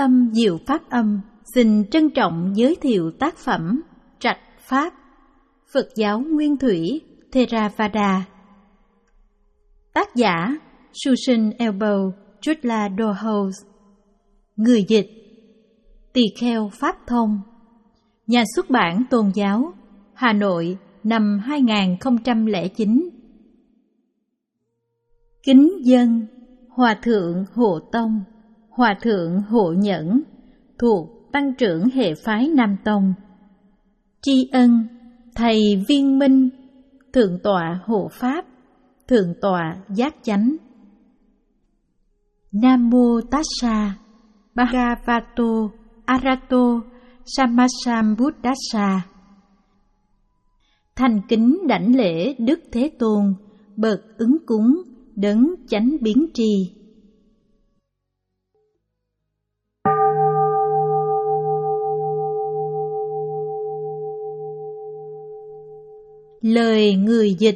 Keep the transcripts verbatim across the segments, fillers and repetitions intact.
tâm Diệu Pháp Âm xin trân trọng giới thiệu tác phẩm Trạch Pháp, Phật giáo Nguyên Thủy Theravada. Tác giả Susan Elbow Chudla-Dorhouse. Người dịch Tỳ Kheo Pháp Thông. Nhà xuất bản Tôn giáo, Hà Nội, năm hai nghìn không trăm lẻ chín. Kính dân Hòa thượng Hộ Tông, Hòa thượng Hộ Nhẫn, thuộc tăng trưởng hệ phái Nam Tông. Tri ân Thầy Viên Minh, Thượng tọa Hộ Pháp, Thượng tọa Giác Chánh. Nam Mô Tassa Bhagavato Arahato Sammasambuddhassa. Thành kính đảnh lễ Đức Thế Tôn, bậc ứng cúng, đấng chánh biến tri. Lời người dịch.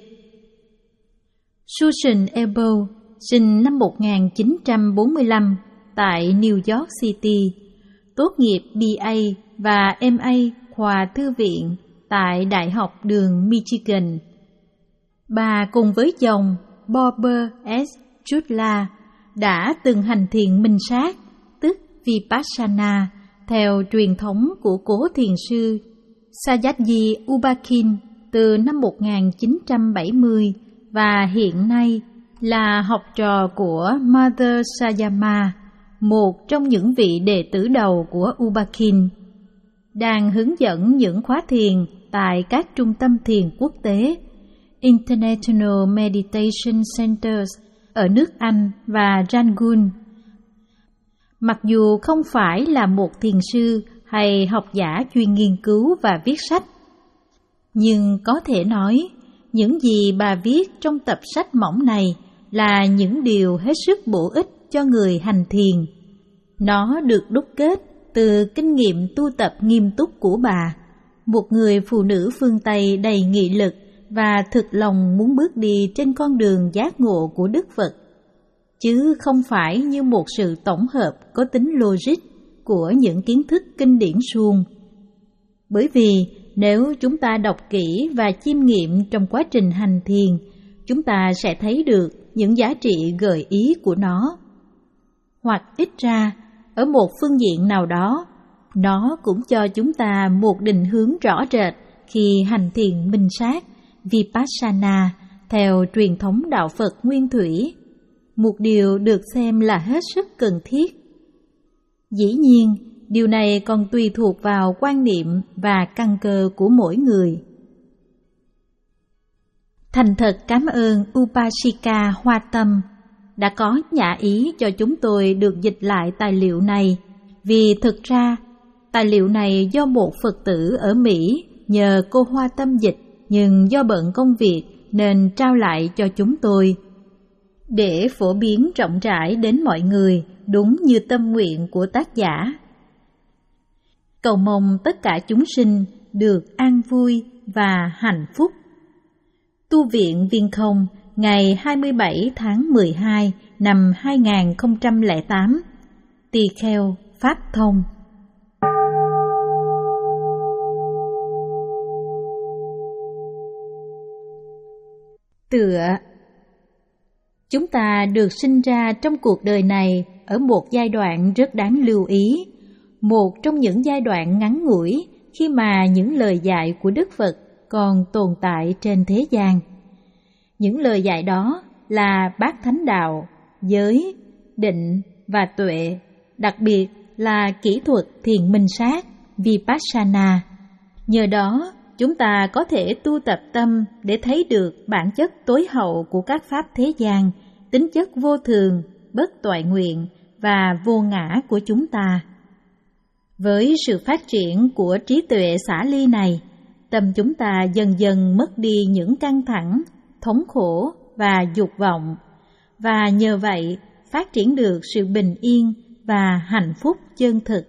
Susan Elbow sinh năm một nghìn chín trăm bốn mươi lăm tại New York City, tốt nghiệp B A và M A khoa thư viện tại Đại học đường Michigan. Bà cùng với chồng Bobber S. Chudla đã từng hành thiền minh sát, tức Vipassana, theo truyền thống của cố thiền sư Sayadaw U Ba Khin từ năm một nghìn chín trăm bảy mươi và hiện nay là học trò của Mother Sayama, một trong những vị đệ tử đầu của U Ba Khin, đang hướng dẫn những khóa thiền tại các trung tâm thiền quốc tế International Meditation Centers ở nước Anh và Rangoon. Mặc dù không phải là một thiền sư hay học giả chuyên nghiên cứu và viết sách, nhưng có thể nói những gì bà viết trong tập sách mỏng này là những điều hết sức bổ ích cho người hành thiền. Nó được đúc kết từ kinh nghiệm tu tập nghiêm túc của bà, một người phụ nữ phương Tây đầy nghị lực và thực lòng muốn bước đi trên con đường giác ngộ của Đức Phật, chứ không phải như một sự tổng hợp có tính logic của những kiến thức kinh điển suông. Bởi vì nếu chúng ta đọc kỹ và chiêm nghiệm trong quá trình hành thiền, chúng ta sẽ thấy được những giá trị gợi ý của nó. Hoặc ít ra, ở một phương diện nào đó, nó cũng cho chúng ta một định hướng rõ rệt khi hành thiền minh sát, Vipassana, theo truyền thống đạo Phật nguyên thủy, một điều được xem là hết sức cần thiết. Dĩ nhiên, điều này còn tùy thuộc vào quan niệm và căn cơ của mỗi người. Thành thật cảm ơn Upasika Hoa Tâm đã có nhã ý cho chúng tôi được dịch lại tài liệu này, vì thực ra tài liệu này do một Phật tử ở Mỹ nhờ cô Hoa Tâm dịch, nhưng do bận công việc nên trao lại cho chúng tôi để phổ biến rộng rãi đến mọi người, đúng như tâm nguyện của tác giả. Cầu mong tất cả chúng sinh được an vui và hạnh phúc. Tu viện Viên Không, ngày hai mươi bảy tháng mười hai năm hai nghìn không trăm lẻ tám. Tỳ Kheo Pháp Thông. Tựa. Chúng ta được sinh ra trong cuộc đời này ở một giai đoạn rất đáng lưu ý, một trong những giai đoạn ngắn ngủi khi mà những lời dạy của Đức Phật còn tồn tại trên thế gian. Những lời dạy đó là bát thánh đạo, giới, định và tuệ, đặc biệt là kỹ thuật thiền minh sát, Vipassana. Nhờ đó, chúng ta có thể tu tập tâm để thấy được bản chất tối hậu của các pháp thế gian, tính chất vô thường, bất toại nguyện và vô ngã của chúng ta. Với sự phát triển của trí tuệ xả ly này, tâm chúng ta dần dần mất đi những căng thẳng, thống khổ và dục vọng, và nhờ vậy phát triển được sự bình yên và hạnh phúc chân thực.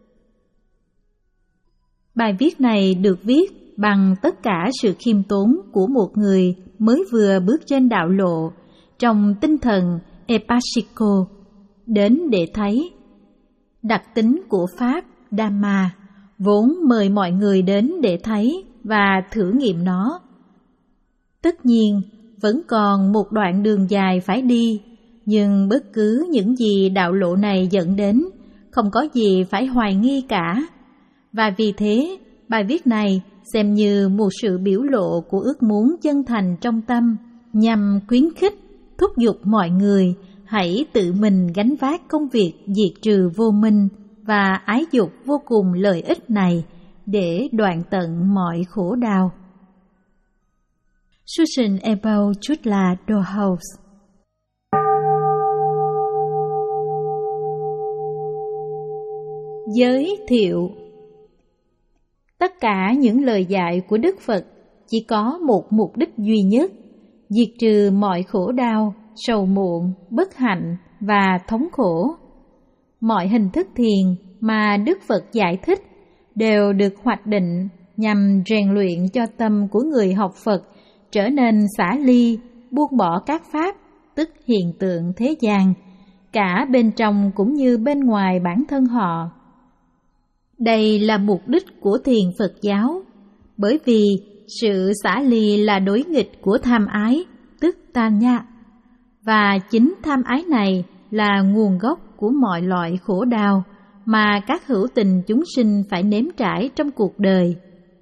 Bài viết này được viết bằng tất cả sự khiêm tốn của một người mới vừa bước trên đạo lộ, trong tinh thần Epasiko, đến để thấy Đặc tính của Pháp Dhamma vốn mời mọi người đến để thấy và thử nghiệm nó. Tất nhiên, vẫn còn một đoạn đường dài phải đi, nhưng bất cứ những gì đạo lộ này dẫn đến, không có gì phải hoài nghi cả. Và vì thế, bài viết này xem như một sự biểu lộ của ước muốn chân thành trong tâm, nhằm khuyến khích, thúc giục mọi người hãy tự mình gánh vác công việc diệt trừ vô minh và ái dục vô cùng lợi ích này để đoạn tận mọi khổ đau. Susan Abel Chutla Dohaus. Giới thiệu. Tất cả những lời dạy của Đức Phật chỉ có một mục đích duy nhất: diệt trừ mọi khổ đau, sầu muộn, bất hạnh và thống khổ. Mọi hình thức thiền mà Đức Phật giải thích đều được hoạch định nhằm rèn luyện cho tâm của người học Phật trở nên xả ly, buông bỏ các pháp, tức hiện tượng thế gian, cả bên trong cũng như bên ngoài bản thân họ. Đây là mục đích của thiền Phật giáo, bởi vì sự xả ly là đối nghịch của tham ái, tức tanya, và chính tham ái này là nguồn gốc của mọi loại khổ đau mà các hữu tình chúng sinh phải nếm trải trong cuộc đời.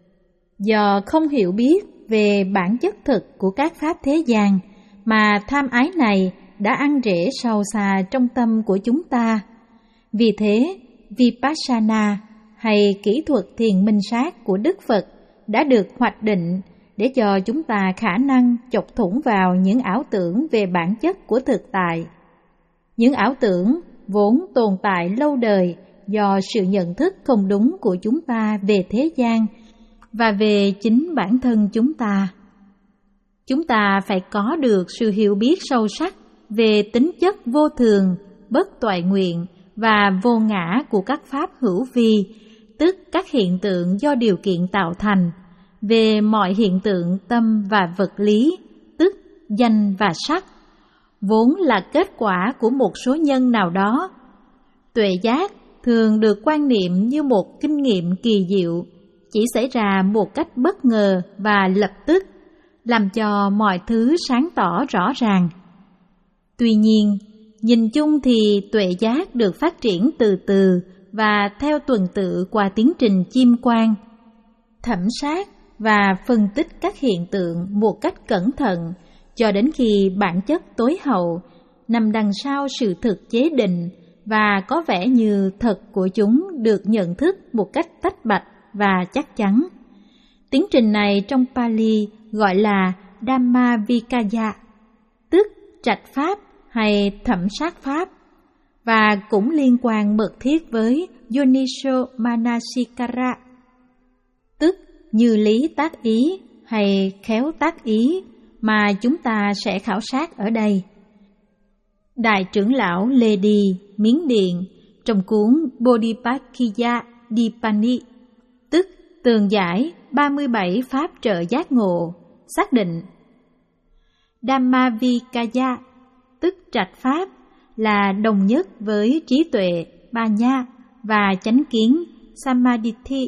Do không hiểu biết về bản chất thực của các pháp thế gian mà tham ái này đã ăn rễ sâu xa trong tâm của chúng ta. Vì thế, Vipassana hay kỹ thuật thiền minh sát của Đức Phật đã được hoạch định để cho chúng ta khả năng chọc thủng vào những ảo tưởng về bản chất của thực tại. Những ảo tưởng vốn tồn tại lâu đời do sự nhận thức không đúng của chúng ta về thế gian và về chính bản thân chúng ta. Chúng ta phải có được sự hiểu biết sâu sắc về tính chất vô thường, bất toại nguyện và vô ngã của các pháp hữu vi, tức các hiện tượng do điều kiện tạo thành, về mọi hiện tượng tâm và vật lý, tức danh và sắc, vốn là kết quả của một số nhân nào đó. Tuệ giác thường được quan niệm như một kinh nghiệm kỳ diệu, chỉ xảy ra một cách bất ngờ và lập tức, làm cho mọi thứ sáng tỏ rõ ràng. Tuy nhiên, nhìn chung thì tuệ giác được phát triển từ từ và theo tuần tự qua tiến trình chiêm quan, thẩm sát và phân tích các hiện tượng một cách cẩn thận, cho đến khi bản chất tối hậu nằm đằng sau sự thực chế định và có vẻ như thật của chúng được nhận thức một cách tách bạch và chắc chắn. Tiến trình này trong Pali gọi là Dhammavicaya, tức trạch pháp hay thẩm sát pháp, và cũng liên quan mật thiết với Yonisho Manasikara, tức như lý tác ý hay khéo tác ý mà chúng ta sẽ khảo sát ở đây. Đại trưởng lão Lê Đi, Miến Điện, trong cuốn Bodhipakkhiya Dipani, tức tường giải ba mươi bảy pháp trợ giác ngộ, xác định Dhammavicaya, tức trạch pháp, là đồng nhất với trí tuệ Panya và chánh kiến Samadhi,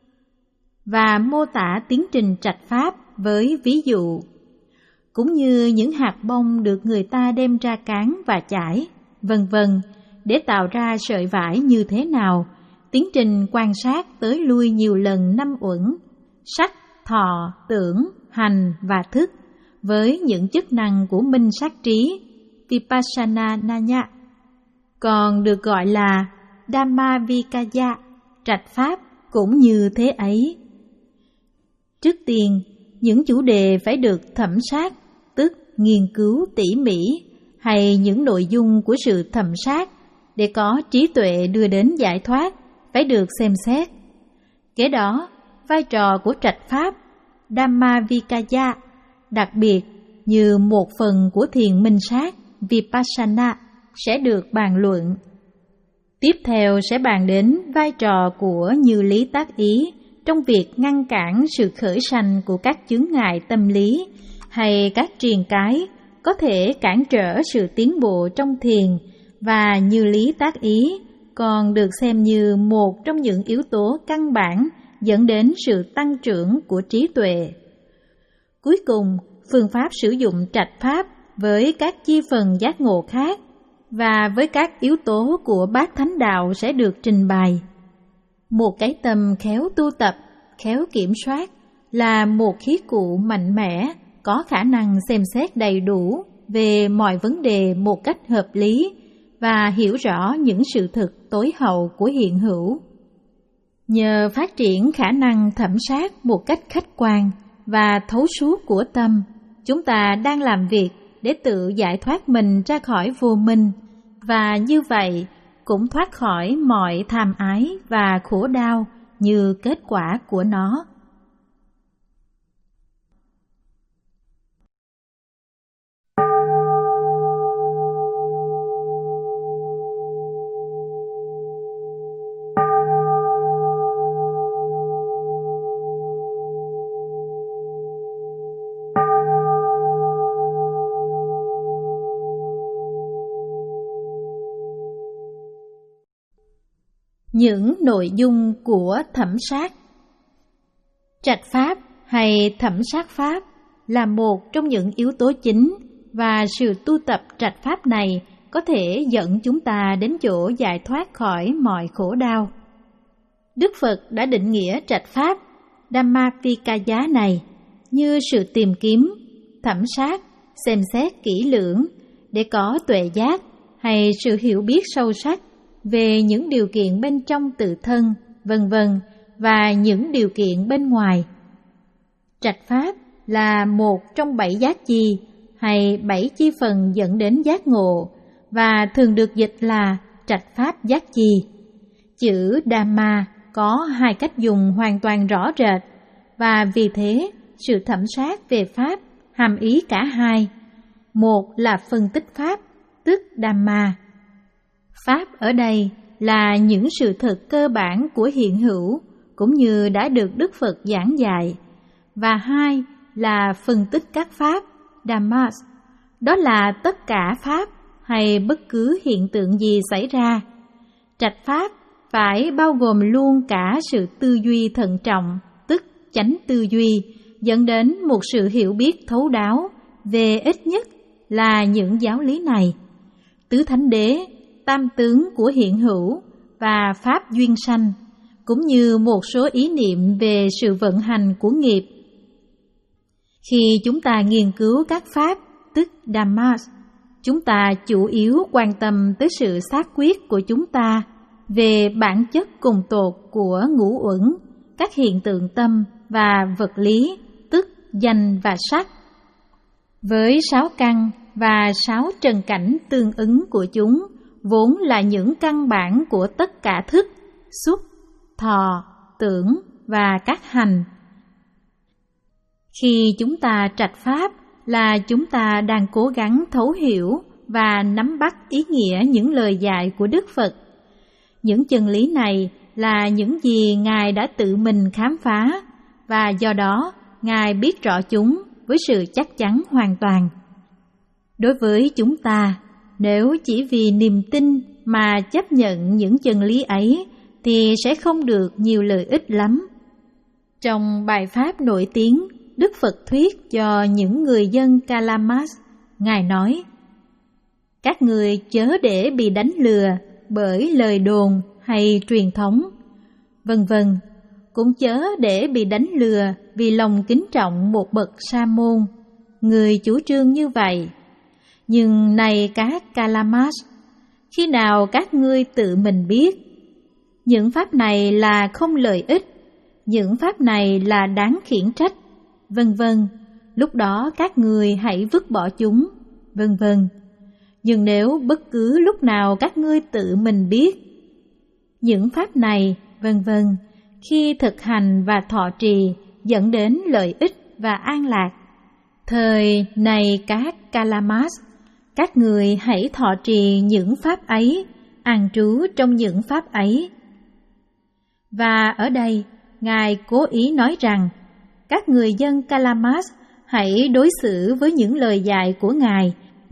và mô tả tiến trình trạch pháp với ví dụ. Cũng như những hạt bông được người ta đem ra cán và chải, vân vân, để tạo ra sợi vải như thế nào, tiến trình quan sát tới lui nhiều lần năm uẩn, sắc, thọ, tưởng, hành và thức, với những chức năng của minh sát trí, Vipassana Nanya, còn được gọi là Dhammavicaya, trạch pháp cũng như thế ấy. Trước tiên, những chủ đề phải được thẩm sát, tức nghiên cứu tỉ mỉ, hay những nội dung của sự thẩm sát để có trí tuệ đưa đến giải thoát phải được xem xét. Kế đó, vai trò của trạch pháp Dhammavicaya, đặc biệt như một phần của thiền minh sát Vipassana, sẽ được bàn luận. Tiếp theo sẽ bàn đến vai trò của như lý tác ý trong việc ngăn cản sự khởi sanh của các chướng ngại tâm lý hay các triền cái có thể cản trở sự tiến bộ trong thiền, và như lý tác ý còn được xem như một trong những yếu tố căn bản dẫn đến sự tăng trưởng của trí tuệ. Cuối cùng, phương pháp sử dụng trạch pháp với các chi phần giác ngộ khác và với các yếu tố của bát thánh đạo sẽ được trình bày. Một cái tâm khéo tu tập, khéo kiểm soát là một khí cụ mạnh mẽ, có khả năng xem xét đầy đủ về mọi vấn đề một cách hợp lý và hiểu rõ những sự thực tối hậu của hiện hữu. Nhờ phát triển khả năng thẩm sát một cách khách quan và thấu suốt của tâm, chúng ta đang làm việc để tự giải thoát mình ra khỏi vô minh, và như vậy cũng thoát khỏi mọi tham ái và khổ đau như kết quả của nó. Những nội dung của thẩm sát. Trạch pháp hay thẩm sát pháp là một trong những yếu tố chính, và sự tu tập trạch pháp này có thể dẫn chúng ta đến chỗ giải thoát khỏi mọi khổ đau. Đức Phật đã định nghĩa trạch pháp Dhammapicaya này như sự tìm kiếm, thẩm sát, xem xét kỹ lưỡng để có tuệ giác hay sự hiểu biết sâu sắc về những điều kiện bên trong tự thân, vân vân, và những điều kiện bên ngoài. Trạch pháp là một trong bảy giác chi hay bảy chi phần dẫn đến giác ngộ, và thường được dịch là trạch pháp giác chi. Chữ Dhamma có hai cách dùng hoàn toàn rõ rệt, và vì thế sự thẩm sát về pháp hàm ý cả hai. Một là phân tích pháp, tức Dhamma. Pháp ở đây là những sự thật cơ bản của hiện hữu, cũng như đã được Đức Phật giảng dạy. Và hai là phân tích các pháp, Dhammas. Đó là tất cả pháp hay bất cứ hiện tượng gì xảy ra. Trạch pháp phải bao gồm luôn cả sự tư duy thận trọng, tức chánh tư duy, dẫn đến một sự hiểu biết thấu đáo về ít nhất là những giáo lý này: tứ thánh đế, tam tướng của hiện hữu và pháp duyên sanh, cũng như một số ý niệm về sự vận hành của nghiệp. Khi chúng ta nghiên cứu các pháp, tức Dhammas, chúng ta chủ yếu quan tâm tới sự xác quyết của chúng ta về bản chất cùng tột của ngũ uẩn, các hiện tượng tâm và vật lý, tức danh và sắc. Với sáu căn và sáu trần cảnh tương ứng của chúng, vốn là những căn bản của tất cả thức, xúc, thọ, tưởng và các hành. Khi chúng ta trạch pháp là chúng ta đang cố gắng thấu hiểu và nắm bắt ý nghĩa những lời dạy của Đức Phật. Những chân lý này là những gì Ngài đã tự mình khám phá, và do đó Ngài biết rõ chúng với sự chắc chắn hoàn toàn. Đối với chúng ta, nếu chỉ vì niềm tin mà chấp nhận những chân lý ấy thì sẽ không được nhiều lợi ích lắm. Trong bài pháp nổi tiếng Đức Phật thuyết cho những người dân Kalamas, Ngài nói: các người chớ để bị đánh lừa bởi lời đồn hay truyền thống, vân vân, cũng chớ để bị đánh lừa vì lòng kính trọng một bậc sa môn, người chủ trương như vậy. Nhưng này các Kalamas, khi nào các ngươi tự mình biết những pháp này là không lợi ích, những pháp này là đáng khiển trách, vân vân, lúc đó các ngươi hãy vứt bỏ chúng, vân vân. Nhưng nếu bất cứ lúc nào các ngươi tự mình biết những pháp này, vân vân, khi thực hành và thọ trì dẫn đến lợi ích và an lạc, thời này các Kalamas, các người hãy thọ trì những pháp ấy, an trú trong những pháp ấy. Và ở đây, Ngài cố ý nói rằng, các người dân Kalamas hãy đối xử với những lời dạy của Ngài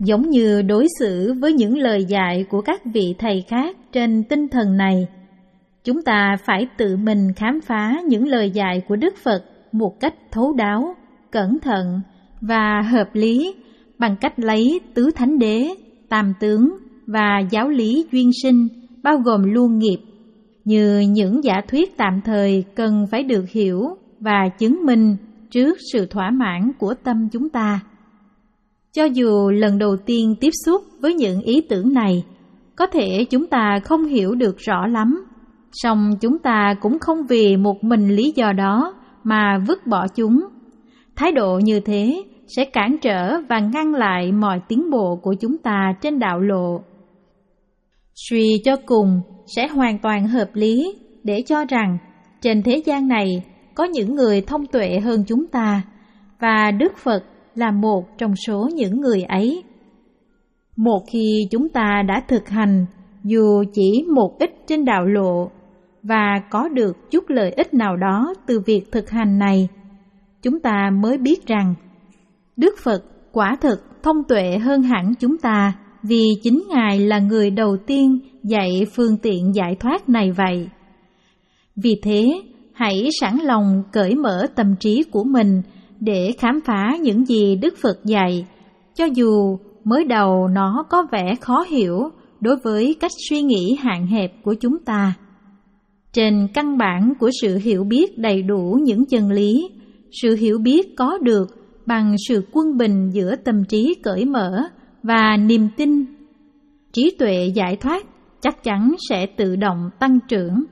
giống như đối xử với những lời dạy của các vị thầy khác trên tinh thần này. Chúng ta phải tự mình khám phá những lời dạy của Đức Phật một cách thấu đáo, cẩn thận và hợp lý bằng cách lấy tứ thánh đế, tam tướng và giáo lý duyên sinh, bao gồm luôn nghiệp, như những giả thuyết tạm thời cần phải được hiểu và chứng minh trước sự thỏa mãn của tâm chúng ta. Cho dù lần đầu tiên tiếp xúc với những ý tưởng này, có thể chúng ta không hiểu được rõ lắm, song chúng ta cũng không vì một mình lý do đó mà vứt bỏ chúng. Thái độ như thế sẽ cản trở và ngăn lại mọi tiến bộ của chúng ta trên đạo lộ. Suy cho cùng sẽ hoàn toàn hợp lý để cho rằng trên thế gian này có những người thông tuệ hơn chúng ta, và Đức Phật là một trong số những người ấy. Một khi chúng ta đã thực hành dù chỉ một ít trên đạo lộ và có được chút lợi ích nào đó từ việc thực hành này, chúng ta mới biết rằng Đức Phật quả thực thông tuệ hơn hẳn chúng ta, vì chính Ngài là người đầu tiên dạy phương tiện giải thoát này vậy. Vì thế, hãy sẵn lòng cởi mở tâm trí của mình để khám phá những gì Đức Phật dạy, cho dù mới đầu nó có vẻ khó hiểu đối với cách suy nghĩ hạn hẹp của chúng ta. Trên căn bản của sự hiểu biết đầy đủ những chân lý, sự hiểu biết có được bằng sự quân bình giữa tâm trí cởi mở và niềm tin, trí tuệ giải thoát chắc chắn sẽ tự động tăng trưởng.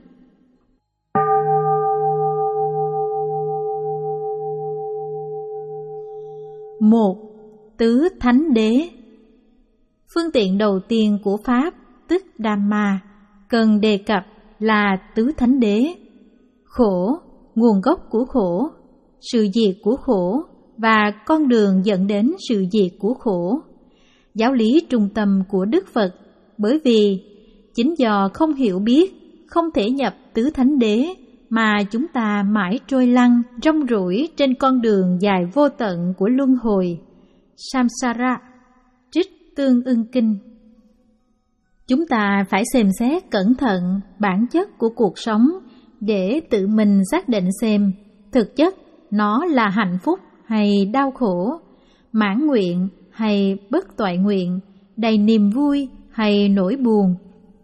Một. Tứ Thánh Đế. Phương tiện đầu tiên của Pháp, tức Dhamma, cần đề cập là Tứ Thánh Đế: khổ, nguồn gốc của khổ, sự diệt của khổ và con đường dẫn đến sự diệt của khổ. Giáo lý trung tâm của Đức Phật, bởi vì chính do không hiểu biết, không thể nhập Tứ Thánh Đế mà chúng ta mãi trôi lăn, rong ruổi trên con đường dài vô tận của luân hồi, samsara, trích Tương Ưng Kinh. Chúng ta phải xem xét cẩn thận bản chất của cuộc sống để tự mình xác định xem thực chất nó là hạnh phúc hay đau khổ, mãn nguyện hay bất toại nguyện, đầy niềm vui hay nỗi buồn.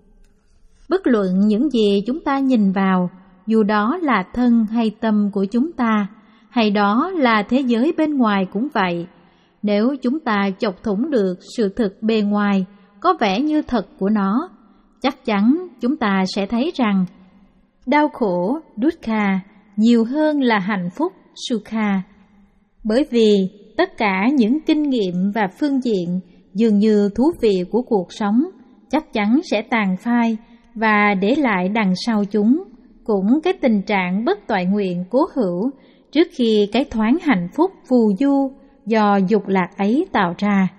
Bất luận những gì chúng ta nhìn vào, dù đó là thân hay tâm của chúng ta, hay đó là thế giới bên ngoài cũng vậy, nếu chúng ta chọc thủng được sự thực bề ngoài có vẻ như thật của nó, chắc chắn chúng ta sẽ thấy rằng đau khổ, dukkha, nhiều hơn là hạnh phúc, sukha. Bởi vì tất cả những kinh nghiệm và phương diện dường như thú vị của cuộc sống chắc chắn sẽ tàn phai, và để lại đằng sau chúng cũng cái tình trạng bất toại nguyện cố hữu trước khi cái thoáng hạnh phúc phù du do dục lạc ấy tạo ra.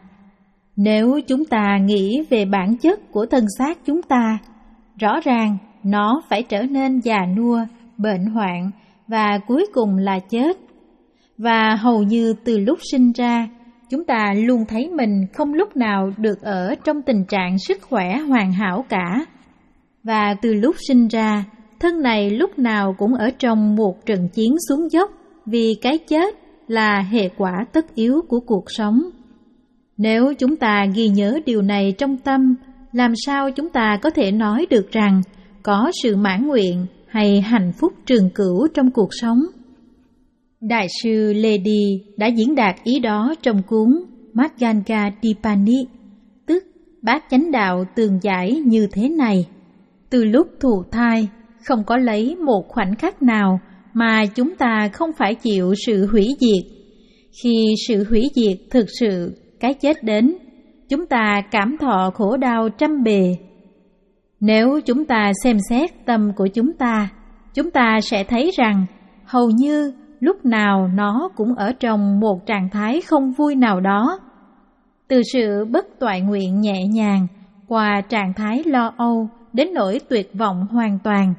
Nếu chúng ta nghĩ về bản chất của thân xác chúng ta, rõ ràng nó phải trở nên già nua, bệnh hoạn và cuối cùng là chết. Và hầu như từ lúc sinh ra, chúng ta luôn thấy mình không lúc nào được ở trong tình trạng sức khỏe hoàn hảo cả. Và từ lúc sinh ra, thân này lúc nào cũng ở trong một trận chiến xuống dốc, vì cái chết là hệ quả tất yếu của cuộc sống. Nếu chúng ta ghi nhớ điều này trong tâm, làm sao chúng ta có thể nói được rằng có sự mãn nguyện hay hạnh phúc trường cửu trong cuộc sống? Đại sư Ledi đã diễn đạt ý đó trong cuốn Madhyanga Dipani, tức Bát Chánh Đạo tường giải như thế này: từ lúc thụ thai, không có lấy một khoảnh khắc nào mà chúng ta không phải chịu sự hủy diệt. Khi sự hủy diệt thực sự, cái chết đến, chúng ta cảm thọ khổ đau trăm bề. Nếu chúng ta xem xét tâm của chúng ta, chúng ta sẽ thấy rằng hầu như lúc nào nó cũng ở trong một trạng thái không vui nào đó. Từ sự bất toại nguyện nhẹ nhàng qua trạng thái lo âu đến nỗi tuyệt vọng hoàn toàn.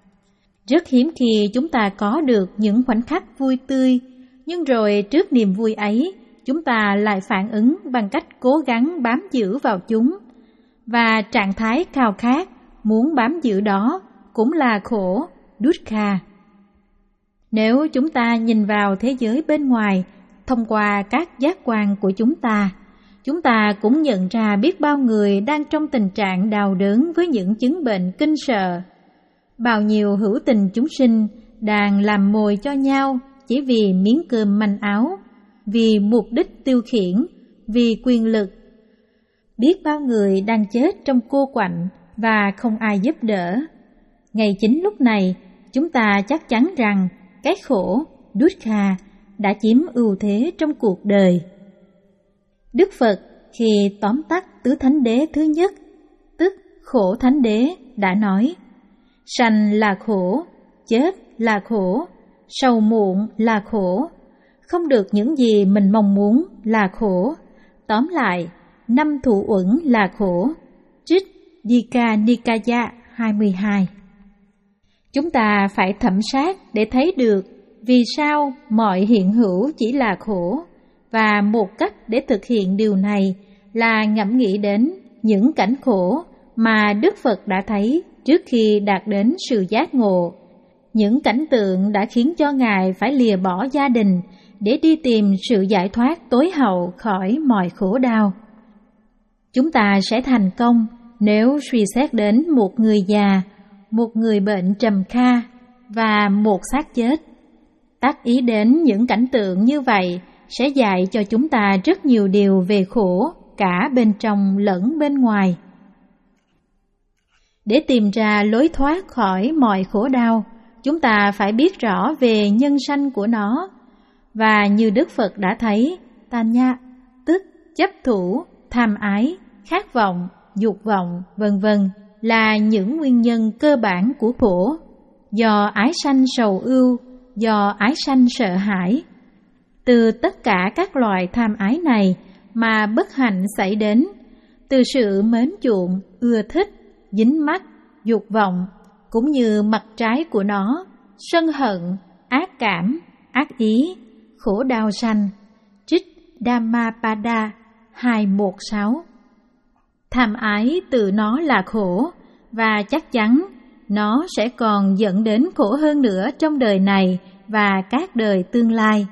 Rất hiếm khi chúng ta có được những khoảnh khắc vui tươi, nhưng rồi trước niềm vui ấy, chúng ta lại phản ứng bằng cách cố gắng bám giữ vào chúng. Và trạng thái khao khát, muốn bám giữ đó cũng là khổ, dukkha. Nếu chúng ta nhìn vào thế giới bên ngoài thông qua các giác quan của chúng ta, chúng ta cũng nhận ra biết bao người đang trong tình trạng đau đớn với những chứng bệnh kinh sợ. Bao nhiêu hữu tình chúng sinh đang làm mồi cho nhau chỉ vì miếng cơm manh áo, vì mục đích tiêu khiển, vì quyền lực. Biết bao người đang chết trong cô quạnh và không ai giúp đỡ. Ngay chính lúc này, chúng ta chắc chắn rằng cái khổ, dukkha, đã chiếm ưu thế trong cuộc đời. Đức Phật khi tóm tắt tứ thánh đế thứ nhất, tức khổ thánh đế, đã nói: sanh là khổ, chết là khổ, sầu muộn là khổ, không được những gì mình mong muốn là khổ. Tóm lại, năm thụ uẩn là khổ. Trích Dika Nikaya hai mươi hai. Chúng ta phải thẩm sát để thấy được vì sao mọi hiện hữu chỉ là khổ, và một cách để thực hiện điều này là ngẫm nghĩ đến những cảnh khổ mà Đức Phật đã thấy trước khi đạt đến sự giác ngộ. Những cảnh tượng đã khiến cho Ngài phải lìa bỏ gia đình để đi tìm sự giải thoát tối hậu khỏi mọi khổ đau. Chúng ta sẽ thành công nếu suy xét đến một người già, một người bệnh trầm kha và một xác chết. Tác ý đến những cảnh tượng như vậy sẽ dạy cho chúng ta rất nhiều điều về khổ, cả bên trong lẫn bên ngoài. Để tìm ra lối thoát khỏi mọi khổ đau, chúng ta phải biết rõ về nhân sanh của nó. Và như Đức Phật đã thấy, tanya, tức chấp thủ, tham ái, khát vọng, dục vọng, vân vân là những nguyên nhân cơ bản của khổ. Do ái sanh sầu ưu, do ái sanh sợ hãi. Từ tất cả các loại tham ái này mà bất hạnh xảy đến, từ sự mến chuộng, ưa thích, dính mắc, dục vọng, cũng như mặt trái của nó, sân hận, ác cảm, ác ý, khổ đau sanh. Trích Dhammapada hai một sáu. Tham ái từ nó là khổ, và chắc chắn nó sẽ còn dẫn đến khổ hơn nữa trong đời này và các đời tương lai.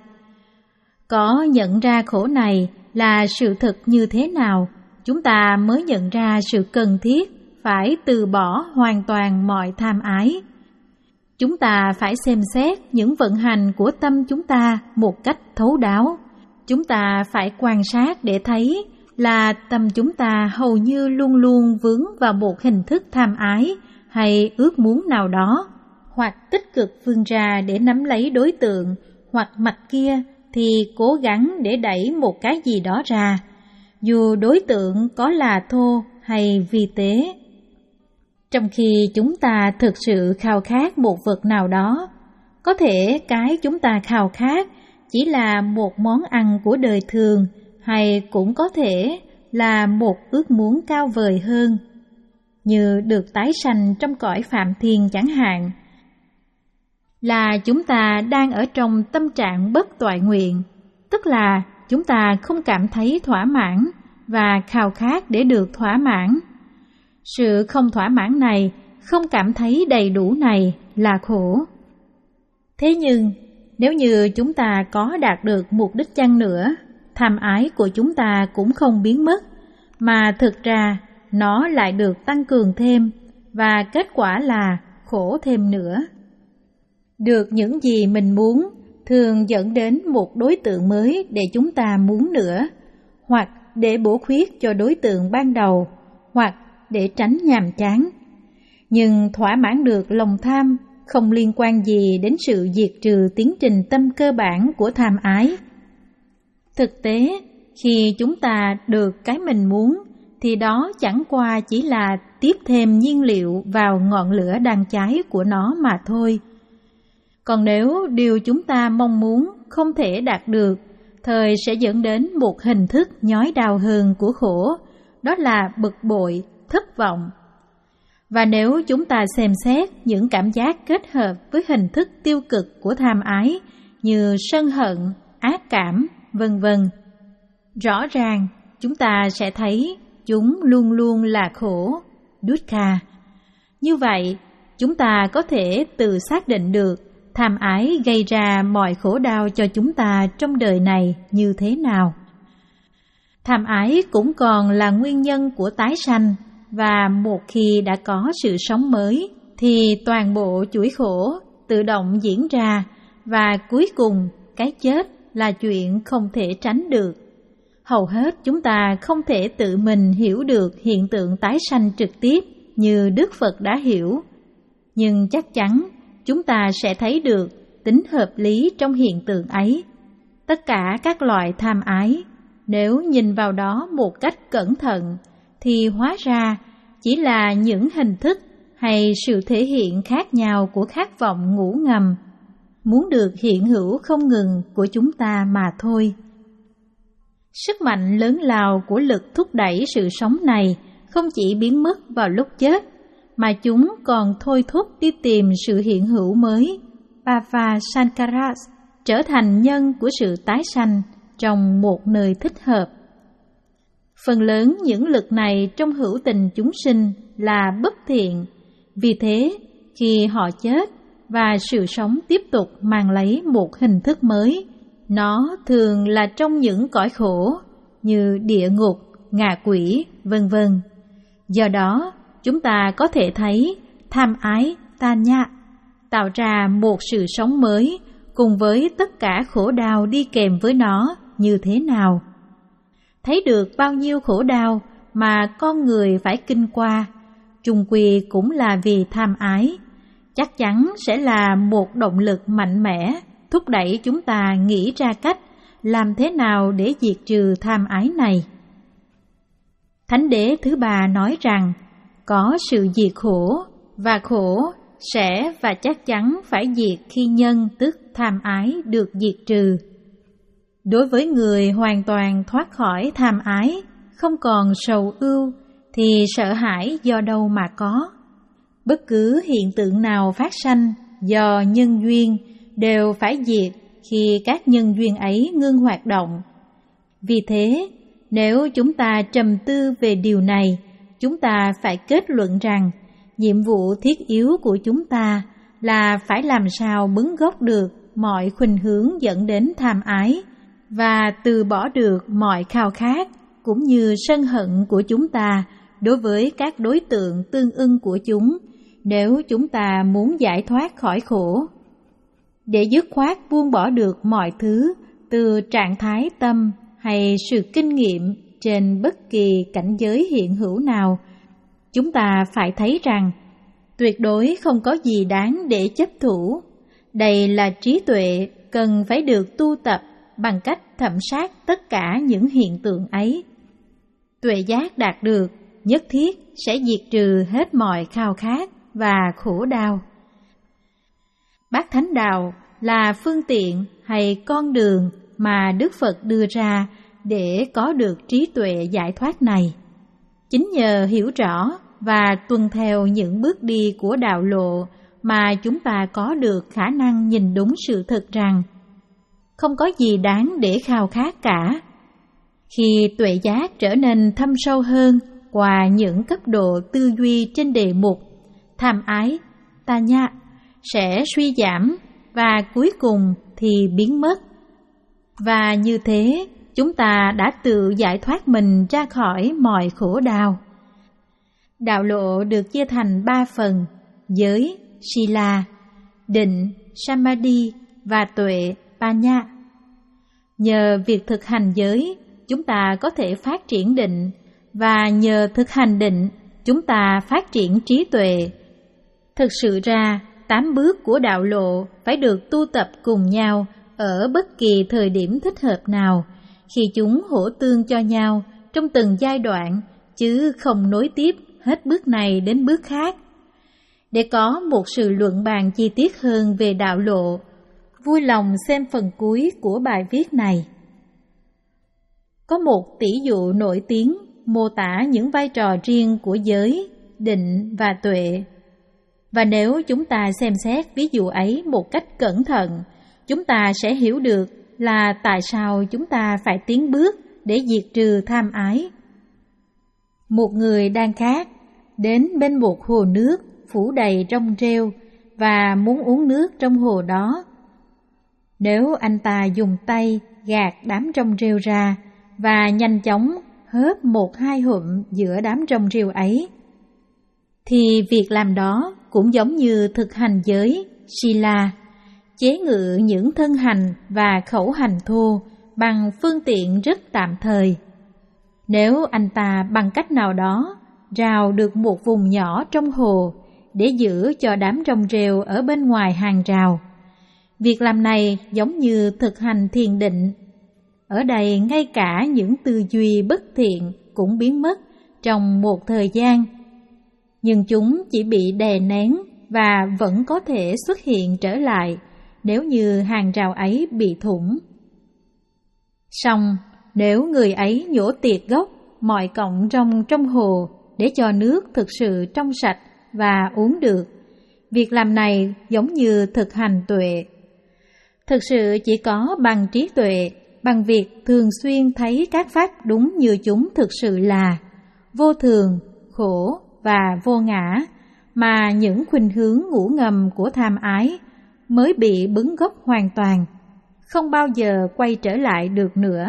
Có nhận ra khổ này là sự thật như thế nào, chúng ta mới nhận ra sự cần thiết phải từ bỏ hoàn toàn mọi tham ái. Chúng ta phải xem xét những vận hành của tâm chúng ta một cách thấu đáo. Chúng ta phải quan sát để thấy là tâm chúng ta hầu như luôn luôn vướng vào một hình thức tham ái hay ước muốn nào đó, hoặc tích cực vươn ra để nắm lấy đối tượng, hoặc mặt kia thì cố gắng để đẩy một cái gì đó ra, dù đối tượng có là thô hay vi tế. Trong khi chúng ta thực sự khao khát một vật nào đó, có thể cái chúng ta khao khát chỉ là một món ăn của đời thường, hay cũng có thể là một ước muốn cao vời hơn, như được tái sanh trong cõi Phạm Thiên chẳng hạn. Là chúng ta đang ở trong tâm trạng bất toại nguyện, tức là chúng ta không cảm thấy thỏa mãn và khao khát để được thỏa mãn. Sự không thỏa mãn này, không cảm thấy đầy đủ này là khổ. Thế nhưng, nếu như chúng ta có đạt được mục đích chăng nữa, tham ái của chúng ta cũng không biến mất, mà thực ra nó lại được tăng cường thêm, và kết quả là khổ thêm nữa. Được những gì mình muốn thường dẫn đến một đối tượng mới để chúng ta muốn nữa, hoặc để bổ khuyết cho đối tượng ban đầu, hoặc để tránh nhàm chán. Nhưng thỏa mãn được lòng tham không liên quan gì đến sự diệt trừ tiến trình tâm cơ bản của tham ái. Thực tế, khi chúng ta được cái mình muốn, thì đó chẳng qua chỉ là tiếp thêm nhiên liệu vào ngọn lửa đang cháy của nó mà thôi. Còn nếu điều chúng ta mong muốn không thể đạt được, thời sẽ dẫn đến một hình thức nhói đau hơn của khổ, đó là bực bội, thất vọng. Và nếu chúng ta xem xét những cảm giác kết hợp với hình thức tiêu cực của tham ái như sân hận, ác cảm, vân vân, Rõ ràng, chúng ta sẽ thấy chúng luôn luôn là khổ, dukkha. Như vậy, chúng ta có thể tự xác định được tham ái gây ra mọi khổ đau cho chúng ta trong đời này như thế nào. Tham ái cũng còn là nguyên nhân của tái sanh, và một khi đã có sự sống mới, thì toàn bộ chuỗi khổ tự động diễn ra, và cuối cùng cái chết là chuyện không thể tránh được. Hầu hết chúng ta không thể tự mình hiểu được hiện tượng tái sanh trực tiếp như Đức Phật đã hiểu, nhưng chắc chắn chúng ta sẽ thấy được tính hợp lý trong hiện tượng ấy. Tất cả các loại tham ái, nếu nhìn vào đó một cách cẩn thận, thì hóa ra chỉ là những hình thức hay sự thể hiện khác nhau của khát vọng ngủ ngầm, muốn được hiện hữu không ngừng của chúng ta mà thôi. Sức mạnh lớn lao của lực thúc đẩy sự sống này không chỉ biến mất vào lúc chết, mà chúng còn thôi thúc đi tìm sự hiện hữu mới, Bhava Sankaras, trở thành nhân của sự tái sanh trong một nơi thích hợp. Phần lớn những lực này trong hữu tình chúng sinh là bất thiện, vì thế khi họ chết và sự sống tiếp tục mang lấy một hình thức mới, nó thường là trong những cõi khổ như địa ngục, ngạ quỷ, vân vân. Do đó, chúng ta có thể thấy tham ái, tanya, tạo ra một sự sống mới cùng với tất cả khổ đau đi kèm với nó như thế nào. Thấy được bao nhiêu khổ đau mà con người phải kinh qua, chung quy cũng là vì tham ái, chắc chắn sẽ là một động lực mạnh mẽ thúc đẩy chúng ta nghĩ ra cách làm thế nào để diệt trừ tham ái này. Thánh đế thứ ba nói rằng có sự diệt khổ, và khổ sẽ và chắc chắn phải diệt khi nhân tức tham ái được diệt trừ. Đối với người hoàn toàn thoát khỏi tham ái, không còn sầu ưu, thì sợ hãi do đâu mà có. Bất cứ hiện tượng nào phát sanh do nhân duyên đều phải diệt khi các nhân duyên ấy ngưng hoạt động. Vì thế, nếu chúng ta trầm tư về điều này, chúng ta phải kết luận rằng nhiệm vụ thiết yếu của chúng ta là phải làm sao bứng gốc được mọi khuynh hướng dẫn đến tham ái và từ bỏ được mọi khao khát cũng như sân hận của chúng ta đối với các đối tượng tương ưng của chúng nếu chúng ta muốn giải thoát khỏi khổ. Để dứt khoát buông bỏ được mọi thứ từ trạng thái tâm hay sự kinh nghiệm trên bất kỳ cảnh giới hiện hữu nào, chúng ta phải thấy rằng tuyệt đối không có gì đáng để chấp thủ. Đây là trí tuệ cần phải được tu tập bằng cách thẩm sát tất cả những hiện tượng ấy. Tuệ giác đạt được nhất thiết sẽ diệt trừ hết mọi khao khát và khổ đau. Bát Thánh Đạo là phương tiện hay con đường mà Đức Phật đưa ra để có được trí tuệ giải thoát này. Chính nhờ hiểu rõ và tuân theo những bước đi của đạo lộ mà chúng ta có được khả năng nhìn đúng sự thật rằng không có gì đáng để khao khát cả. Khi tuệ giác trở nên thâm sâu hơn qua những cấp độ tư duy trên đề mục, tham ái, tanya sẽ suy giảm và cuối cùng thì biến mất. Và như thế, chúng ta đã tự giải thoát mình ra khỏi mọi khổ đau. Đạo lộ được chia thành ba phần: giới, sila, định, samadhi và tuệ, panya. Nhờ việc thực hành giới, chúng ta có thể phát triển định, và nhờ thực hành định, chúng ta phát triển trí tuệ. Thực sự ra, tám bước của đạo lộ phải được tu tập cùng nhau ở bất kỳ thời điểm thích hợp nào, khi chúng hỗ tương cho nhau trong từng giai đoạn, chứ không nối tiếp hết bước này đến bước khác. Để có một sự luận bàn chi tiết hơn về đạo lộ, vui lòng xem phần cuối của bài viết này. Có một tỷ dụ nổi tiếng mô tả những vai trò riêng của giới, định và tuệ. Và nếu chúng ta xem xét ví dụ ấy một cách cẩn thận, chúng ta sẽ hiểu được là tại sao chúng ta phải tiến bước để diệt trừ tham ái. Một người đang khát, đến bên một hồ nước phủ đầy rong rêu và muốn uống nước trong hồ đó. Nếu anh ta dùng tay gạt đám rong rêu ra và nhanh chóng hớp một hai hụm giữa đám rong rêu ấy, thì việc làm đó cũng giống như thực hành giới Sila, chế ngự những thân hành và khẩu hành thô bằng phương tiện rất tạm thời. Nếu anh ta bằng cách nào đó rào được một vùng nhỏ trong hồ để giữ cho đám rong rêu ở bên ngoài hàng rào, việc làm này giống như thực hành thiền định. Ở đây ngay cả những tư duy bất thiện cũng biến mất trong một thời gian, nhưng chúng chỉ bị đè nén và vẫn có thể xuất hiện trở lại nếu như hàng rào ấy bị thủng. Song nếu người ấy nhổ tiệt gốc mọi cọng rong trong hồ để cho nước thực sự trong sạch và uống được, việc làm này giống như thực hành tuệ. Thực sự chỉ có bằng trí tuệ, bằng việc thường xuyên thấy các pháp đúng như chúng thực sự là vô thường, khổ và vô ngã, mà những khuynh hướng ngủ ngầm của tham ái mới bị bứng gốc hoàn toàn, không bao giờ quay trở lại được nữa.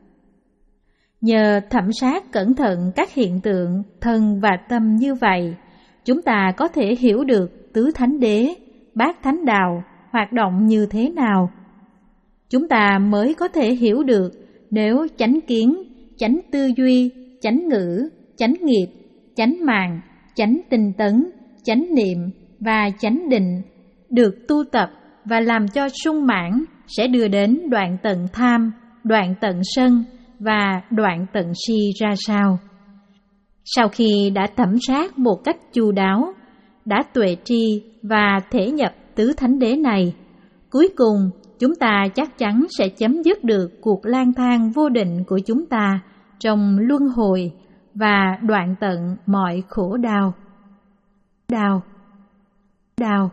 Nhờ thẩm sát cẩn thận các hiện tượng thân và tâm như vậy, chúng ta có thể hiểu được tứ thánh đế, bát thánh đạo hoạt động như thế nào. Chúng ta mới có thể hiểu được nếu chánh kiến, chánh tư duy, chánh ngữ, chánh nghiệp, chánh mạng, chánh tinh tấn, chánh niệm và chánh định được tu tập và làm cho sung mãn sẽ đưa đến đoạn tận tham, đoạn tận sân và đoạn tận si ra sao. Sau khi đã thẩm sát một cách chu đáo, đã tuệ tri và thể nhập tứ thánh đế này, cuối cùng chúng ta chắc chắn sẽ chấm dứt được cuộc lang thang vô định của chúng ta trong luân hồi và đoạn tận mọi khổ đau. Đau, đau.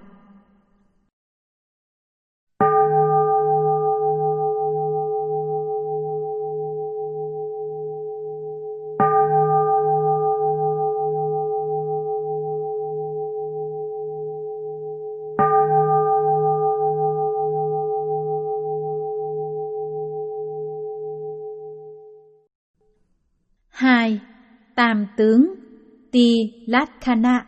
Hai. Tam tướng Tilakkhana.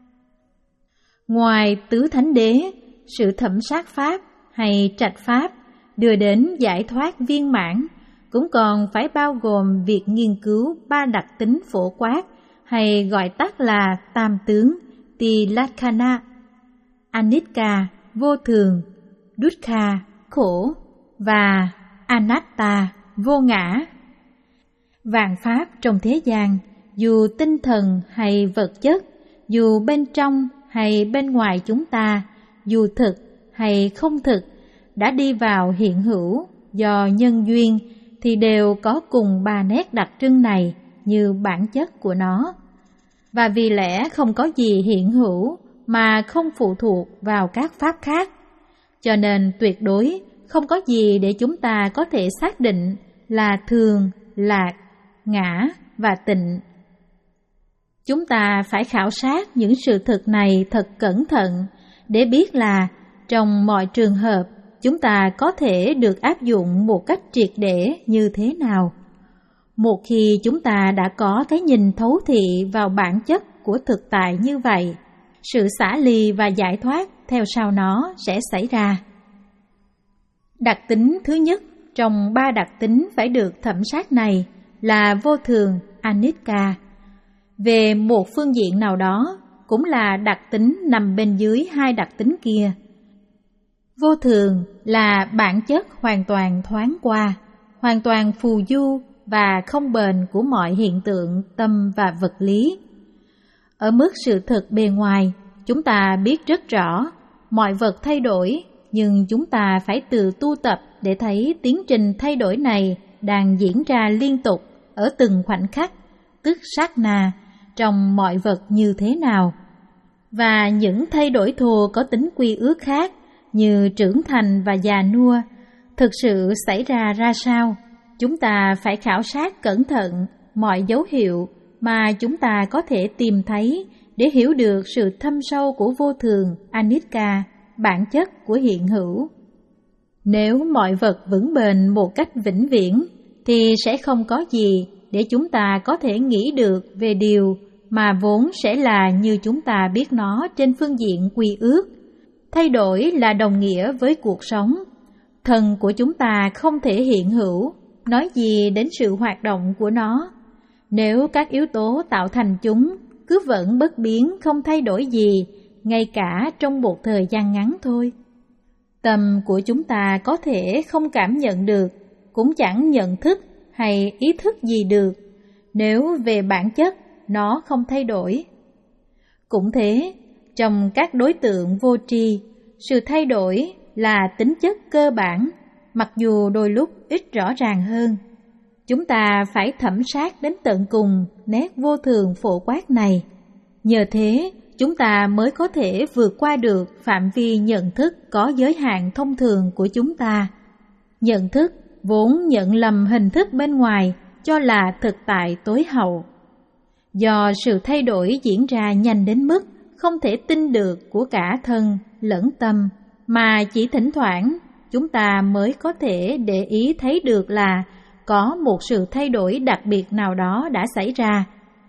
Ngoài tứ thánh đế, sự thẩm sát pháp hay trạch pháp đưa đến giải thoát viên mãn cũng còn phải bao gồm việc nghiên cứu ba đặc tính phổ quát hay gọi tắt là tam tướng Tilakkhana: Anicca, vô thường, Dukkha, khổ và Anatta, vô ngã. Vạn pháp trong thế gian, dù tinh thần hay vật chất, dù bên trong hay bên ngoài chúng ta, dù thực hay không thực, đã đi vào hiện hữu do nhân duyên thì đều có cùng ba nét đặc trưng này như bản chất của nó. Và vì lẽ không có gì hiện hữu mà không phụ thuộc vào các pháp khác, cho nên tuyệt đối không có gì để chúng ta có thể xác định là thường, lạc, ngã và tịnh. Chúng ta phải khảo sát những sự thực này thật cẩn thận để biết là trong mọi trường hợp chúng ta có thể được áp dụng một cách triệt để như thế nào. Một khi chúng ta đã có cái nhìn thấu thị vào bản chất của thực tại như vậy, sự xả ly và giải thoát theo sau nó sẽ xảy ra. Đặc tính thứ nhất trong ba đặc tính phải được thẩm sát này là vô thường, Anicca. Về một phương diện nào đó, cũng là đặc tính nằm bên dưới hai đặc tính kia. Vô thường là bản chất hoàn toàn thoáng qua, hoàn toàn phù du và không bền của mọi hiện tượng tâm và vật lý. Ở mức sự thực bề ngoài, chúng ta biết rất rõ mọi vật thay đổi, nhưng chúng ta phải tự tu tập để thấy tiến trình thay đổi này đang diễn ra liên tục ở từng khoảnh khắc, tức sát na, trong mọi vật như thế nào. Và những thay đổi thô có tính quy ước khác như trưởng thành và già nua thực sự xảy ra ra sao, chúng ta phải khảo sát cẩn thận mọi dấu hiệu mà chúng ta có thể tìm thấy để hiểu được sự thâm sâu của vô thường Anicca, bản chất của hiện hữu. Nếu mọi vật vững bền một cách vĩnh viễn, thì sẽ không có gì để chúng ta có thể nghĩ được về điều mà vốn sẽ là như chúng ta biết nó trên phương diện quy ước. Thay đổi là đồng nghĩa với cuộc sống. Thân của chúng ta không thể hiện hữu, nói gì đến sự hoạt động của nó. Nếu các yếu tố tạo thành chúng cứ vẫn bất biến không thay đổi gì, ngay cả trong một thời gian ngắn thôi. Tâm của chúng ta có thể không cảm nhận được, cũng chẳng nhận thức hay ý thức gì được, nếu về bản chất nó không thay đổi. Cũng thế, trong các đối tượng vô tri, sự thay đổi là tính chất cơ bản, mặc dù đôi lúc ít rõ ràng hơn. Chúng ta phải thẩm sát đến tận cùng nét vô thường phổ quát này. Nhờ thế, chúng ta mới có thể vượt qua được phạm vi nhận thức có giới hạn thông thường của chúng ta. Nhận thức vốn nhận lầm hình thức bên ngoài cho là thực tại tối hậu. Do sự thay đổi diễn ra nhanh đến mức không thể tin được của cả thân lẫn tâm, mà chỉ thỉnh thoảng chúng ta mới có thể để ý thấy được là có một sự thay đổi đặc biệt nào đó đã xảy ra.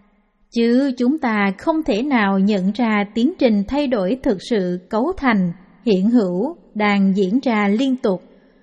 Chứ chúng ta không thể nào nhận ra tiến trình thay đổi thực sự cấu thành, hiện hữu, đang diễn ra liên tục.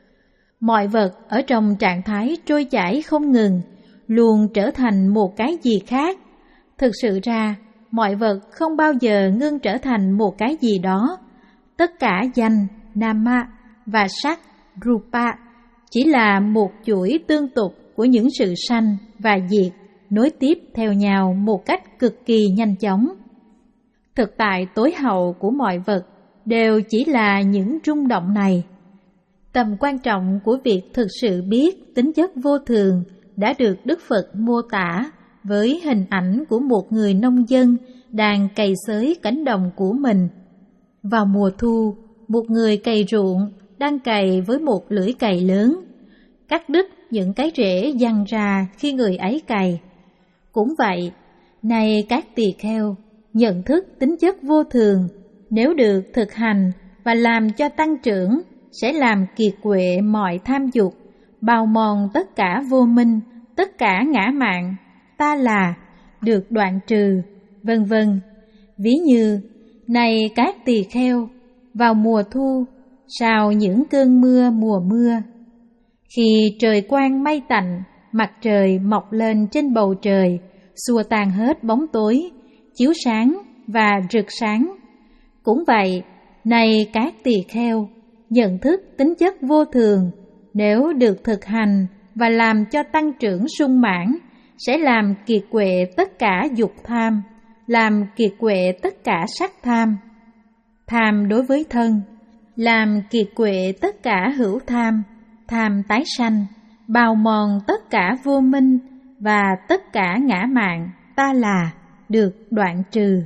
Mọi vật ở trong trạng thái trôi chảy không ngừng, luôn trở thành một cái gì khác. Thực sự ra, mọi vật không bao giờ ngưng trở thành một cái gì đó. Tất cả danh, nama và sắc, rupa chỉ là một chuỗi tương tục của những sự sanh và diệt, nối tiếp theo nhau một cách cực kỳ nhanh chóng. Thực tại tối hậu của mọi vật đều chỉ là những rung động này. Tầm quan trọng của việc thực sự biết tính chất vô thường đã được Đức Phật mô tả với hình ảnh của một người nông dân đang cày xới cánh đồng của mình. Vào mùa thu, một người cày ruộng đang cày với một lưỡi cày lớn, cắt đứt những cái rễ giăng ra khi người ấy cày. Cũng vậy, này các tỳ kheo, nhận thức tính chất vô thường, nếu được thực hành và làm cho tăng trưởng, sẽ làm kiệt quệ mọi tham dục, bào mòn tất cả vô minh, tất cả ngã mạn, ta là, được đoạn trừ, vân vân. Ví như, này các tỳ kheo, vào mùa thu, sau những cơn mưa mùa mưa, khi trời quang mây tạnh, mặt trời mọc lên trên bầu trời, xua tan hết bóng tối, chiếu sáng và rực sáng. Cũng vậy, này các tỳ kheo, nhận thức tính chất vô thường, nếu được thực hành và làm cho tăng trưởng sung mãn, sẽ làm kiệt quệ tất cả dục tham, làm kiệt quệ tất cả sắc tham. Tham đối với thân, làm kiệt quệ tất cả hữu tham, tham tái sanh, bào mòn tất cả vô minh và tất cả ngã mạn, ta là, được đoạn trừ.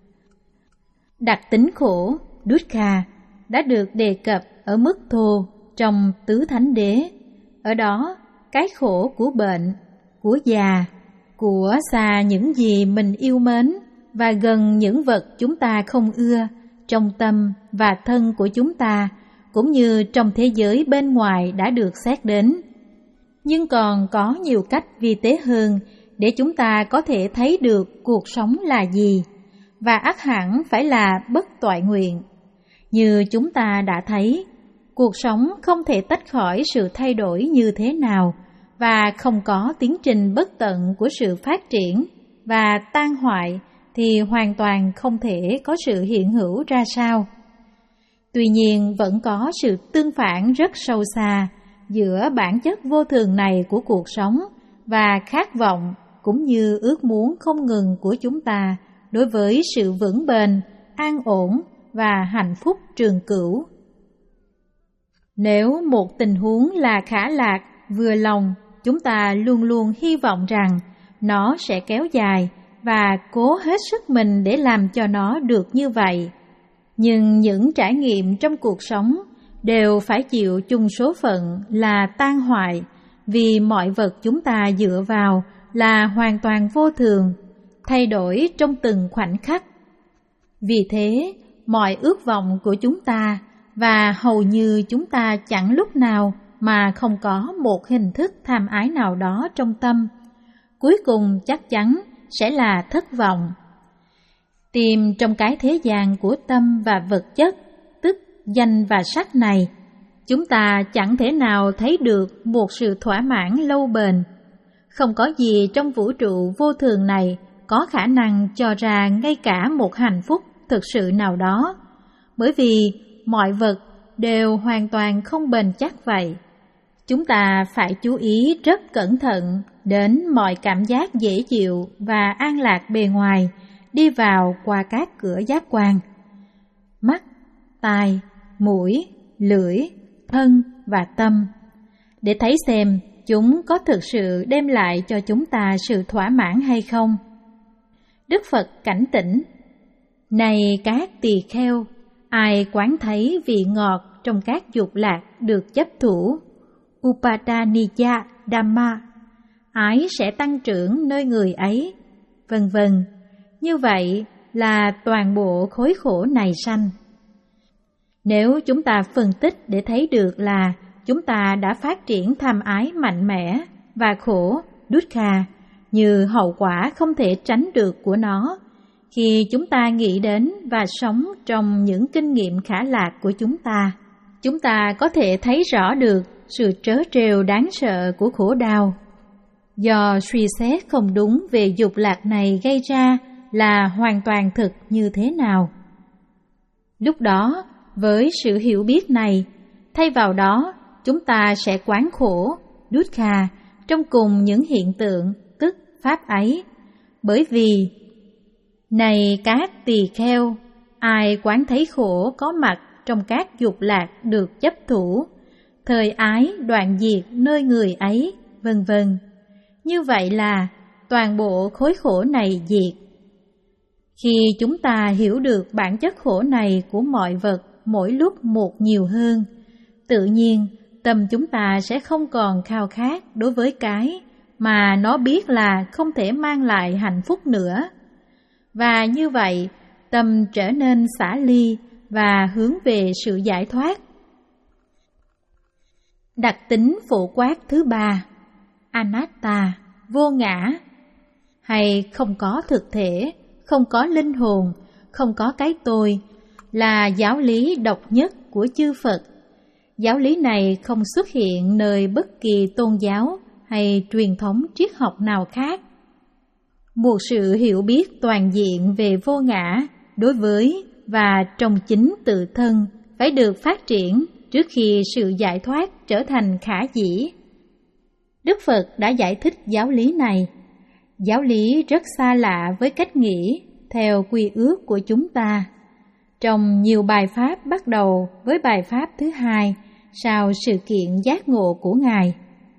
Đặc tính khổ, dukkha, đã được đề cập ở mức thô trong Tứ Thánh Đế. Ở đó, cái khổ của bệnh, của già, của xa những gì mình yêu mến và gần những vật chúng ta không ưa, trong tâm và thân của chúng ta, cũng như trong thế giới bên ngoài đã được xét đến. Nhưng còn có nhiều cách vi tế hơn để chúng ta có thể thấy được cuộc sống là gì, và ắt hẳn phải là bất toại nguyện. Như chúng ta đã thấy, cuộc sống không thể tách khỏi sự thay đổi như thế nào, và không có tiến trình bất tận của sự phát triển và tan hoại thì hoàn toàn không thể có sự hiện hữu ra sao. Tuy nhiên vẫn có sự tương phản rất sâu xa giữa bản chất vô thường này của cuộc sống và khát vọng cũng như ước muốn không ngừng của chúng ta đối với sự vững bền, an ổn và hạnh phúc trường cửu. Nếu một tình huống là khả lạc, vừa lòng, chúng ta luôn luôn hy vọng rằng nó sẽ kéo dài và cố hết sức mình để làm cho nó được như vậy. Nhưng những trải nghiệm trong cuộc sống đều phải chịu chung số phận là tan hoại, vì mọi vật chúng ta dựa vào là hoàn toàn vô thường, thay đổi trong từng khoảnh khắc. Vì thế, mọi ước vọng của chúng ta và hầu như chúng ta chẳng lúc nào mà không có một hình thức tham ái nào đó trong tâm, cuối cùng chắc chắn sẽ là thất vọng. Tìm trong cái thế gian của tâm và vật chất, tức danh và sắc này, chúng ta chẳng thể nào thấy được một sự thỏa mãn lâu bền. Không có gì trong vũ trụ vô thường này có khả năng cho ra ngay cả một hạnh phúc thực sự nào đó, bởi vì mọi vật đều hoàn toàn không bền chắc vậy. Chúng ta phải chú ý rất cẩn thận đến mọi cảm giác dễ chịu và an lạc bề ngoài đi vào qua các cửa giác quan: mắt, tai, mũi, lưỡi, thân và tâm, để thấy xem chúng có thực sự đem lại cho chúng ta sự thỏa mãn hay không. Đức Phật cảnh tỉnh: này các tỳ kheo, ai quán thấy vị ngọt trong các dục lạc được chấp thủ, Upadaniya Dhamma, ái sẽ tăng trưởng nơi người ấy, vân vân. Như vậy là toàn bộ khối khổ này sanh. Nếu chúng ta phân tích để thấy được là chúng ta đã phát triển tham ái mạnh mẽ và khổ, dukkha, như hậu quả không thể tránh được của nó, khi chúng ta nghĩ đến và sống trong những kinh nghiệm khả lạc của chúng ta, chúng ta có thể thấy rõ được sự trớ trêu đáng sợ của khổ đau do suy xét không đúng về dục lạc này gây ra là hoàn toàn thực như thế nào. Lúc đó, với sự hiểu biết này, thay vào đó chúng ta sẽ quán khổ, dukkha, trong cùng những hiện tượng, tức pháp ấy. Bởi vì, này các tỳ kheo, ai quán thấy khổ có mặt trong các dục lạc được chấp thủ, thời ái đoạn diệt nơi người ấy, vân vân. Như vậy là toàn bộ khối khổ này diệt. Khi chúng ta hiểu được bản chất khổ này của mọi vật mỗi lúc một nhiều hơn, tự nhiên tâm chúng ta sẽ không còn khao khát đối với cái mà nó biết là không thể mang lại hạnh phúc nữa. Và như vậy, tâm trở nên xả ly và hướng về sự giải thoát. Đặc tính phổ quát thứ ba, anatta, vô ngã, hay không có thực thể, không có linh hồn, không có cái tôi, là giáo lý độc nhất của chư Phật. Giáo lý này không xuất hiện nơi bất kỳ tôn giáo hay truyền thống triết học nào khác. Một sự hiểu biết toàn diện về vô ngã đối với và trong chính tự thân phải được phát triển trước khi sự giải thoát trở thành khả dĩ. Đức Phật đã giải thích giáo lý này. Giáo lý rất xa lạ với cách nghĩ theo quy ước của chúng ta. Trong nhiều bài pháp bắt đầu với bài pháp thứ hai sau sự kiện giác ngộ của Ngài.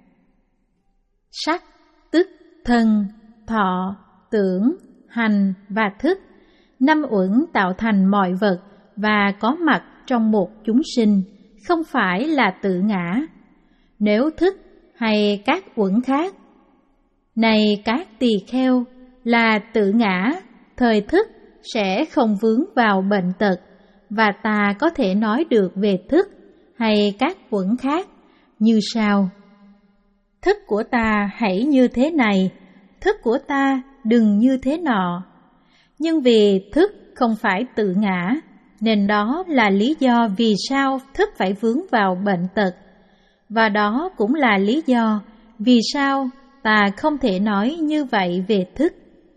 Sắc, tức thân, thọ, tưởng, hành và thức, năm uẩn tạo thành mọi vật và có mặt trong một chúng sinh, không phải là tự ngã. Nếu thức hay các uẩn khác, này các tỳ kheo, là tự ngã, thời thức sẽ không vướng vào bệnh tật, và ta có thể nói được về thức hay các uẩn khác như sau: thức của ta hãy như thế này, thức của ta đừng như thế nọ. Nhưng vì thức không phải tự ngã, nên đó là lý do vì sao thức phải vướng vào bệnh tật, và đó cũng là lý do vì sao ta không thể nói như vậy về thức.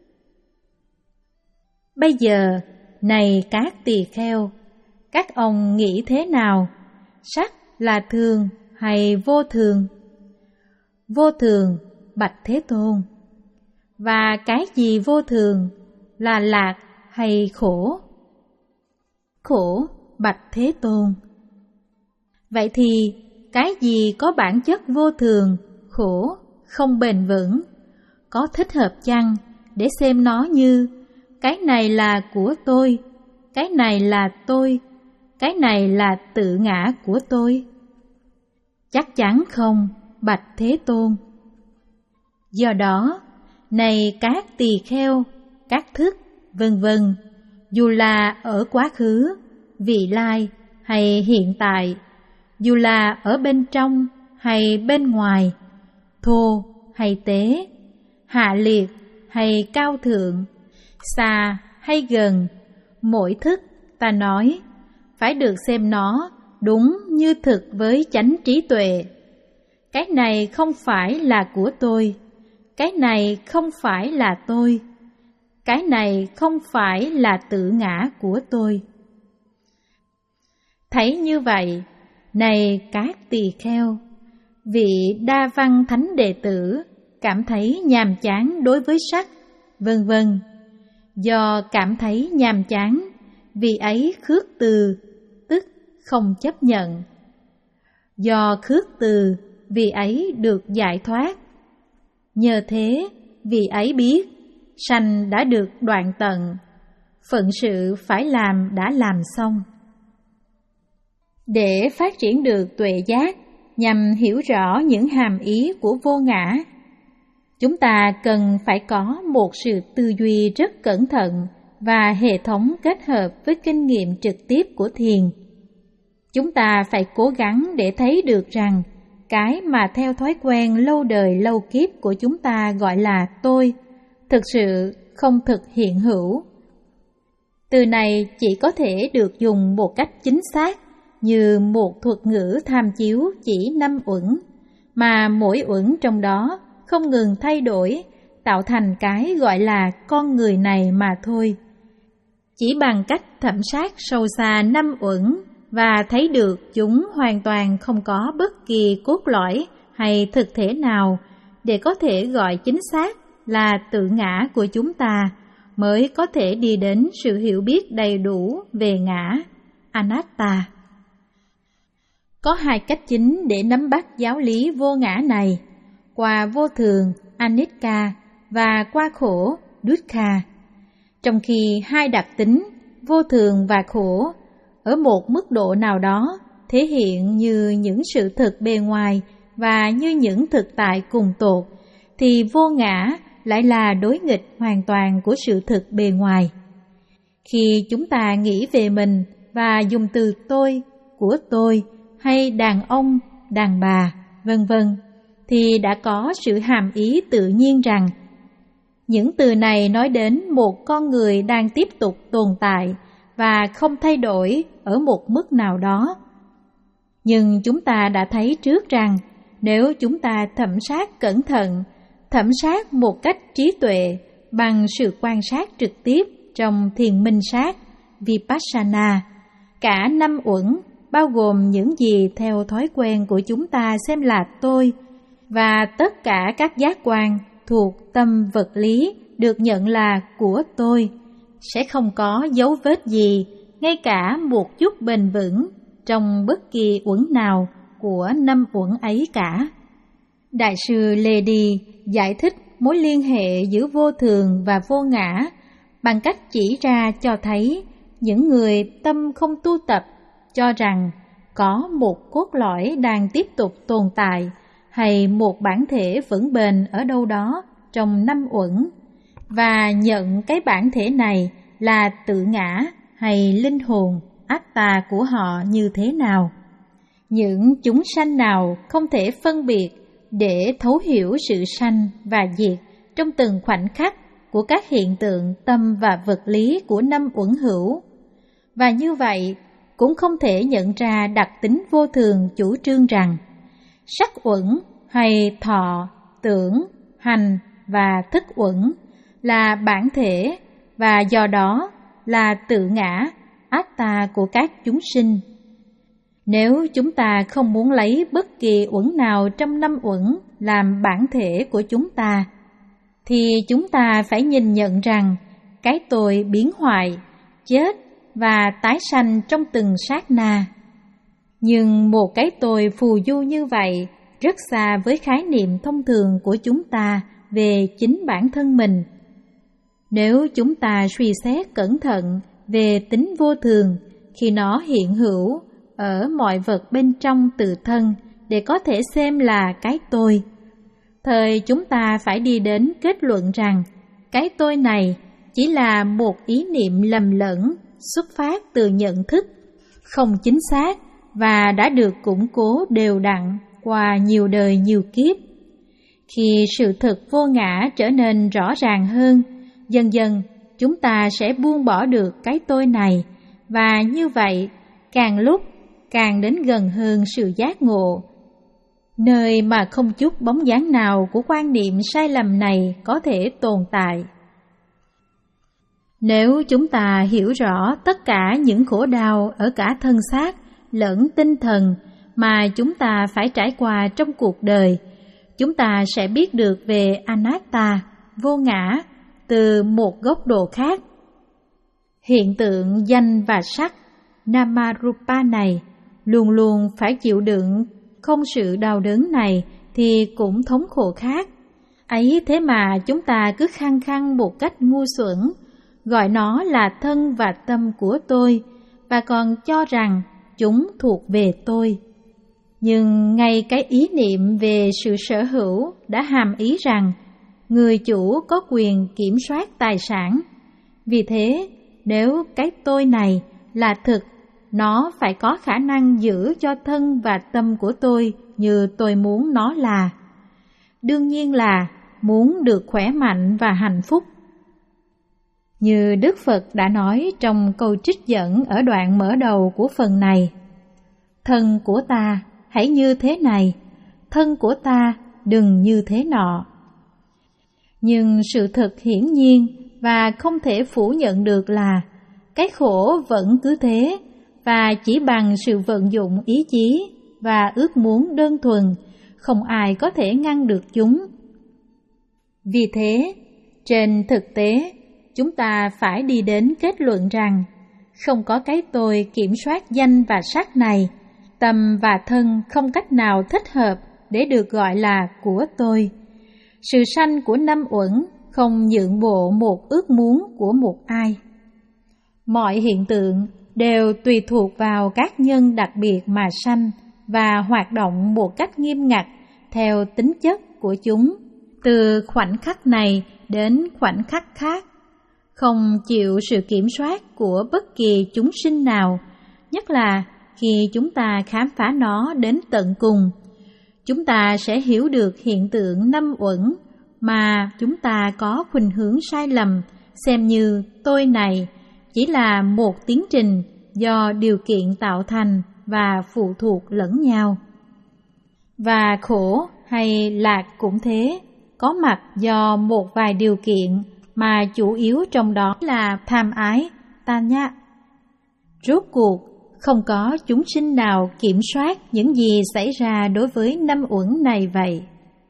Bây giờ, này các tỳ kheo, các ông nghĩ thế nào? Sắc là thường hay vô thường? Vô thường, bạch Thế Tôn. Và cái gì vô thường, là lạc hay khổ? Khổ, bạch Thế Tôn. Vậy thì, cái gì có bản chất vô thường, khổ, không bền vững, có thích hợp chăng để xem nó như cái này là của tôi, cái này là tôi, cái này là tự ngã của tôi? Chắc chắn không. bạch Thế Tôn. Do đó, này các tỳ kheo, các thức, vân vân, dù là ở quá khứ, vị lai hay hiện tại, dù là ở bên trong hay bên ngoài, thô hay tế, hạ liệt hay cao thượng, xa hay gần, mỗi thức ta nói phải được xem nó đúng như thực với chánh trí tuệ. Cái này không phải là của tôi, cái này không phải là tôi, cái này không phải là tự ngã của tôi. Thấy như vậy, này các tỳ kheo, vị đa văn thánh đệ tử cảm thấy nhàm chán đối với sắc, vân vân. Do cảm thấy nhàm chán, vị ấy khước từ, tức không chấp nhận. Do khước từ, vị ấy được giải thoát. Nhờ thế, vị ấy biết sanh đã được đoạn tận, phận sự phải làm đã làm xong. Để phát triển được tuệ giác nhằm hiểu rõ những hàm ý của vô ngã, chúng ta cần phải có một sự tư duy rất cẩn thận và hệ thống kết hợp với kinh nghiệm trực tiếp của thiền. Chúng ta phải cố gắng để thấy được rằng cái mà theo thói quen lâu đời lâu kiếp của chúng ta gọi là tôi, thực sự không thực hiện hữu. Từ này chỉ có thể được dùng một cách chính xác như một thuật ngữ tham chiếu chỉ năm uẩn, mà mỗi uẩn trong đó không ngừng thay đổi, tạo thành cái gọi là con người này mà thôi. Chỉ bằng cách thẩm sát sâu xa năm uẩn và thấy được chúng hoàn toàn không có bất kỳ cốt lõi hay thực thể nào để có thể gọi chính xác là tự ngã của chúng ta, mới có thể đi đến sự hiểu biết đầy đủ về ngã, anatta. Có hai cách chính để nắm bắt giáo lý vô ngã này, qua vô thường, anicca, và qua khổ, dukkha. Trong khi hai đặc tính, vô thường và khổ, ở một mức độ nào đó thể hiện như những sự thực bề ngoài và như những thực tại cùng tột, thì vô ngã lại là đối nghịch hoàn toàn của sự thực bề ngoài. Khi chúng ta nghĩ về mình và dùng từ tôi, của tôi, hay đàn ông, đàn bà, vân vân, thì đã có sự hàm ý tự nhiên rằng những từ này nói đến một con người đang tiếp tục tồn tại và không thay đổi ở một mức nào đó. Nhưng chúng ta đã thấy trước rằng nếu chúng ta thẩm sát cẩn thận, thẩm sát một cách trí tuệ bằng sự quan sát trực tiếp trong thiền minh sát, vipassana, cả năm uẩn, bao gồm những gì theo thói quen của chúng ta xem là tôi, và tất cả các giác quan thuộc tâm vật lý được nhận là của tôi, sẽ không có dấu vết gì, ngay cả một chút bền vững, trong bất kỳ uẩn nào của năm uẩn ấy cả. Đại sư Lê Đi giải thích mối liên hệ giữa vô thường và vô ngã bằng cách chỉ ra cho thấy những người tâm không tu tập cho rằng có một cốt lõi đang tiếp tục tồn tại hay một bản thể vững bền ở đâu đó trong năm uẩn, và nhận cái bản thể này là tự ngã hay linh hồn, atta của họ như thế nào. Những chúng sanh nào không thể phân biệt để thấu hiểu sự sanh và diệt trong từng khoảnh khắc của các hiện tượng tâm và vật lý của năm uẩn hữu, và như vậy cũng không thể nhận ra đặc tính vô thường chủ trương rằng sắc uẩn hay thọ, tưởng, hành và thức uẩn là bản thể và do đó là tự ngã, atta của các chúng sinh. Nếu chúng ta không muốn lấy bất kỳ uẩn nào trong năm uẩn làm bản thể của chúng ta, thì chúng ta phải nhìn nhận rằng cái tôi biến hoại, chết và tái sanh trong từng sát na. Nhưng một cái tôi phù du như vậy rất xa với khái niệm thông thường của chúng ta về chính bản thân mình. Nếu chúng ta suy xét cẩn thận về tính vô thường khi nó hiện hữu ở mọi vật bên trong tự thân để có thể xem là cái tôi. Thời chúng ta phải đi đến kết luận rằng cái tôi này chỉ là một ý niệm lầm lẫn xuất phát từ nhận thức không chính xác và đã được củng cố đều đặn qua nhiều đời nhiều kiếp. Khi sự thực vô ngã trở nên rõ ràng hơn, dần dần chúng ta sẽ buông bỏ được cái tôi này, và như vậy càng lúc càng đến gần hơn sự giác ngộ, nơi mà không chút bóng dáng nào của quan niệm sai lầm này có thể tồn tại. Nếu chúng ta hiểu rõ tất cả những khổ đau ở cả thân xác lẫn tinh thần mà chúng ta phải trải qua trong cuộc đời, chúng ta sẽ biết được về anatta, vô ngã, từ một góc độ khác. Hiện tượng danh và sắc, Namarupa này, luôn luôn phải chịu đựng không sự đau đớn này thì cũng thống khổ khác. Ấy thế mà chúng ta cứ khăng khăng một cách ngu xuẩn, gọi nó là thân và tâm của tôi, và còn cho rằng chúng thuộc về tôi. Nhưng ngay cái ý niệm về sự sở hữu đã hàm ý rằng người chủ có quyền kiểm soát tài sản. Vì thế, nếu cái tôi này là thực, nó phải có khả năng giữ cho thân và tâm của tôi như tôi muốn nó là. Đương nhiên là muốn được khỏe mạnh và hạnh phúc. Như Đức Phật đã nói trong câu trích dẫn ở đoạn mở đầu của phần này: thân của ta hãy như thế này, thân của ta đừng như thế nọ. Nhưng sự thật hiển nhiên và không thể phủ nhận được là cái khổ vẫn cứ thế, và chỉ bằng sự vận dụng ý chí và ước muốn đơn thuần, không ai có thể ngăn được chúng. Vì thế, trên thực tế, chúng ta phải đi đến kết luận rằng không có cái tôi kiểm soát danh và sắc này, tâm và thân không cách nào thích hợp để được gọi là của tôi. Sự sanh của năm uẩn không nhượng bộ một ước muốn của một ai. Mọi hiện tượng đều tùy thuộc vào các nhân đặc biệt mà sanh và hoạt động một cách nghiêm ngặt theo tính chất của chúng, từ khoảnh khắc này đến khoảnh khắc khác, không chịu sự kiểm soát của bất kỳ chúng sinh nào, nhất là khi chúng ta khám phá nó đến tận cùng. Chúng ta sẽ hiểu được hiện tượng năm uẩn mà chúng ta có khuynh hướng sai lầm xem như tôi này chỉ là một tiến trình do điều kiện tạo thành và phụ thuộc lẫn nhau. Và khổ hay lạc cũng thế, có mặt do một vài điều kiện mà chủ yếu trong đó là tham ái, tanya. Rốt cuộc, không có chúng sinh nào kiểm soát những gì xảy ra đối với năm uẩn này vậy.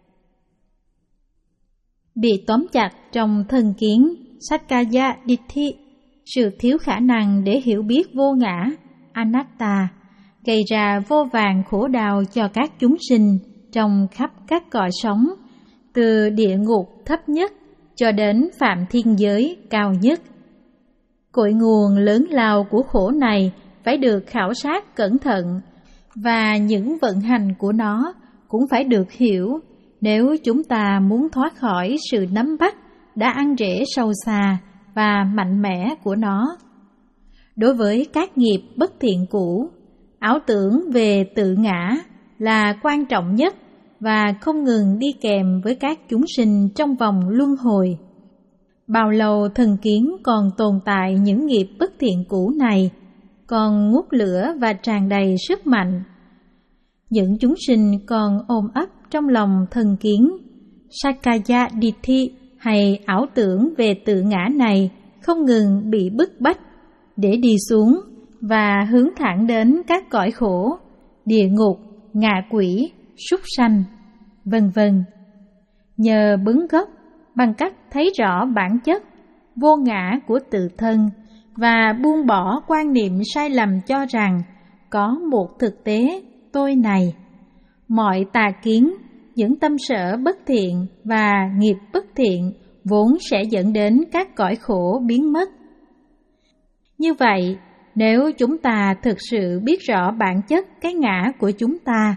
Bị tóm chặt trong thân kiến, Sakkaya Ditthi, sự thiếu khả năng để hiểu biết vô ngã, anatta, gây ra vô vàn khổ đau cho các chúng sinh trong khắp các cõi sống, từ địa ngục thấp nhất cho đến phạm thiên giới cao nhất. Cội nguồn lớn lao của khổ này phải được khảo sát cẩn thận, và những vận hành của nó cũng phải được hiểu nếu chúng ta muốn thoát khỏi sự nắm bắt đã ăn rễ sâu xa và mạnh mẽ của nó. Đối với các nghiệp bất thiện cũ, ảo tưởng về tự ngã là quan trọng nhất và không ngừng đi kèm với các chúng sinh trong vòng luân hồi. Bao lâu thần kiến còn tồn tại những nghiệp bất thiện cũ này, còn ngút lửa và tràn đầy sức mạnh. Những chúng sinh còn ôm ấp trong lòng thần kiến, Sakkaya Ditthi hay ảo tưởng về tự ngã này không ngừng bị bức bách để đi xuống và hướng thẳng đến các cõi khổ, địa ngục, ngạ quỷ, súc sanh, vân vân. Nhờ bứng gốc bằng cách thấy rõ bản chất vô ngã của tự thân và buông bỏ quan niệm sai lầm cho rằng có một thực tế tôi này, mọi tà kiến, những tâm sở bất thiện và nghiệp bất thiện vốn sẽ dẫn đến các cõi khổ biến mất. Như vậy, nếu chúng ta thực sự biết rõ bản chất cái ngã của chúng ta,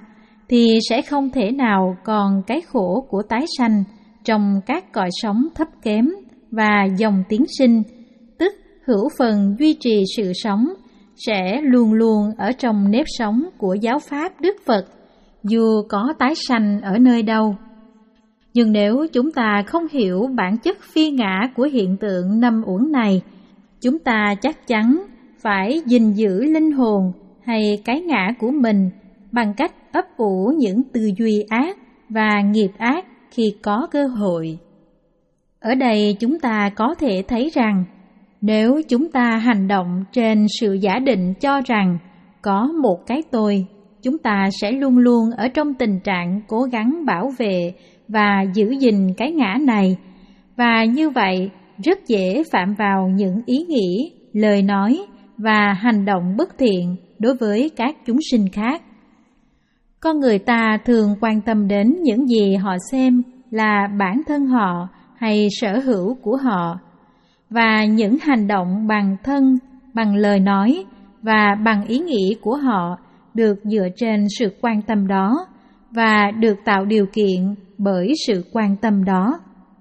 thì sẽ không thể nào còn cái khổ của tái sanh trong các cõi sống thấp kém và dòng tiến sinh, tức hữu phần duy trì sự sống, sẽ luôn luôn ở trong nếp sống của giáo pháp Đức Phật, dù có tái sanh ở nơi đâu. Nhưng nếu chúng ta không hiểu bản chất phi ngã của hiện tượng năm uẩn này, chúng ta chắc chắn phải gìn giữ linh hồn hay cái ngã của mình bằng cách ấp ủ những tư duy ác và nghiệp ác khi có cơ hội. Ở đây chúng ta có thể thấy rằng, nếu chúng ta hành động trên sự giả định cho rằng có một cái tôi, chúng ta sẽ luôn luôn ở trong tình trạng cố gắng bảo vệ và giữ gìn cái ngã này, và như vậy rất dễ phạm vào những ý nghĩ, lời nói và hành động bất thiện đối với các chúng sinh khác. Con người ta thường quan tâm đến những gì họ xem là bản thân họ hay sở hữu của họ, và những hành động bằng thân, bằng lời nói và bằng ý nghĩ của họ được dựa trên sự quan tâm đó và được tạo điều kiện bởi sự quan tâm đó.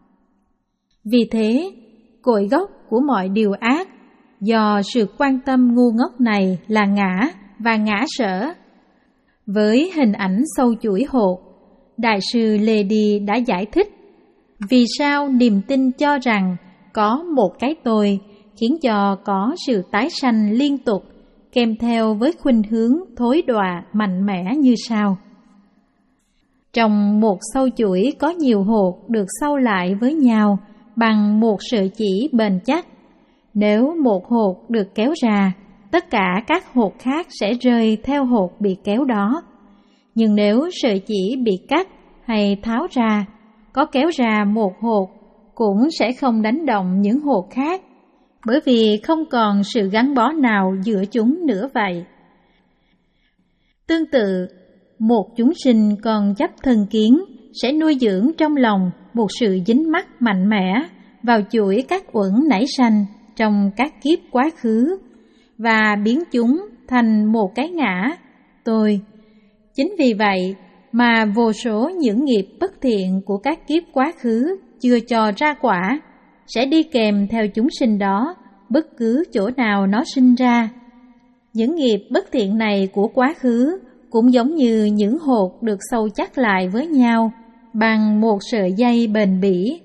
Vì thế, cội gốc của mọi điều ác do sự quan tâm ngu ngốc này là ngã và ngã sở. Với hình ảnh sâu chuỗi hột, Đại sư Lê Đi đã giải thích vì sao niềm tin cho rằng có một cái tôi khiến cho có sự tái sanh liên tục, kèm theo với khuynh hướng thối đọa mạnh mẽ như sau. Trong một sâu chuỗi có nhiều hột được xâu lại với nhau bằng một sợi chỉ bền chắc. Nếu một hột được kéo ra, tất cả các hột khác sẽ rơi theo hột bị kéo đó. Nhưng nếu sợi chỉ bị cắt hay tháo ra, có kéo ra một hột cũng sẽ không đánh động những hột khác, bởi vì không còn sự gắn bó nào giữa chúng nữa vậy. Tương tự, một chúng sinh còn chấp thân kiến sẽ nuôi dưỡng trong lòng một sự dính mắc mạnh mẽ vào chuỗi các uẩn nảy sanh trong các kiếp quá khứ và biến chúng thành một cái ngã, tôi. Chính vì vậy mà vô số những nghiệp bất thiện của các kiếp quá khứ chưa cho ra quả sẽ đi kèm theo chúng sinh đó bất cứ chỗ nào nó sinh ra. Những nghiệp bất thiện này của quá khứ cũng giống như những hột được xâu chắc lại với nhau bằng một sợi dây bền bỉ.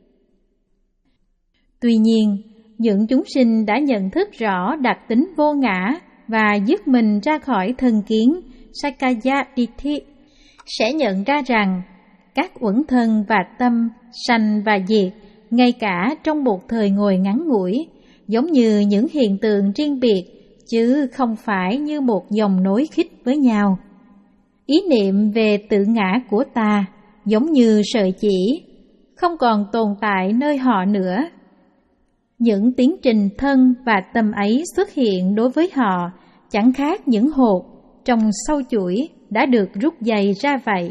Tuy nhiên, những chúng sinh đã nhận thức rõ đặc tính vô ngã và dứt mình ra khỏi thân kiến Sakaya Ditti sẽ nhận ra rằng các uẩn thân và tâm sanh và diệt ngay cả trong một thời ngồi ngắn ngủi, giống như những hiện tượng riêng biệt chứ không phải như một dòng nối khít với nhau. Ý niệm về tự ngã của ta giống như sợi chỉ, không còn tồn tại nơi họ nữa. Những tiến trình thân và tâm ấy xuất hiện đối với họ chẳng khác những hột trong sâu chuỗi đã được rút dây ra vậy.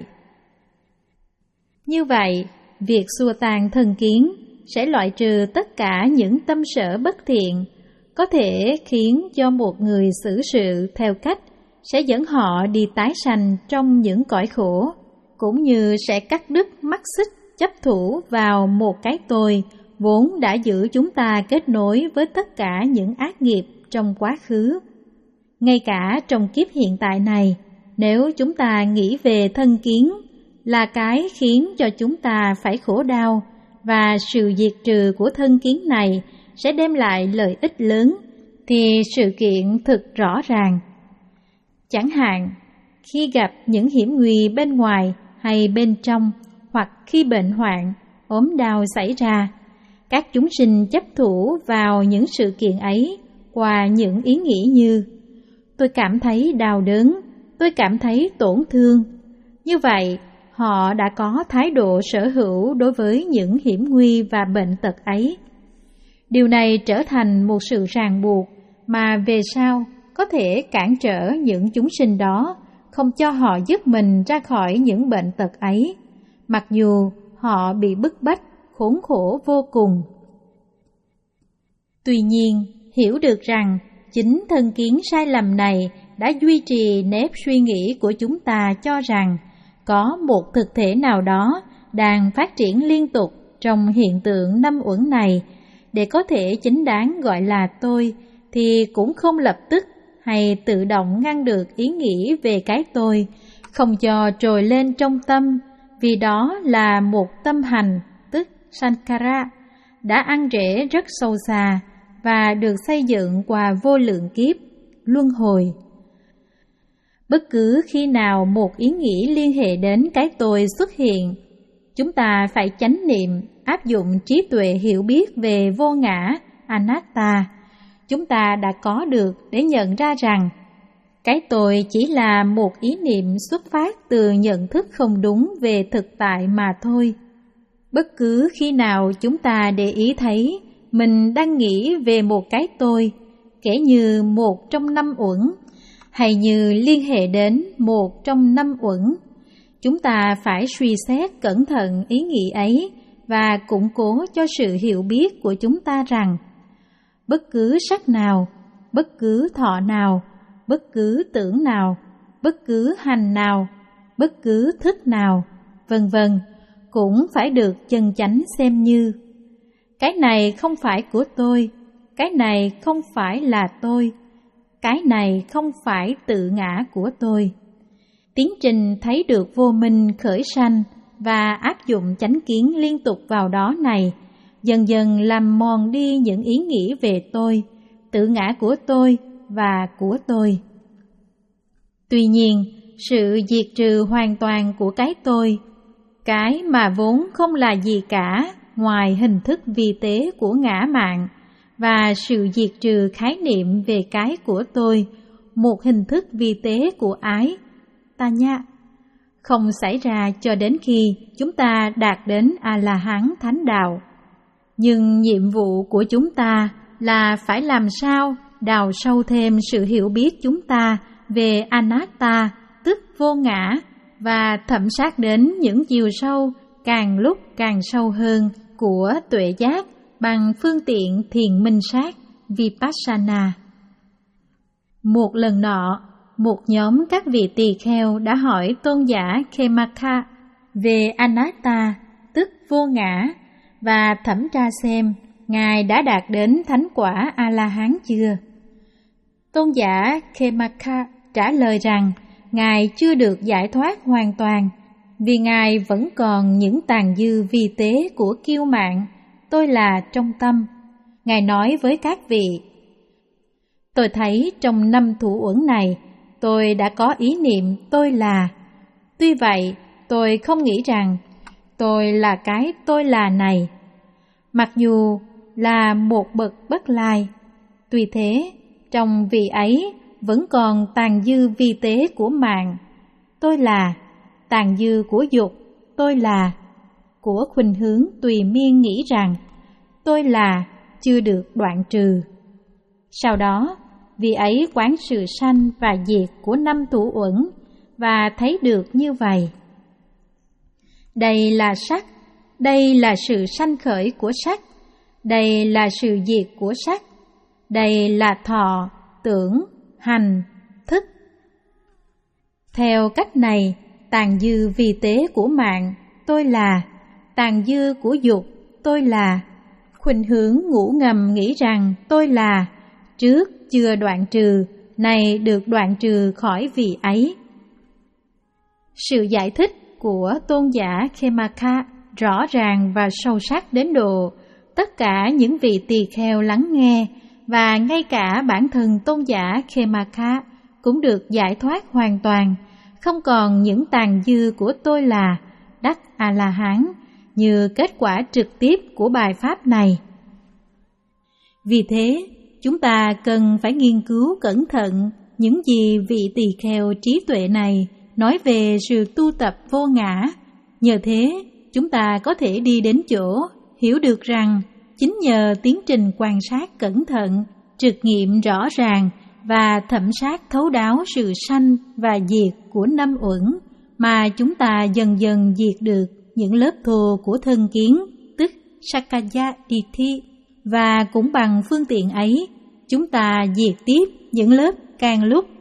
Như vậy, việc xua tan thân kiến sẽ loại trừ tất cả những tâm sở bất thiện, có thể khiến cho một người xử sự theo cách sẽ dẫn họ đi tái sanh trong những cõi khổ, cũng như sẽ cắt đứt mắc xích chấp thủ vào một cái tôi vốn đã giữ chúng ta kết nối với tất cả những ác nghiệp trong quá khứ. Ngay cả trong kiếp hiện tại này, nếu chúng ta nghĩ về thân kiến là cái khiến cho chúng ta phải khổ đau, và sự diệt trừ của thân kiến này sẽ đem lại lợi ích lớn, thì sự kiện thực rõ ràng. Chẳng hạn, khi gặp những hiểm nguy bên ngoài hay bên trong, hoặc khi bệnh hoạn, ốm đau xảy ra, các chúng sinh chấp thủ vào những sự kiện ấy qua những ý nghĩ như: tôi cảm thấy đau đớn, tôi cảm thấy tổn thương. Như vậy, họ đã có thái độ sở hữu đối với những hiểm nguy và bệnh tật ấy. Điều này trở thành một sự ràng buộc mà về sau có thể cản trở những chúng sinh đó, không cho họ dứt mình ra khỏi những bệnh tật ấy, mặc dù họ bị bức bách, khốn khổ vô cùng. Tuy nhiên, hiểu được rằng chính thân kiến sai lầm này đã duy trì nếp suy nghĩ của chúng ta cho rằng có một thực thể nào đó đang phát triển liên tục trong hiện tượng năm uẩn này để có thể chính đáng gọi là tôi, thì cũng không lập tức hay tự động ngăn được ý nghĩ về cái tôi, không cho trồi lên trong tâm, vì đó là một tâm hành, tức Sankara, đã ăn rễ rất sâu xa và được xây dựng qua vô lượng kiếp, luân hồi. Bất cứ khi nào một ý nghĩ liên hệ đến cái tôi xuất hiện, chúng ta phải chánh niệm, áp dụng trí tuệ hiểu biết về vô ngã, anatta, chúng ta đã có được để nhận ra rằng cái tôi chỉ là một ý niệm xuất phát từ nhận thức không đúng về thực tại mà thôi. Bất cứ khi nào chúng ta để ý thấy mình đang nghĩ về một cái tôi, kể như một trong năm uẩn, hay như liên hệ đến một trong năm uẩn, chúng ta phải suy xét cẩn thận ý nghĩ ấy và củng cố cho sự hiểu biết của chúng ta rằng bất cứ sắc nào, bất cứ thọ nào, bất cứ tưởng nào, bất cứ hành nào, bất cứ thức nào, vân vân, cũng phải được chân chánh xem như cái này không phải của tôi, cái này không phải là tôi, cái này không phải tự ngã của tôi. Tiến trình thấy được vô minh khởi sanh và áp dụng chánh kiến liên tục vào đó này, dần dần làm mòn đi những ý nghĩ về tôi, tự ngã của tôi và của tôi. Tuy nhiên, sự diệt trừ hoàn toàn của cái tôi, cái mà vốn không là gì cả ngoài hình thức vi tế của ngã mạn, và sự diệt trừ khái niệm về cái của tôi, một hình thức vi tế của ái, tanya, không xảy ra cho đến khi chúng ta đạt đến A-la-hán thánh đạo. Nhưng nhiệm vụ của chúng ta là phải làm sao đào sâu thêm sự hiểu biết chúng ta về anatta, tức vô ngã, và thẩm sát đến những chiều sâu càng lúc càng sâu hơn của tuệ giác bằng phương tiện thiền minh sát, vipassana. Một lần nọ, một nhóm các vị tỳ kheo đã hỏi tôn giả Khemaka về anatta, tức vô ngã, và thẩm tra xem Ngài đã đạt đến thánh quả A-la-hán chưa. Tôn giả Khemaka trả lời rằng Ngài chưa được giải thoát hoàn toàn, vì Ngài vẫn còn những tàn dư vi tế của kiêu mạn, tôi là trong tâm. Ngài nói với các vị, tôi thấy trong năm thủ uẩn này, tôi đã có ý niệm tôi là. Tuy vậy, tôi không nghĩ rằng tôi là cái tôi là này, mặc dù là một bậc bất lai. Tuy thế, trong vị ấy vẫn còn tàn dư vi tế của mạng, tôi là, tàn dư của dục, tôi là, của khuynh hướng tùy miên nghĩ rằng tôi là chưa được đoạn trừ. Sau đó, vị ấy quán sự sanh và diệt của năm thủ uẩn và thấy được như vậy. Đây là sắc, đây là sự sanh khởi của sắc, đây là sự diệt của sắc, đây là thọ, tưởng, hành, thức. Theo cách này, tàn dư vi tế của mạng, tôi là, tàn dư của dục, tôi là, khuynh hướng ngủ ngầm nghĩ rằng tôi là, trước chưa đoạn trừ, này được đoạn trừ khỏi vị ấy. Sự giải thích của tôn giả Khemaka rõ ràng và sâu sắc đến độ tất cả những vị tỳ kheo lắng nghe, và ngay cả bản thân tôn giả Khemaka cũng được giải thoát hoàn toàn, không còn những tàn dư của tôi là, đắc A-la-hán, như kết quả trực tiếp của bài pháp này. Vì thế, chúng ta cần phải nghiên cứu cẩn thận những gì vị tỳ kheo trí tuệ này nói về sự tu tập vô ngã. Nhờ thế, chúng ta có thể đi đến chỗ hiểu được rằng chính nhờ tiến trình quan sát cẩn thận, trực nghiệm rõ ràng và thẩm sát thấu đáo sự sanh và diệt của năm uẩn mà chúng ta dần dần diệt được những lớp thô của thân kiến, tức Sakaya Ditti, và cũng bằng phương tiện ấy, chúng ta diệt tiếp những lớp càng lúc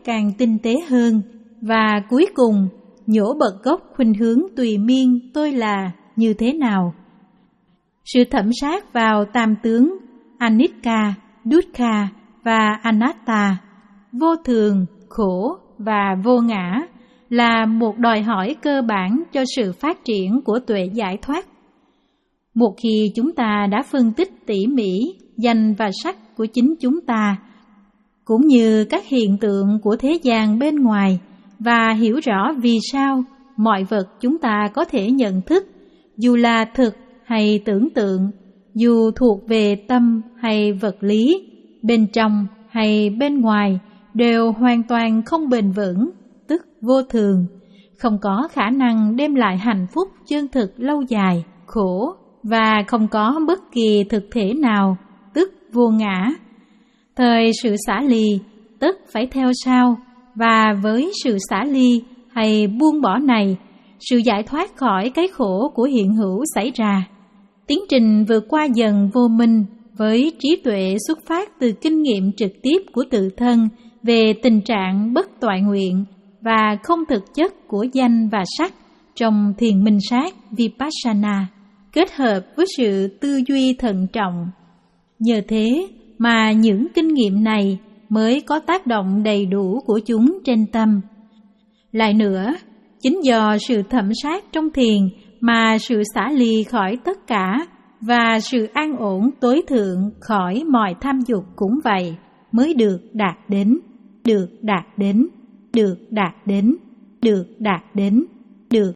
càng tinh tế hơn, và cuối cùng nhổ bật gốc khuynh hướng tùy miên tôi là như thế nào. Sự thẩm sát vào tam tướng Anicca, Dukkha và Anatta, vô thường, khổ và vô ngã là một đòi hỏi cơ bản cho sự phát triển của tuệ giải thoát. Một khi chúng ta đã phân tích tỉ mỉ danh và sắc của chính chúng ta, cũng như các hiện tượng của thế gian bên ngoài, và hiểu rõ vì sao mọi vật chúng ta có thể nhận thức, dù là thực hay tưởng tượng, dù thuộc về tâm hay vật lý, bên trong hay bên ngoài, đều hoàn toàn không bền vững, tức vô thường, không có khả năng đem lại hạnh phúc chân thực lâu dài, khổ, và không có bất kỳ thực thể nào, tức vô ngã. Thời sự xả ly, tất phải theo sau, và với sự xả ly hay buông bỏ này, sự giải thoát khỏi cái khổ của hiện hữu xảy ra. Tiến trình vượt qua dần vô minh với trí tuệ xuất phát từ kinh nghiệm trực tiếp của tự thân về tình trạng bất toại nguyện và không thực chất của danh và sắc trong thiền minh sát Vipassana, kết hợp với sự tư duy thận trọng. Nhờ thế mà những kinh nghiệm này mới có tác động đầy đủ của chúng trên tâm. Lại nữa, chính do sự thẩm sát trong thiền mà sự xả ly khỏi tất cả và sự an ổn tối thượng khỏi mọi tham dục cũng vậy mới được đạt đến, được đạt đến, được đạt đến, được đạt đến, được.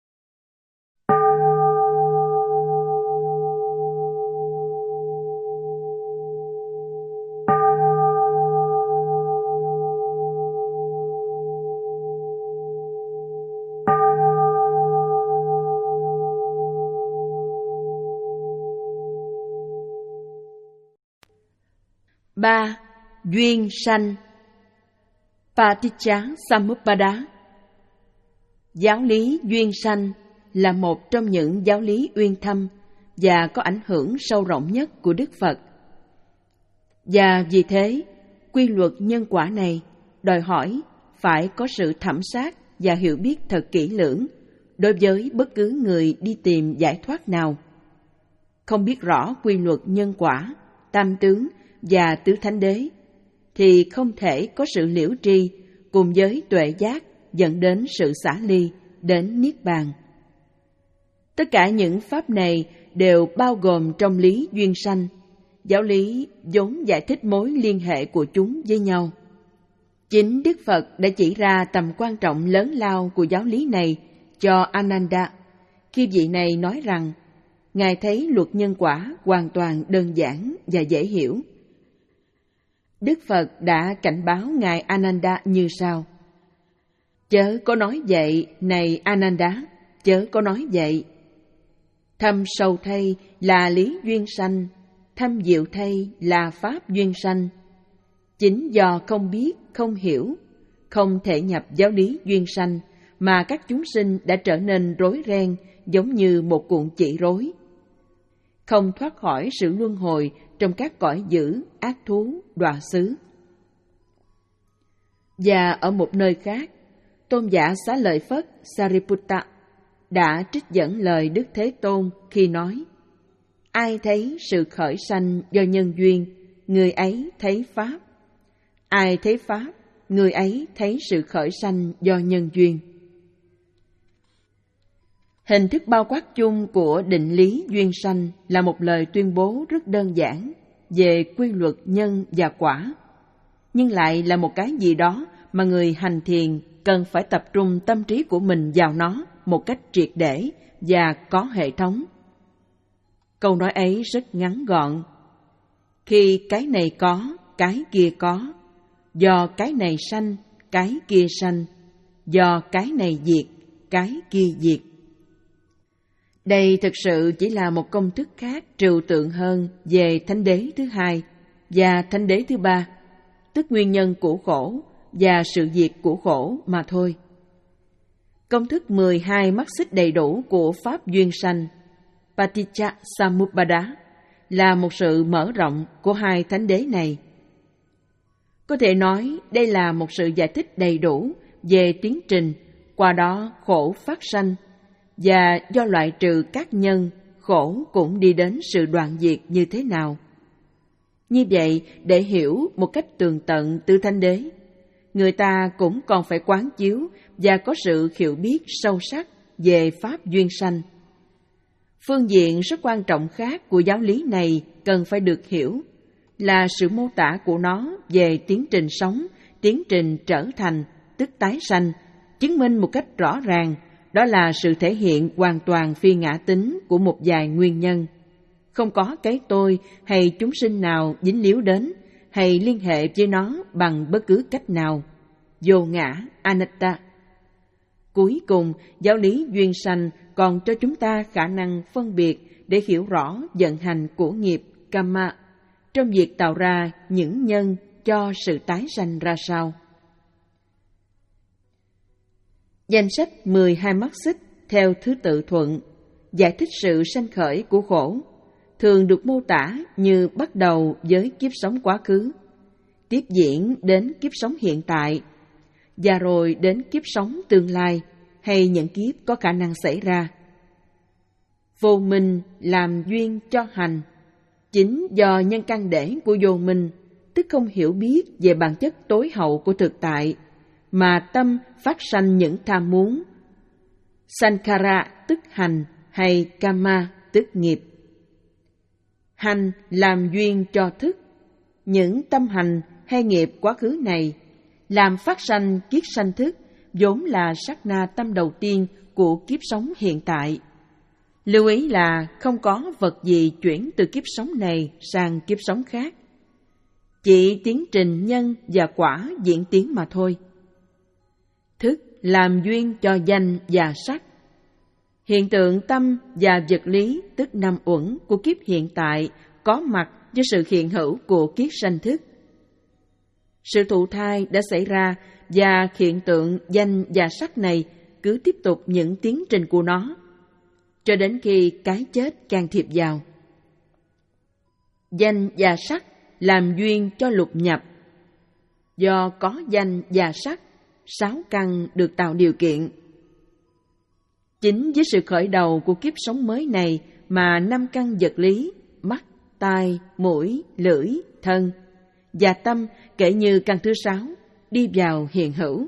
ba. Duyên sanh. Paticcasamuppada. Giáo lý duyên sanh là một trong những giáo lý uyên thâm và có ảnh hưởng sâu rộng nhất của Đức Phật. Và vì thế, quy luật nhân quả này đòi hỏi phải có sự thẩm sát và hiểu biết thật kỹ lưỡng đối với bất cứ người đi tìm giải thoát nào. Không biết rõ quy luật nhân quả, tam tướng và tứ thánh đế, thì không thể có sự liễu tri cùng với tuệ giác dẫn đến sự xả ly, đến niết bàn. Tất cả những pháp này đều bao gồm trong lý duyên sanh, giáo lý vốn giải thích mối liên hệ của chúng với nhau. Chính Đức Phật đã chỉ ra tầm quan trọng lớn lao của giáo lý này cho Ananda, khi vị này nói rằng Ngài thấy luật nhân quả hoàn toàn đơn giản và dễ hiểu. Đức Phật đã cảnh báo Ngài Ananda như sau: Chớ có nói vậy, này Ananda, chớ có nói vậy. Thâm sâu thay là lý duyên sanh, thâm diệu thay là pháp duyên sanh. Chính do không biết, không hiểu, không thể nhập giáo lý duyên sanh mà các chúng sinh đã trở nên rối ren giống như một cuộn chỉ rối, không thoát khỏi sự luân hồi trong các cõi dữ, ác thú, đọa xứ. Và ở một nơi khác, tôn giả Xá Lợi Phất Sariputta đã trích dẫn lời Đức Thế Tôn khi nói: Ai thấy sự khởi sanh do nhân duyên, người ấy thấy Pháp. Ai thấy Pháp, người ấy thấy sự khởi sanh do nhân duyên. Hình thức bao quát chung của định lý duyên sanh là một lời tuyên bố rất đơn giản về quy luật nhân và quả, nhưng lại là một cái gì đó mà người hành thiền cần phải tập trung tâm trí của mình vào nó một cách triệt để và có hệ thống. Câu nói ấy rất ngắn gọn. Khi cái này có, cái kia có. Do cái này sanh, cái kia sanh. Do cái này diệt, cái kia diệt. Đây thực sự chỉ là một công thức khác trừu tượng hơn về thánh đế thứ hai và thánh đế thứ ba, tức nguyên nhân của khổ và sự diệt của khổ mà thôi. Công thức mười hai mắt xích đầy đủ của pháp duyên sanh, Paticcasamuppada, là một sự mở rộng của hai thánh đế này. Có thể nói đây là một sự giải thích đầy đủ về tiến trình, qua đó khổ phát sanh, và do loại trừ các nhân, khổ cũng đi đến sự đoạn diệt như thế nào. Như vậy, để hiểu một cách tường tận từ Thánh Đế, người ta cũng còn phải quán chiếu và có sự hiểu biết sâu sắc về pháp duyên sanh. Phương diện rất quan trọng khác của giáo lý này cần phải được hiểu là sự mô tả của nó về tiến trình sống, tiến trình trở thành, tức tái sanh, chứng minh một cách rõ ràng đó là sự thể hiện hoàn toàn phi ngã tính của một vài nguyên nhân. Không có cái tôi hay chúng sinh nào dính líu đến hay liên hệ với nó bằng bất cứ cách nào. Vô ngã, anatta. Cuối cùng, giáo lý duyên sanh còn cho chúng ta khả năng phân biệt để hiểu rõ vận hành của nghiệp karma trong việc tạo ra những nhân cho sự tái sanh ra sao. Danh sách mười hai mắt xích theo thứ tự thuận giải thích sự sanh khởi của khổ, thường được mô tả như bắt đầu với kiếp sống quá khứ, tiếp diễn đến kiếp sống hiện tại, và rồi đến kiếp sống tương lai hay những kiếp có khả năng xảy ra. Vô minh làm duyên cho hành. Chính do nhân căn để của vô minh, tức không hiểu biết về bản chất tối hậu của thực tại, mà tâm phát sanh những tham muốn. Sankhara tức hành hay kama tức nghiệp. Hành làm duyên cho thức. Những tâm hành hay nghiệp quá khứ này làm phát sanh kiết sanh thức, vốn là sát na tâm đầu tiên của kiếp sống hiện tại. Lưu ý là không có vật gì chuyển từ kiếp sống này sang kiếp sống khác. Chỉ tiến trình nhân và quả diễn tiến mà thôi. Thức làm duyên cho danh và sắc. Hiện tượng tâm và vật lý, tức năm uẩn của kiếp hiện tại, có mặt do sự hiện hữu của kiết sanh thức. Sự thụ thai đã xảy ra và hiện tượng danh và sắc này cứ tiếp tục những tiến trình của nó, cho đến khi cái chết can thiệp vào. Danh và sắc làm duyên cho lục nhập. Do có danh và sắc, sáu căn được tạo điều kiện. Chính với sự khởi đầu của kiếp sống mới này mà năm căn vật lý, mắt, tai, mũi, lưỡi, thân và tâm kể như căn thứ sáu đi vào hiện hữu.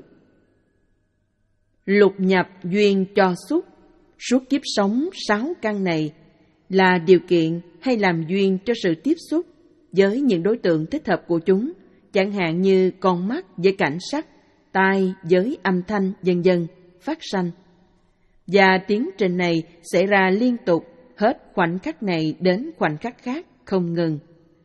Lục nhập duyên cho xúc. Suốt kiếp sống sáu căn này là điều kiện hay làm duyên cho sự tiếp xúc với những đối tượng thích hợp của chúng, chẳng hạn như con mắt với cảnh sắc, tai với âm thanh, vân vân phát sanh. Và tiến trình này xảy ra liên tục, hết khoảnh khắc này đến khoảnh khắc khác không ngừng.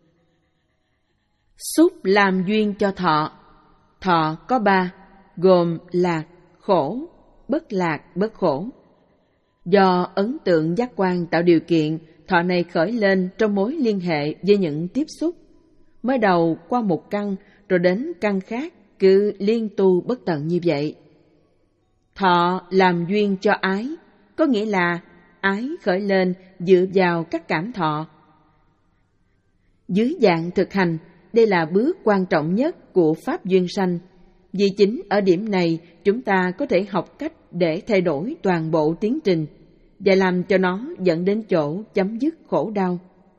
Xúc làm duyên cho thọ. Thọ có ba, gồm lạc, khổ, bất lạc, bất khổ. Do ấn tượng giác quan tạo điều kiện, thọ này khởi lên trong mối liên hệ với những tiếp xúc. Mới đầu qua một căn, rồi đến căn khác, cứ liên tu bất tận như vậy. Thọ làm duyên cho ái, có nghĩa là ái khởi lên dựa vào các cảm thọ. Dưới dạng thực hành, đây là bước quan trọng nhất của pháp duyên sanh. Vì chính ở điểm này, chúng ta có thể học cách để thay đổi toàn bộ tiến trình và làm cho nó dẫn đến chỗ chấm dứt khổ đau.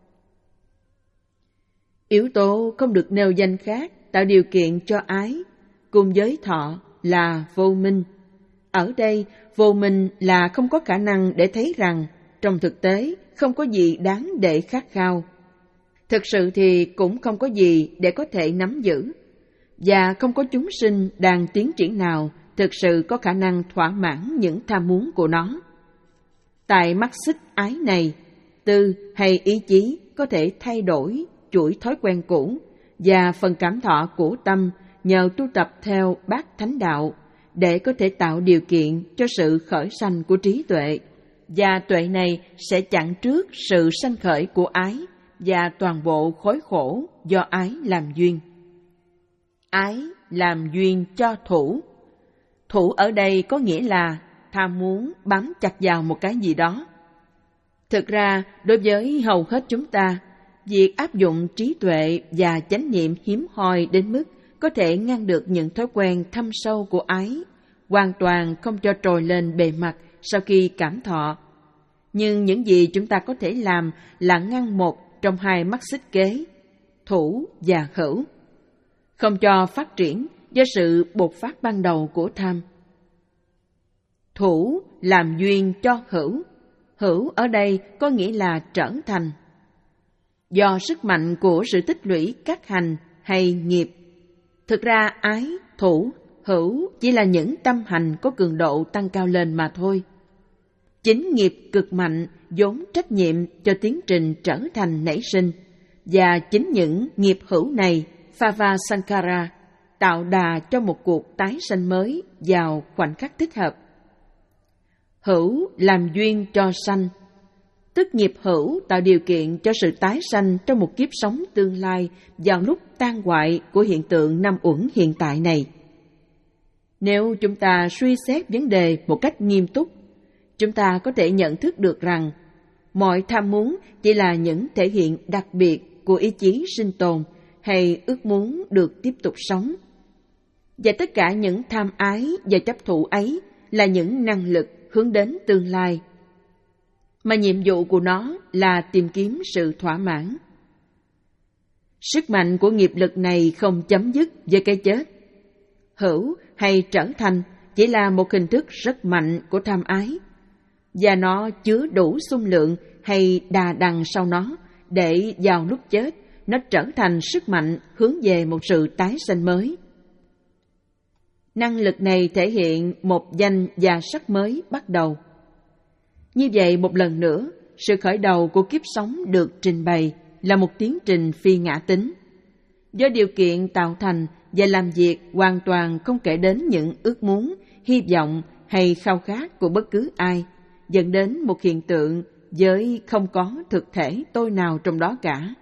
Yếu tố không được nêu danh khác tạo điều kiện cho ái, cùng với thọ là vô minh. Ở đây, vô minh là không có khả năng để thấy rằng trong thực tế không có gì đáng để khát khao. Thực sự thì cũng không có gì để có thể nắm giữ, và không có chúng sinh đang tiến triển nào thực sự có khả năng thỏa mãn những tham muốn của nó. Tại mắt xích ái này, tư hay ý chí có thể thay đổi chuỗi thói quen cũ và phần cảm thọ của tâm nhờ tu tập theo bát thánh đạo để có thể tạo điều kiện cho sự khởi sanh của trí tuệ, và tuệ này sẽ chặn trước sự sanh khởi của ái và toàn bộ khối khổ do ái làm duyên. Ái làm duyên cho thủ. Thủ ở đây có nghĩa là tham muốn bám chặt vào một cái gì đó. Thực ra, đối với hầu hết chúng ta, việc áp dụng trí tuệ và chánh niệm hiếm hoi đến mức có thể ngăn được những thói quen thâm sâu của ái, hoàn toàn không cho trồi lên bề mặt sau khi cảm thọ. Nhưng những gì chúng ta có thể làm là ngăn một trong hai mắt xích kế, thủ và hữu, không cho phát triển do sự bộc phát ban đầu của tham. Thủ làm duyên cho hữu, hữu ở đây có nghĩa là trở thành. Do sức mạnh của sự tích lũy các hành hay nghiệp, thực ra ái, thủ, hữu chỉ là những tâm hành có cường độ tăng cao lên mà thôi. Chính nghiệp cực mạnh vốn trách nhiệm cho tiến trình trở thành nảy sinh, và chính những nghiệp hữu này, Phava Sankara, tạo đà cho một cuộc tái sanh mới vào khoảnh khắc thích hợp. Hữu làm duyên cho sanh, tức nghiệp hữu tạo điều kiện cho sự tái sanh trong một kiếp sống tương lai vào lúc tan hoại của hiện tượng năm uẩn hiện tại này. Nếu chúng ta suy xét vấn đề một cách nghiêm túc, chúng ta có thể nhận thức được rằng mọi tham muốn chỉ là những thể hiện đặc biệt của ý chí sinh tồn hay ước muốn được tiếp tục sống. Và tất cả những tham ái và chấp thủ ấy là những năng lực hướng đến tương lai, mà nhiệm vụ của nó là tìm kiếm sự thỏa mãn. Sức mạnh của nghiệp lực này không chấm dứt với cái chết. Hữu hay trở thành chỉ là một hình thức rất mạnh của tham ái, và nó chứa đủ xung lượng hay đà đằng sau nó để vào lúc chết nó trở thành sức mạnh hướng về một sự tái sanh mới. Năng lực này thể hiện một danh và sắc mới bắt đầu. Như vậy, một lần nữa, sự khởi đầu của kiếp sống được trình bày là một tiến trình phi ngã tính, do điều kiện tạo thành và làm việc hoàn toàn không kể đến những ước muốn, hy vọng hay khao khát của bất cứ ai, dẫn đến một hiện tượng với không có thực thể tôi nào trong đó cả.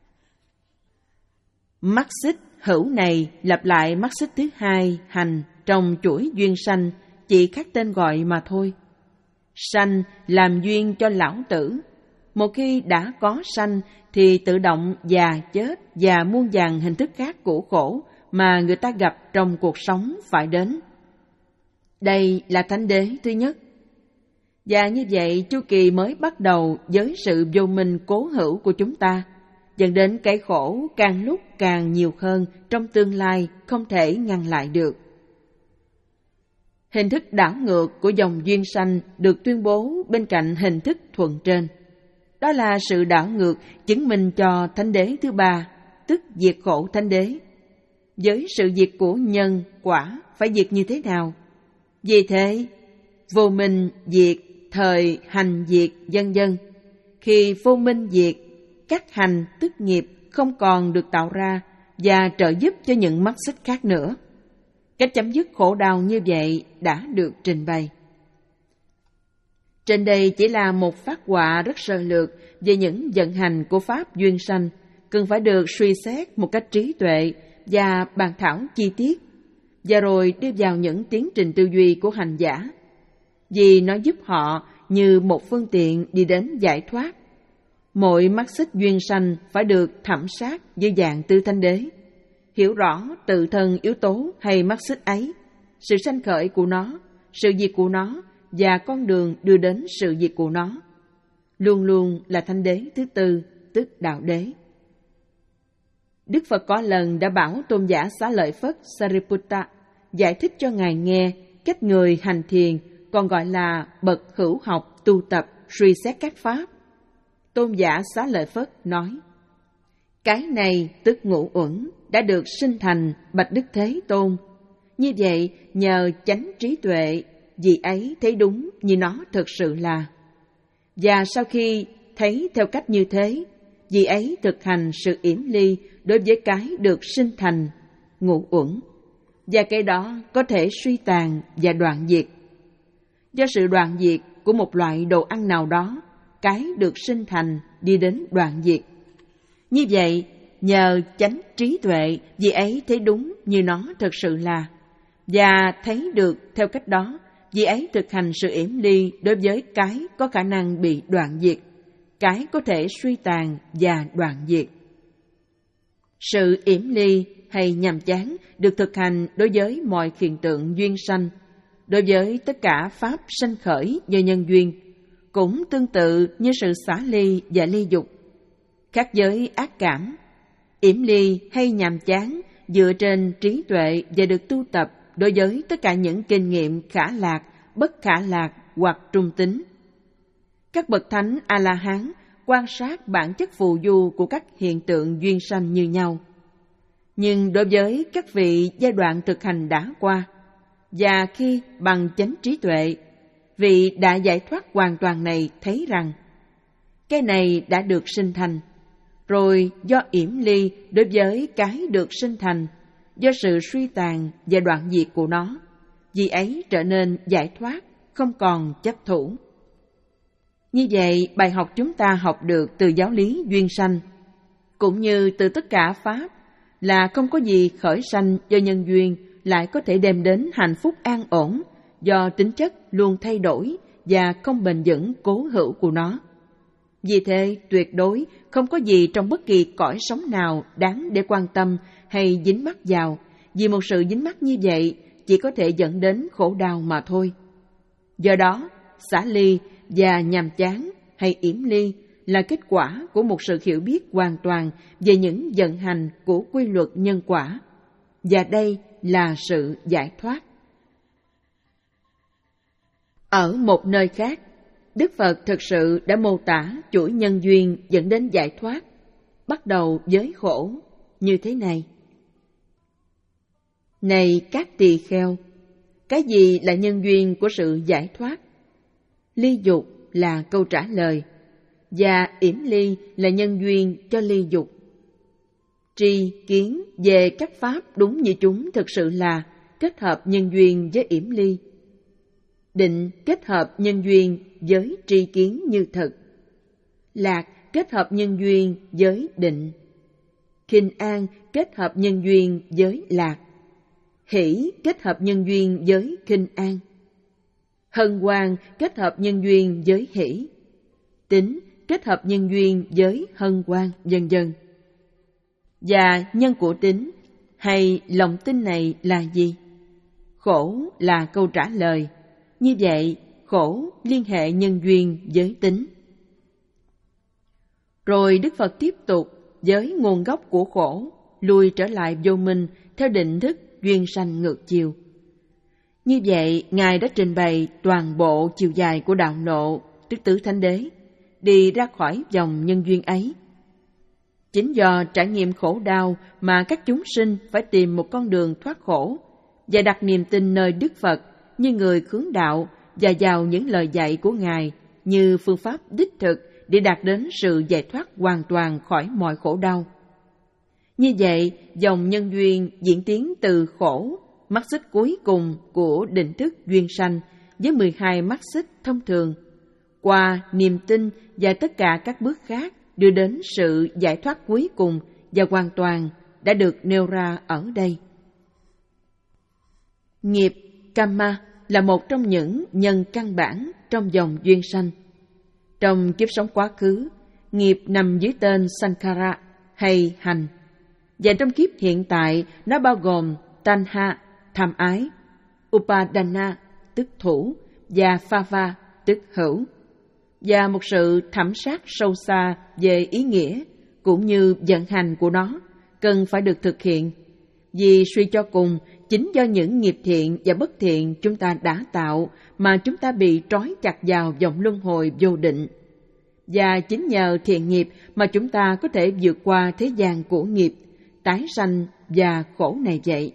Mắt xích hữu này lặp lại mắt xích thứ hai hành trong chuỗi duyên sanh, chỉ khác tên gọi mà thôi. Sanh làm duyên cho lão tử. Một khi đã có sanh thì tự động già chết và muôn vàn hình thức khác của khổ mà người ta gặp trong cuộc sống phải đến. Đây là thánh đế thứ nhất. Và như vậy, chu kỳ mới bắt đầu với sự vô minh cố hữu của chúng ta, dẫn đến cái khổ càng lúc càng nhiều hơn trong tương lai không thể ngăn lại được. Hình thức đảo ngược của dòng duyên sanh được tuyên bố bên cạnh hình thức thuận trên. Đó là sự đảo ngược chứng minh cho thánh đế thứ ba, tức diệt khổ thánh đế. Với sự diệt của nhân, quả phải diệt như thế nào? Vì thế, vô minh diệt, thời hành diệt, vân vân. Khi vô minh diệt, các hành tức nghiệp không còn được tạo ra và trợ giúp cho những mắt xích khác nữa. Cách chấm dứt khổ đau như vậy đã được trình bày. Trên đây chỉ là một phác họa rất sơ lược về những vận hành của pháp duyên sanh, cần phải được suy xét một cách trí tuệ và bàn thảo chi tiết, và rồi đưa vào những tiến trình tư duy của hành giả, vì nó giúp họ như một phương tiện đi đến giải thoát. Mỗi mắt xích duyên sanh phải được thẩm sát dưới dạng tư thanh đế, hiểu rõ tự thân yếu tố hay mắt xích ấy, sự sanh khởi của nó, sự diệt của nó và con đường đưa đến sự diệt của nó. Luôn luôn là thánh đế thứ tư, tức đạo đế. Đức Phật có lần đã bảo tôn giả Xá Lợi Phất Sariputta giải thích cho Ngài nghe cách người hành thiền, còn gọi là bậc hữu học tu tập suy xét các pháp. Tôn giả Xá Lợi Phất nói: cái này tức ngũ uẩn đã được sinh thành bạch Đức Thế Tôn. Như vậy, nhờ chánh trí tuệ, vị ấy thấy đúng như nó thực sự là. Và sau khi thấy theo cách như thế, vị ấy thực hành sự yểm ly đối với cái được sinh thành ngũ uẩn, và cái đó có thể suy tàn và đoạn diệt. Do sự đoạn diệt của một loại đồ ăn nào đó, cái được sinh thành đi đến đoạn diệt. Như vậy, nhờ chánh trí tuệ, vị ấy thấy đúng như nó thực sự là, và thấy được theo cách đó, vị ấy thực hành sự yểm ly đối với cái có khả năng bị đoạn diệt, cái có thể suy tàn và đoạn diệt. Sự yểm ly hay nhàm chán được thực hành đối với mọi hiện tượng duyên sanh, đối với tất cả pháp sanh khởi do nhân duyên, cũng tương tự như sự xả ly và ly dục. Khác với ác cảm, yểm ly hay nhàm chán dựa trên trí tuệ và được tu tập đối với tất cả những kinh nghiệm khả lạc, bất khả lạc hoặc trung tính. Các bậc thánh A-la-hán quan sát bản chất phù du của các hiện tượng duyên sanh như nhau. Nhưng đối với các vị giai đoạn thực hành đã qua, và khi bằng chánh trí tuệ, vị đã giải thoát hoàn toàn này thấy rằng cái này đã được sinh thành, rồi do yểm ly đối với cái được sinh thành, do sự suy tàn và đoạn diệt của nó, vì ấy trở nên giải thoát, không còn chấp thủ. Như vậy, bài học chúng ta học được từ giáo lý duyên sanh, cũng như từ tất cả pháp, là không có gì khởi sanh do nhân duyên lại có thể đem đến hạnh phúc an ổn, do tính chất luôn thay đổi và không bền vững cố hữu của nó. Vì thế, tuyệt đối không có gì trong bất kỳ cõi sống nào đáng để quan tâm hay dính mắc vào, vì một sự dính mắc như vậy chỉ có thể dẫn đến khổ đau mà thôi. Do đó, xả ly và nhàm chán hay yểm ly là kết quả của một sự hiểu biết hoàn toàn về những vận hành của quy luật nhân quả, và đây là sự giải thoát. Ở một nơi khác, Đức Phật thực sự đã mô tả chuỗi nhân duyên dẫn đến giải thoát, bắt đầu với khổ, như thế này. Này các tỳ kheo, cái gì là nhân duyên của sự giải thoát? Ly dục là câu trả lời, và yểm ly là nhân duyên cho ly dục. Tri kiến về các pháp đúng như chúng thực sự là kết hợp nhân duyên với yểm ly. Định kết hợp nhân duyên với tri kiến như thực. Lạc kết hợp nhân duyên với định. Khinh an kết hợp nhân duyên với lạc. Hỷ kết hợp nhân duyên với khinh an. Hân hoan kết hợp nhân duyên với hỷ. Tín kết hợp nhân duyên với hân hoan, vân vân. Và nhân của tín hay lòng tin này là gì? Khổ là câu trả lời. Như vậy, khổ liên hệ nhân duyên với tín. Rồi Đức Phật tiếp tục với nguồn gốc của khổ, lui trở lại vô minh theo định thức duyên sanh ngược chiều. Như vậy, Ngài đã trình bày toàn bộ chiều dài của đạo nộ, tức tứ thánh đế, đi ra khỏi dòng nhân duyên ấy. Chính do trải nghiệm khổ đau mà các chúng sinh phải tìm một con đường thoát khổ và đặt niềm tin nơi Đức Phật như người hướng đạo và vào những lời dạy của Ngài như phương pháp đích thực để đạt đến sự giải thoát hoàn toàn khỏi mọi khổ đau. Như vậy, dòng nhân duyên diễn tiến từ khổ, mắt xích cuối cùng của định thức duyên sanh với mười hai mắt xích thông thường, qua niềm tin và tất cả các bước khác đưa đến sự giải thoát cuối cùng và hoàn toàn đã được nêu ra ở đây. Nghiệp Kamma là một trong những nhân căn bản trong dòng duyên sanh. Trong kiếp sống quá khứ, nghiệp nằm dưới tên Sankhara hay hành, và trong kiếp hiện tại nó bao gồm Tanha, tham ái, Upadana, tức thủ, và Phava, tức hữu, và một sự thẩm sát sâu xa về ý nghĩa cũng như vận hành của nó cần phải được thực hiện, vì suy cho cùng chính do những nghiệp thiện và bất thiện chúng ta đã tạo mà chúng ta bị trói chặt vào vòng luân hồi vô định, và chính nhờ thiện nghiệp mà chúng ta có thể vượt qua thế gian của nghiệp, tái sanh và khổ này vậy.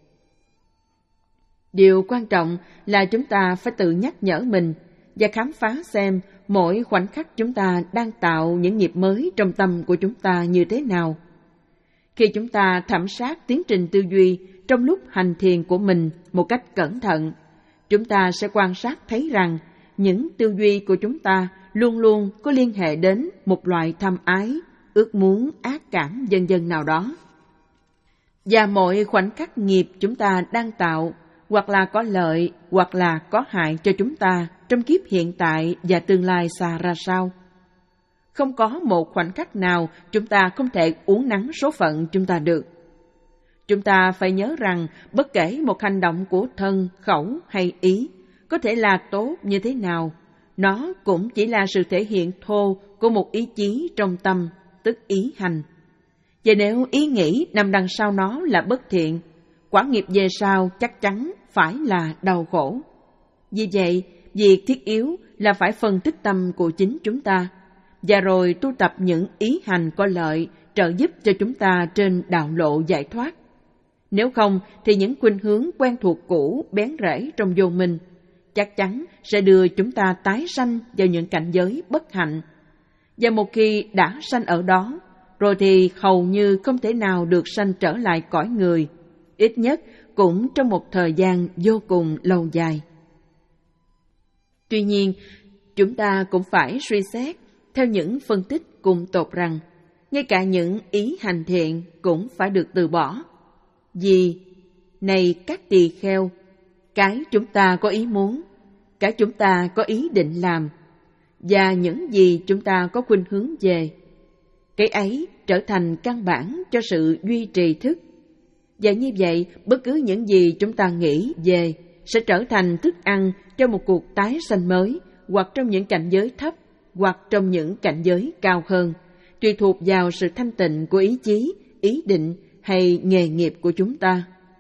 Điều quan trọng là chúng ta phải tự nhắc nhở mình và khám phá xem mỗi khoảnh khắc chúng ta đang tạo những nghiệp mới trong tâm của chúng ta như thế nào. Khi chúng ta thẩm sát tiến trình tư duy trong lúc hành thiền của mình một cách cẩn thận, chúng ta sẽ quan sát thấy rằng những tư duy của chúng ta luôn luôn có liên hệ đến một loại tham ái, ước muốn, ác cảm vân vân nào đó. Và mọi khoảnh khắc nghiệp chúng ta đang tạo, hoặc là có lợi, hoặc là có hại cho chúng ta trong kiếp hiện tại và tương lai xa ra sao. Không có một khoảnh khắc nào chúng ta không thể uốn nắn số phận chúng ta được. Chúng ta phải nhớ rằng bất kể một hành động của thân, khẩu hay ý có thể là tốt như thế nào, nó cũng chỉ là sự thể hiện thô của một ý chí trong tâm, tức ý hành. Và nếu ý nghĩ nằm đằng sau nó là bất thiện, quả nghiệp về sau chắc chắn phải là đau khổ. Vì vậy, việc thiết yếu là phải phân tích tâm của chính chúng ta, và rồi tu tập những ý hành có lợi trợ giúp cho chúng ta trên đạo lộ giải thoát. Nếu không thì những khuynh hướng quen thuộc cũ bén rễ trong vô minh chắc chắn sẽ đưa chúng ta tái sanh vào những cảnh giới bất hạnh. Và một khi đã sanh ở đó, rồi thì hầu như không thể nào được sanh trở lại cõi người, ít nhất cũng trong một thời gian vô cùng lâu dài. Tuy nhiên, chúng ta cũng phải suy xét theo những phân tích cùng tột rằng, ngay cả những ý hành thiện cũng phải được từ bỏ. Vì, này các tỳ kheo, cái chúng ta có ý muốn, cái chúng ta có ý định làm, và những gì chúng ta có khuynh hướng về, cái ấy trở thành căn bản cho sự duy trì thức. Và như vậy, bất cứ những gì chúng ta nghĩ về sẽ trở thành thức ăn cho một cuộc tái sanh mới, hoặc trong những cảnh giới thấp, hoặc trong những cảnh giới cao hơn, tùy thuộc vào sự thanh tịnh của ý chí, ý định hay nghề nghiệp của chúng ta.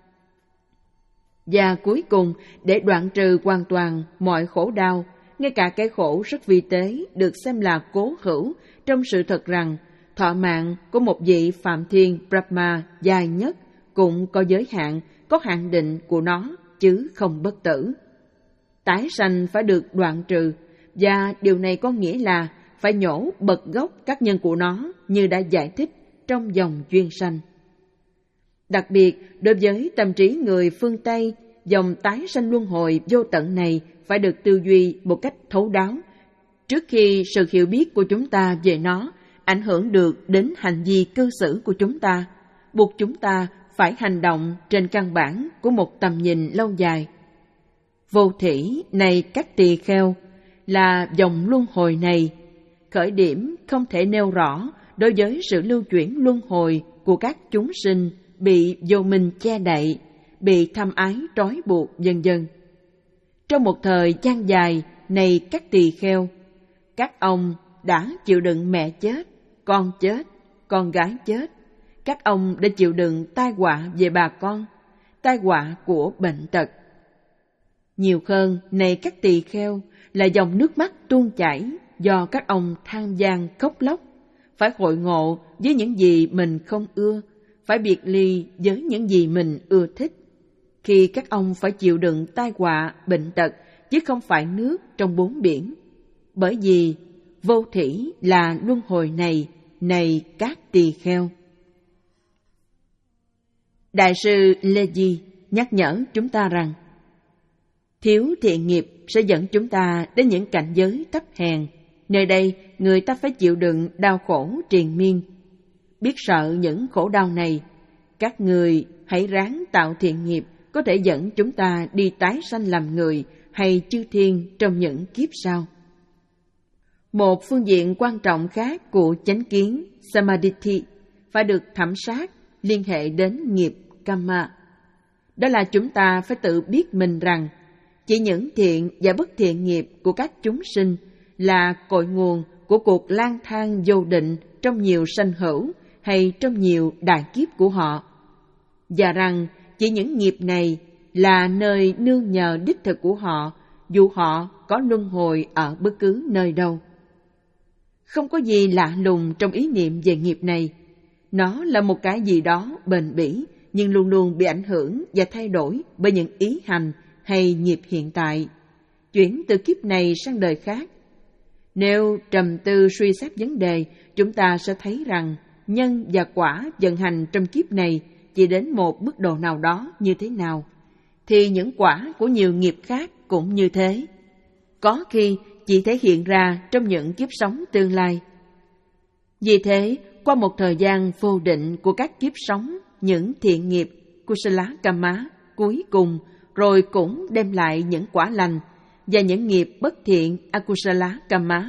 Và cuối cùng, để đoạn trừ hoàn toàn mọi khổ đau, ngay cả cái khổ rất vi tế được xem là cố hữu trong sự thật rằng thọ mạng của một vị Phạm Thiên Brahma dài nhất cũng có giới hạn, có hạn định của nó, chứ không bất tử. Tái sanh phải được đoạn trừ, và điều này có nghĩa là phải nhổ bật gốc các nhân của nó như đã giải thích trong dòng duyên sanh. Đặc biệt, đối với tâm trí người phương Tây, dòng tái sanh luân hồi vô tận này phải được tư duy một cách thấu đáo, trước khi sự hiểu biết của chúng ta về nó ảnh hưởng được đến hành vi cư xử của chúng ta, buộc chúng ta phải hành động trên căn bản của một tầm nhìn lâu dài. Vô thỉ này các tỳ kheo, là dòng luân hồi này, khởi điểm không thể nêu rõ đối với sự lưu chuyển luân hồi của các chúng sinh bị vô minh che đậy, bị tham ái trói buộc, vân vân. Trong một thời gian dài này các tỳ kheo, các ông đã chịu đựng mẹ chết, con chết, con gái chết. Các ông đã chịu đựng tai họa về bà con, tai họa của bệnh tật. Nhiều hơn này các tỳ kheo là dòng nước mắt tuôn chảy do các ông than van khóc lóc, phải hội ngộ với những gì mình không ưa, phải biệt ly với những gì mình ưa thích. Khi các ông phải chịu đựng tai họa, bệnh tật, chứ không phải nước trong bốn biển. Bởi vì vô thỉ là luân hồi này, này các tỳ kheo. Đại sư Lê Di nhắc nhở chúng ta rằng, thiếu thiện nghiệp sẽ dẫn chúng ta đến những cảnh giới thấp hèn. Nơi đây, người ta phải chịu đựng đau khổ triền miên. Biết sợ những khổ đau này, các người hãy ráng tạo thiện nghiệp có thể dẫn chúng ta đi tái sanh làm người hay chư thiên trong những kiếp sau. Một phương diện quan trọng khác của chánh kiến Samadhi phải được thẩm sát liên hệ đến nghiệp Kamma. Đó là chúng ta phải tự biết mình rằng chỉ những thiện và bất thiện nghiệp của các chúng sinh là cội nguồn của cuộc lang thang vô định trong nhiều sanh hữu hay trong nhiều đại kiếp của họ, và rằng chỉ những nghiệp này là nơi nương nhờ đích thực của họ, dù họ có luân hồi ở bất cứ nơi đâu. Không có gì lạ lùng trong ý niệm về nghiệp này. Nó là một cái gì đó bền bỉ, nhưng luôn luôn bị ảnh hưởng và thay đổi bởi những ý hành hay nghiệp hiện tại, chuyển từ kiếp này sang đời khác. Nếu trầm tư suy xét vấn đề, chúng ta sẽ thấy rằng nhân và quả vận hành trong kiếp này chỉ đến một mức độ nào đó như thế nào, thì những quả của nhiều nghiệp khác cũng như thế. Có khi chỉ thể hiện ra trong những kiếp sống tương lai. Vì thế, qua một thời gian vô định của các kiếp sống, những thiện nghiệp Kusala Kamma cuối cùng rồi cũng đem lại những quả lành, và những nghiệp bất thiện Akusala Kamma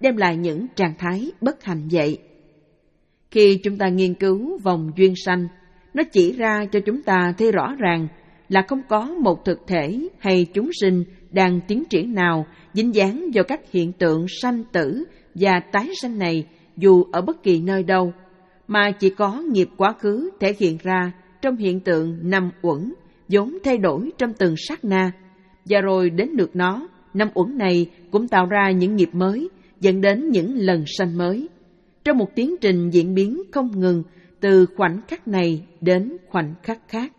đem lại những trạng thái bất hạnh vậy. Khi chúng ta nghiên cứu vòng duyên sanh, nó chỉ ra cho chúng ta thấy rõ ràng là không có một thực thể hay chúng sinh đang tiến triển nào dính dáng vào các hiện tượng sanh tử và tái sanh này dù ở bất kỳ nơi đâu, mà chỉ có nghiệp quá khứ thể hiện ra trong hiện tượng năm uẩn vốn thay đổi trong từng sát na, và rồi đến lượt nó, năm uẩn này cũng tạo ra những nghiệp mới dẫn đến những lần sanh mới, trong một tiến trình diễn biến không ngừng từ khoảnh khắc này đến khoảnh khắc khác.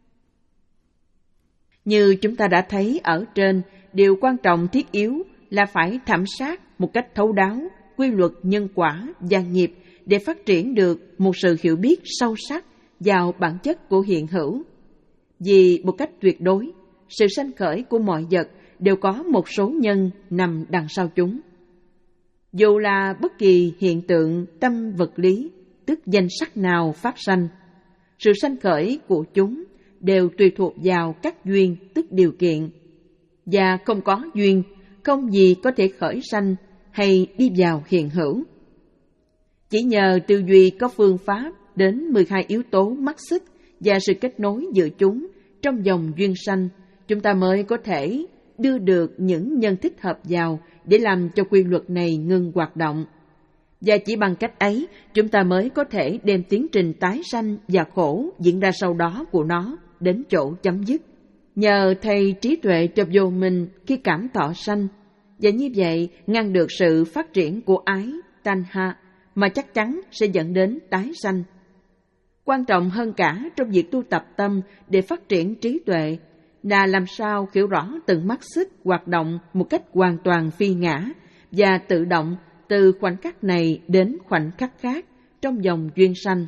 Như chúng ta đã thấy ở trên, điều quan trọng thiết yếu là phải thẩm sát một cách thấu đáo quy luật nhân quả và nghiệp để phát triển được một sự hiểu biết sâu sắc vào bản chất của hiện hữu. Vì một cách tuyệt đối, sự sanh khởi của mọi vật đều có một số nhân nằm đằng sau chúng. Dù là bất kỳ hiện tượng tâm vật lý, tức danh sắc nào phát sanh, sự sanh khởi của chúng đều tùy thuộc vào các duyên, tức điều kiện. Và không có duyên, không gì có thể khởi sanh hay đi vào hiện hữu. Chỉ nhờ tư duy có phương pháp đến mười hai yếu tố mắc xích và sự kết nối giữa chúng trong dòng duyên sanh, chúng ta mới có thể đưa được những nhân thích hợp vào để làm cho quy luật này ngừng hoạt động. Và chỉ bằng cách ấy, chúng ta mới có thể đem tiến trình tái sanh và khổ diễn ra sau đó của nó đến chỗ chấm dứt. Nhờ thầy trí tuệ cho vô minh khi cảm thọ sanh, và như vậy ngăn được sự phát triển của ái, tanha, mà chắc chắn sẽ dẫn đến tái sanh. Quan trọng hơn cả trong việc tu tập tâm để phát triển trí tuệ là làm sao hiểu rõ từng mắt xích hoạt động một cách hoàn toàn phi ngã và tự động từ khoảnh khắc này đến khoảnh khắc khác trong dòng duyên sanh.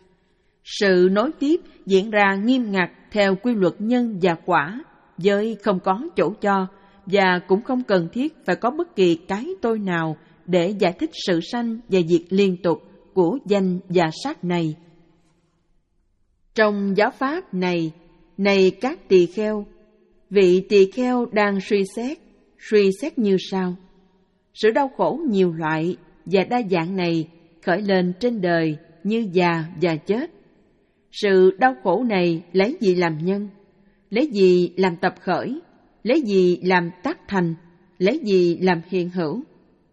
Sự nối tiếp diễn ra nghiêm ngặt theo quy luật nhân và quả, với không có chỗ cho, và cũng không cần thiết phải có bất kỳ cái tôi nào để giải thích sự sanh và diệt liên tục của danh và sắc này. Trong giáo pháp này, này các tỳ kheo, vị tỳ kheo đang suy xét, suy xét như sau. Sự đau khổ nhiều loại và đa dạng này khởi lên trên đời như già và chết. Sự đau khổ này lấy gì làm nhân? Lấy gì làm tập khởi? Lấy gì làm tác thành? Lấy gì làm hiện hữu?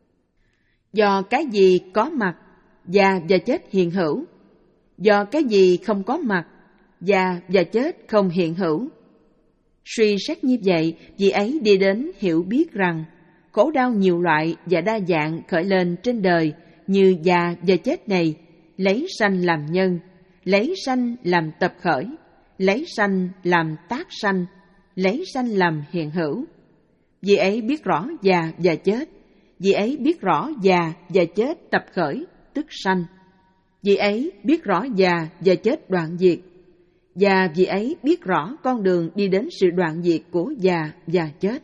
Do cái gì có mặt, già và chết hiện hữu? Do cái gì không có mặt, già và chết không hiện hữu? Suy xét như vậy, vị ấy đi đến hiểu biết rằng khổ đau nhiều loại và đa dạng khởi lên trên đời như già và chết này, lấy sanh làm nhân, lấy sanh làm tập khởi, lấy sanh làm tác sanh, lấy sanh làm hiện hữu. Vì ấy biết rõ già và chết, vì ấy biết rõ già và chết tập khởi, tức sanh. Vì ấy biết rõ già và chết đoạn diệt, và vì ấy biết rõ con đường đi đến sự đoạn diệt của già và chết.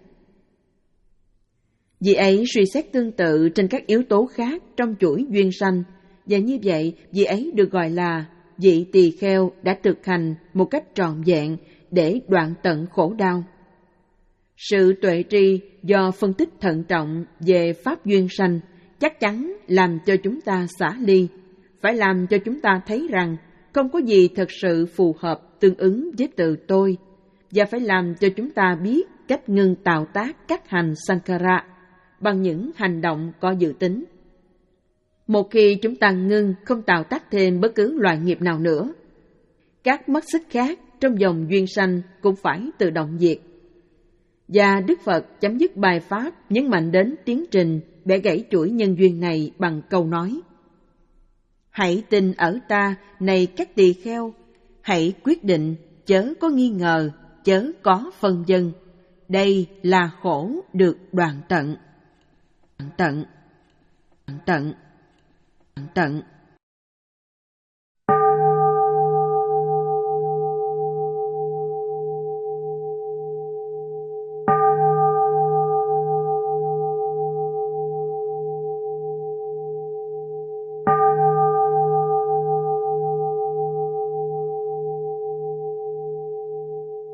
Vì ấy suy xét tương tự trên các yếu tố khác trong chuỗi duyên sanh, và như vậy vì ấy được gọi là vị tỳ kheo đã thực hành một cách trọn vẹn để đoạn tận khổ đau. Sự tuệ tri do phân tích thận trọng về pháp duyên sanh chắc chắn làm cho chúng ta xả ly, phải làm cho chúng ta thấy rằng không có gì thật sự phù hợp tương ứng với từ tôi, và phải làm cho chúng ta biết cách ngừng tạo tác các hành sankhara bằng những hành động có dự tính. Một khi chúng ta ngưng không tạo tác thêm bất cứ loại nghiệp nào nữa, các mắt xích khác trong dòng duyên sanh cũng phải tự động diệt. Và Đức Phật chấm dứt bài pháp nhấn mạnh đến tiến trình bẻ gãy chuỗi nhân duyên này bằng câu nói: Hãy tin ở ta, này các tỳ kheo, hãy quyết định, chớ có nghi ngờ, chớ có phân vân. Đây là khổ được đoạn tận. Đoạn tận. Đoạn tận. Đoạn tận.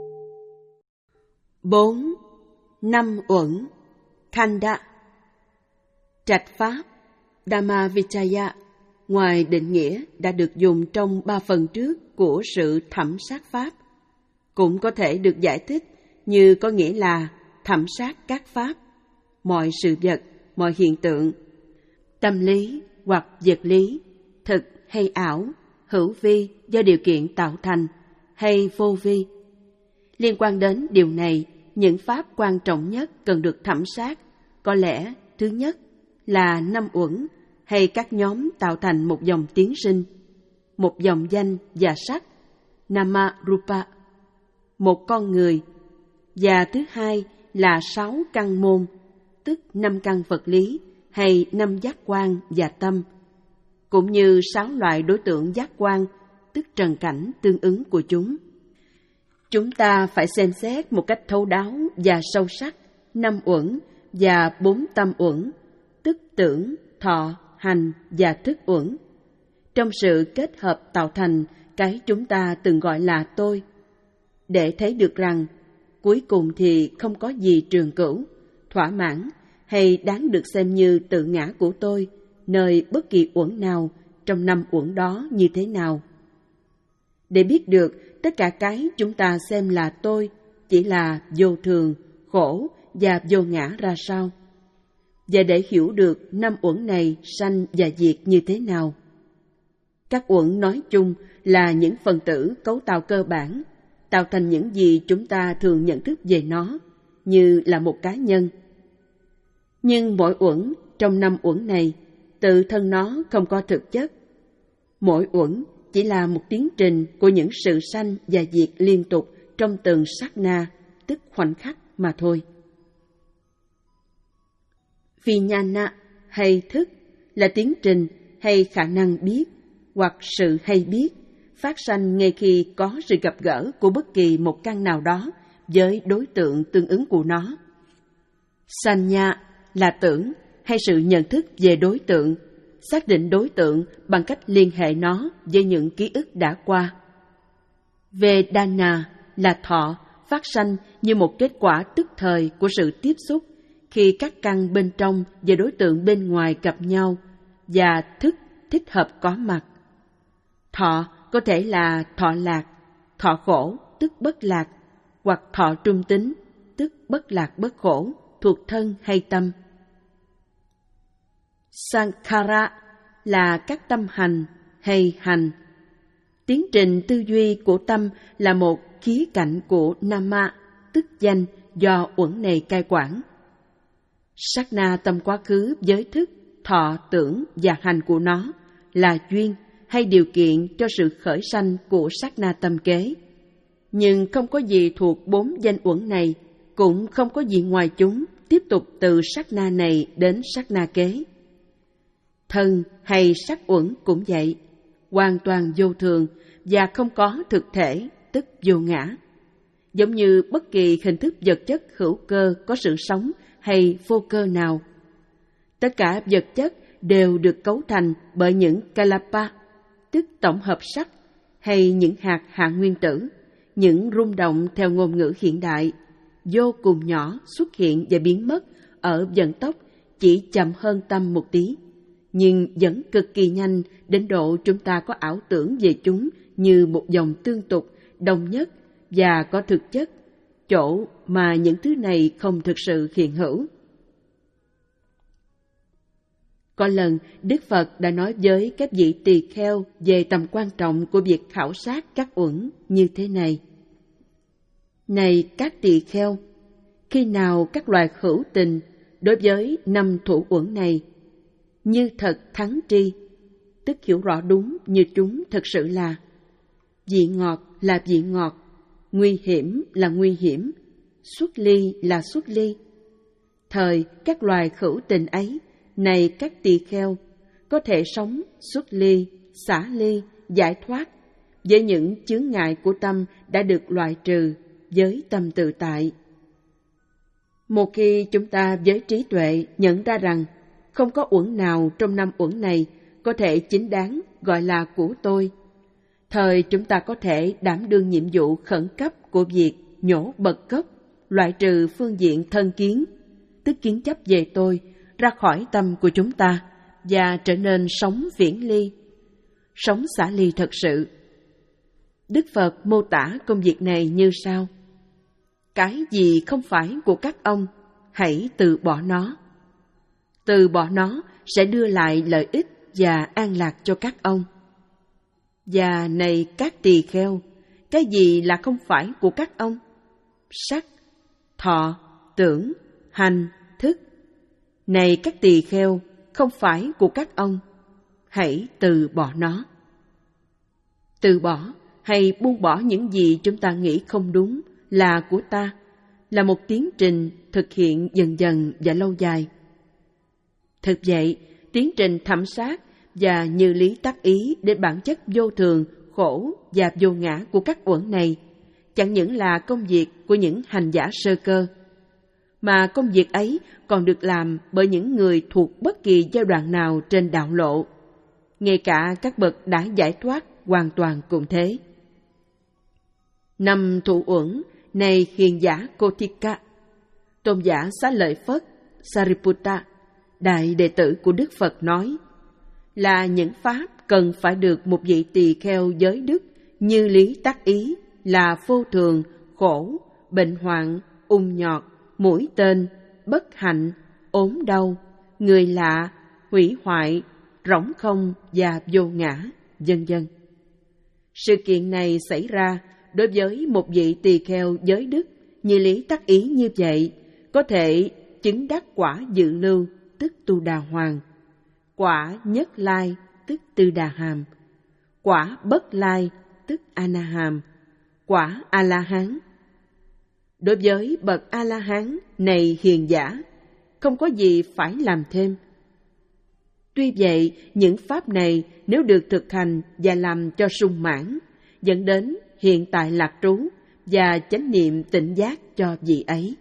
Bốn. Năm uẩn. Khanda. Trạch Pháp, Dhammavichaya, ngoài định nghĩa đã được dùng trong ba phần trước của sự thẩm sát Pháp, cũng có thể được giải thích như có nghĩa là thẩm sát các Pháp, mọi sự vật, mọi hiện tượng, tâm lý hoặc vật lý, thực hay ảo, hữu vi do điều kiện tạo thành hay vô vi. Liên quan đến điều này, những pháp quan trọng nhất cần được thẩm sát có lẽ thứ nhất là năm uẩn hay các nhóm tạo thành một dòng tiến sinh, một dòng danh và sắc, nama rupa, một con người, và thứ hai là sáu căn môn, tức năm căn vật lý hay năm giác quan và tâm, cũng như sáu loại đối tượng giác quan, tức trần cảnh tương ứng của chúng. Chúng ta phải xem xét một cách thấu đáo và sâu sắc năm uẩn và bốn tâm uẩn, tức tưởng, thọ, hành và thức uẩn, trong sự kết hợp tạo thành cái chúng ta từng gọi là tôi, để thấy được rằng cuối cùng thì không có gì trường cửu, thỏa mãn hay đáng được xem như tự ngã của tôi nơi bất kỳ uẩn nào trong năm uẩn đó như thế nào. Để biết được tất cả cái chúng ta xem là tôi chỉ là vô thường, khổ và vô ngã ra sao, và để hiểu được năm uẩn này sanh và diệt như thế nào. Các uẩn nói chung là những phần tử cấu tạo cơ bản, tạo thành những gì chúng ta thường nhận thức về nó, như là một cá nhân. Nhưng mỗi uẩn trong năm uẩn này, tự thân nó không có thực chất. Mỗi uẩn chỉ là một tiến trình của những sự sanh và diệt liên tục trong từng sát na, tức khoảnh khắc mà thôi. Vijnana hay thức là tiến trình hay khả năng biết hoặc sự hay biết phát sanh ngay khi có sự gặp gỡ của bất kỳ một căn nào đó với đối tượng tương ứng của nó. Sanya là tưởng hay sự nhận thức về đối tượng, xác định đối tượng bằng cách liên hệ nó với những ký ức đã qua. Vedana là thọ, phát sanh như một kết quả tức thời của sự tiếp xúc khi các căn bên trong và đối tượng bên ngoài gặp nhau, và thức thích hợp có mặt. Thọ có thể là thọ lạc, thọ khổ tức bất lạc, hoặc thọ trung tính tức bất lạc bất khổ, thuộc thân hay tâm. Sankhara là các tâm hành hay hành. Tiến trình tư duy của tâm là một khía cạnh của nama, tức danh do uẩn này cai quản. Sát na tâm quá khứ với thức, thọ, tưởng và hành của nó là duyên hay điều kiện cho sự khởi sanh của sát na tâm kế. Nhưng không có gì thuộc bốn danh uẩn này, cũng không có gì ngoài chúng tiếp tục từ sát na này đến sát na kế. Thân hay sắc uẩn cũng vậy, hoàn toàn vô thường và không có thực thể, tức vô ngã. Giống như bất kỳ hình thức vật chất hữu cơ có sự sống hay vô cơ nào. Tất cả vật chất đều được cấu thành bởi những kalapa, tức tổng hợp sắc, hay những hạt hạ nguyên tử, những rung động theo ngôn ngữ hiện đại, vô cùng nhỏ xuất hiện và biến mất ở vận tốc chỉ chậm hơn tâm một tí, nhưng vẫn cực kỳ nhanh đến độ chúng ta có ảo tưởng về chúng như một dòng tương tục, đồng nhất và có thực chất, chỗ mà những thứ này không thực sự hiện hữu. Có lần, Đức Phật đã nói với các vị tỳ kheo về tầm quan trọng của việc khảo sát các uẩn như thế này. Này các tỳ kheo, khi nào các loài hữu tình đối với năm thủ uẩn này như thật thắng tri, tức hiểu rõ đúng như chúng thực sự là, vị ngọt là vị ngọt, nguy hiểm là nguy hiểm, xuất ly là xuất ly. Thời các loài hữu tình ấy, này các tỳ kheo, có thể sống xuất ly, xả ly, giải thoát với những chướng ngại của tâm đã được loại trừ với tâm tự tại. Một khi chúng ta với trí tuệ nhận ra rằng không có uẩn nào trong năm uẩn này có thể chính đáng gọi là của tôi, thời chúng ta có thể đảm đương nhiệm vụ khẩn cấp của việc nhổ bật gốc, loại trừ phương diện thân kiến, tức kiến chấp về tôi, ra khỏi tâm của chúng ta và trở nên sống viễn ly, sống xả ly thật sự. Đức Phật mô tả công việc này như sau: cái gì không phải của các ông, hãy từ bỏ nó. Từ bỏ nó sẽ đưa lại lợi ích và an lạc cho các ông. Và này các tỳ kheo, cái gì là không phải của các ông? Sắc, thọ, tưởng, hành, thức. Này các tỳ kheo, không phải của các ông, hãy từ bỏ nó. Từ bỏ hay buông bỏ những gì chúng ta nghĩ không đúng là của ta, là một tiến trình thực hiện dần dần và lâu dài. Thực vậy, tiến trình thẩm sát và như lý tác ý đến bản chất vô thường, khổ và vô ngã của các uẩn này chẳng những là công việc của những hành giả sơ cơ, mà công việc ấy còn được làm bởi những người thuộc bất kỳ giai đoạn nào trên đạo lộ, ngay cả các bậc đã giải thoát hoàn toàn cũng thế. Năm thủ uẩn này hiền giả Kothika, tôn giả Xá Lợi Phất Sariputta, đại đệ tử của Đức Phật nói, là những pháp cần phải được một vị tỳ kheo giới đức như lý tác ý là vô thường, khổ, bệnh hoạn, ung nhọt, mũi tên, bất hạnh, ốm đau, người lạ, hủy hoại, rỗng không và vô ngã, vân vân. Sự kiện này xảy ra đối với một vị tỳ kheo giới đức như lý tác ý như vậy, có thể chứng đắc quả dự lưu, tức Tu Đà Hoàng, quả nhất lai, tức Tư Đà Hàm, quả bất lai, tức A Na Hàm, quả A La Hán. Đối với bậc A La Hán này hiền giả, không có gì phải làm thêm. Tuy vậy, những pháp này nếu được thực hành và làm cho sung mãn, dẫn đến hiện tại lạc trú và chánh niệm tỉnh giác cho vị ấy.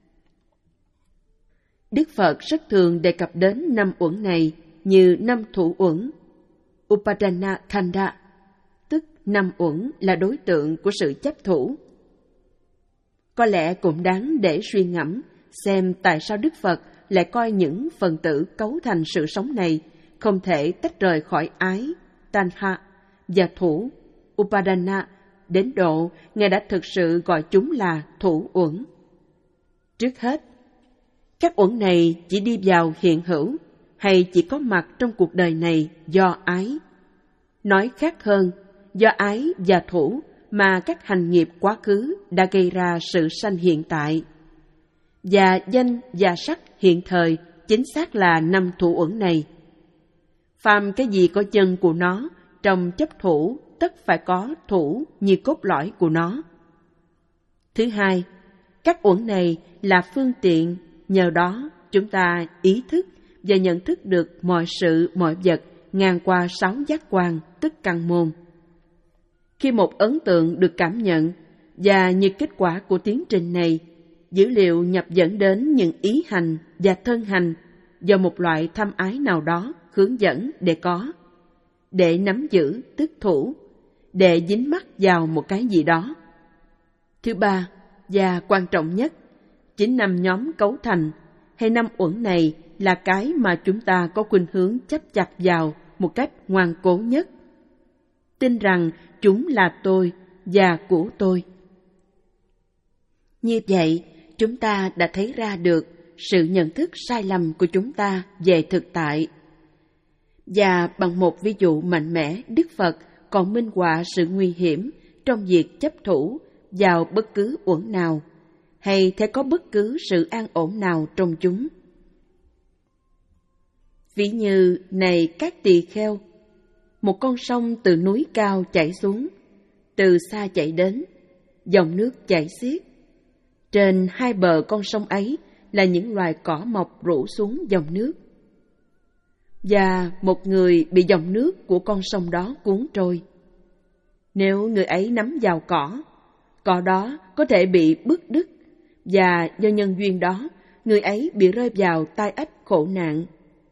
Đức Phật rất thường đề cập đến năm uẩn này như năm thủ uẩn, Upadana Khanda, tức năm uẩn là đối tượng của sự chấp thủ. Có lẽ cũng đáng để suy ngẫm xem tại sao Đức Phật lại coi những phần tử cấu thành sự sống này không thể tách rời khỏi ái, tanha và thủ, Upadana, đến độ Ngài đã thực sự gọi chúng là thủ uẩn. Trước hết, các uẩn này chỉ đi vào hiện hữu hay chỉ có mặt trong cuộc đời này do ái. Nói khác hơn, do ái và thủ mà các hành nghiệp quá khứ đã gây ra sự sanh hiện tại. Và danh và sắc hiện thời chính xác là năm thủ uẩn này. Phàm cái gì có chân của nó, trong chấp thủ tất phải có thủ như cốt lõi của nó. Thứ hai, các uẩn này là phương tiện, nhờ đó chúng ta ý thức và nhận thức được mọi sự mọi vật ngang qua sáu giác quan, tức căn môn. Khi một ấn tượng được cảm nhận và như kết quả của tiến trình này, dữ liệu nhập dẫn đến những ý hành và thân hành do một loại tham ái nào đó hướng dẫn để có, để nắm giữ tức thủ, để dính mắc vào một cái gì đó. Thứ ba, và quan trọng nhất, chính năm nhóm cấu thành hay năm uẩn này là cái mà chúng ta có khuynh hướng chấp chặt vào một cách ngoan cố nhất. Tin rằng chúng là tôi và của tôi. Như vậy, chúng ta đã thấy ra được sự nhận thức sai lầm của chúng ta về thực tại. Và bằng một ví dụ mạnh mẽ, Đức Phật còn minh họa sự nguy hiểm trong việc chấp thủ vào bất cứ uẩn nào, hay thể có bất cứ sự an ổn nào trong chúng. Ví như, này các tỳ kheo, một con sông từ núi cao chảy xuống, từ xa chạy đến, dòng nước chảy xiết. Trên hai bờ con sông ấy là những loài cỏ mọc rủ xuống dòng nước. Và một người bị dòng nước của con sông đó cuốn trôi. Nếu người ấy nắm vào cỏ, cỏ đó có thể bị bứt đứt, và do nhân duyên đó, người ấy bị rơi vào tai ách khổ nạn.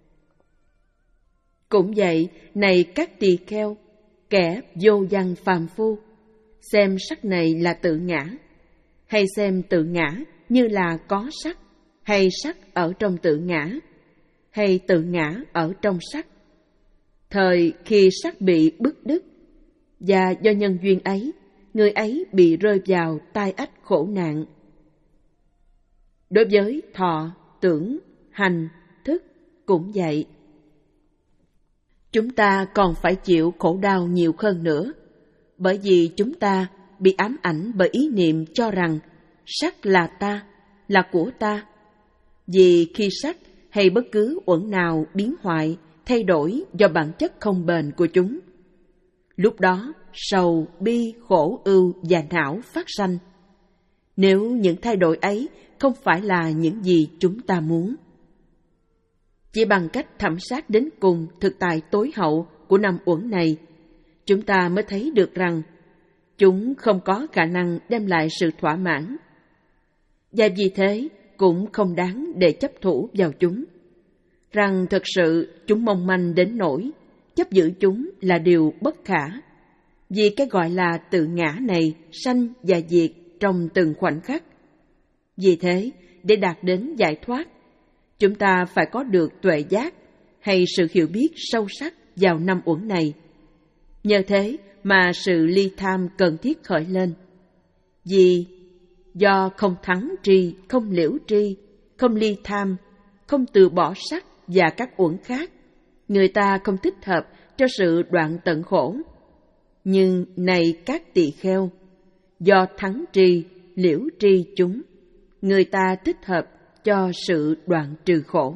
Cũng vậy, này các tỳ kheo, kẻ vô văn phàm phu, xem sắc này là tự ngã, hay xem tự ngã như là có sắc, hay sắc ở trong tự ngã. hay tự ngã ở trong sắc. Thời khi sắc bị bứt đứt, và do nhân duyên ấy, người ấy bị rơi vào tai ách khổ nạn. Đối với thọ, tưởng, hành, thức cũng vậy. Chúng ta còn phải chịu khổ đau nhiều hơn nữa, bởi vì chúng ta bị ám ảnh bởi ý niệm cho rằng sắc là ta, là của ta. Vì khi sắc hay bất cứ uẩn nào biến hoại, thay đổi do bản chất không bền của chúng, lúc đó sầu, bi, khổ, ưu và não phát sanh. Nếu những thay đổi ấy không phải là những gì chúng ta muốn. Chỉ bằng cách thẩm sát đến cùng thực tại tối hậu của năm uẩn này, chúng ta mới thấy được rằng chúng không có khả năng đem lại sự thỏa mãn. Và vì thế cũng không đáng để chấp thủ vào chúng. Rằng thực sự chúng mong manh đến nỗi chấp giữ chúng là điều bất khả. Vì cái gọi là tự ngã này sanh và diệt trong từng khoảnh khắc. Vì thế, để đạt đến giải thoát, chúng ta phải có được tuệ giác hay sự hiểu biết sâu sắc vào năm uẩn này. Nhờ thế mà sự ly tham cần thiết khởi lên. Vì do không thắng tri, không liễu tri, không ly tham, không từ bỏ sắc và các uẩn khác, người ta không thích hợp cho sự đoạn tận khổ. Nhưng này các tỳ kheo, do thắng tri, liễu tri chúng, người ta thích hợp cho sự đoạn trừ khổ.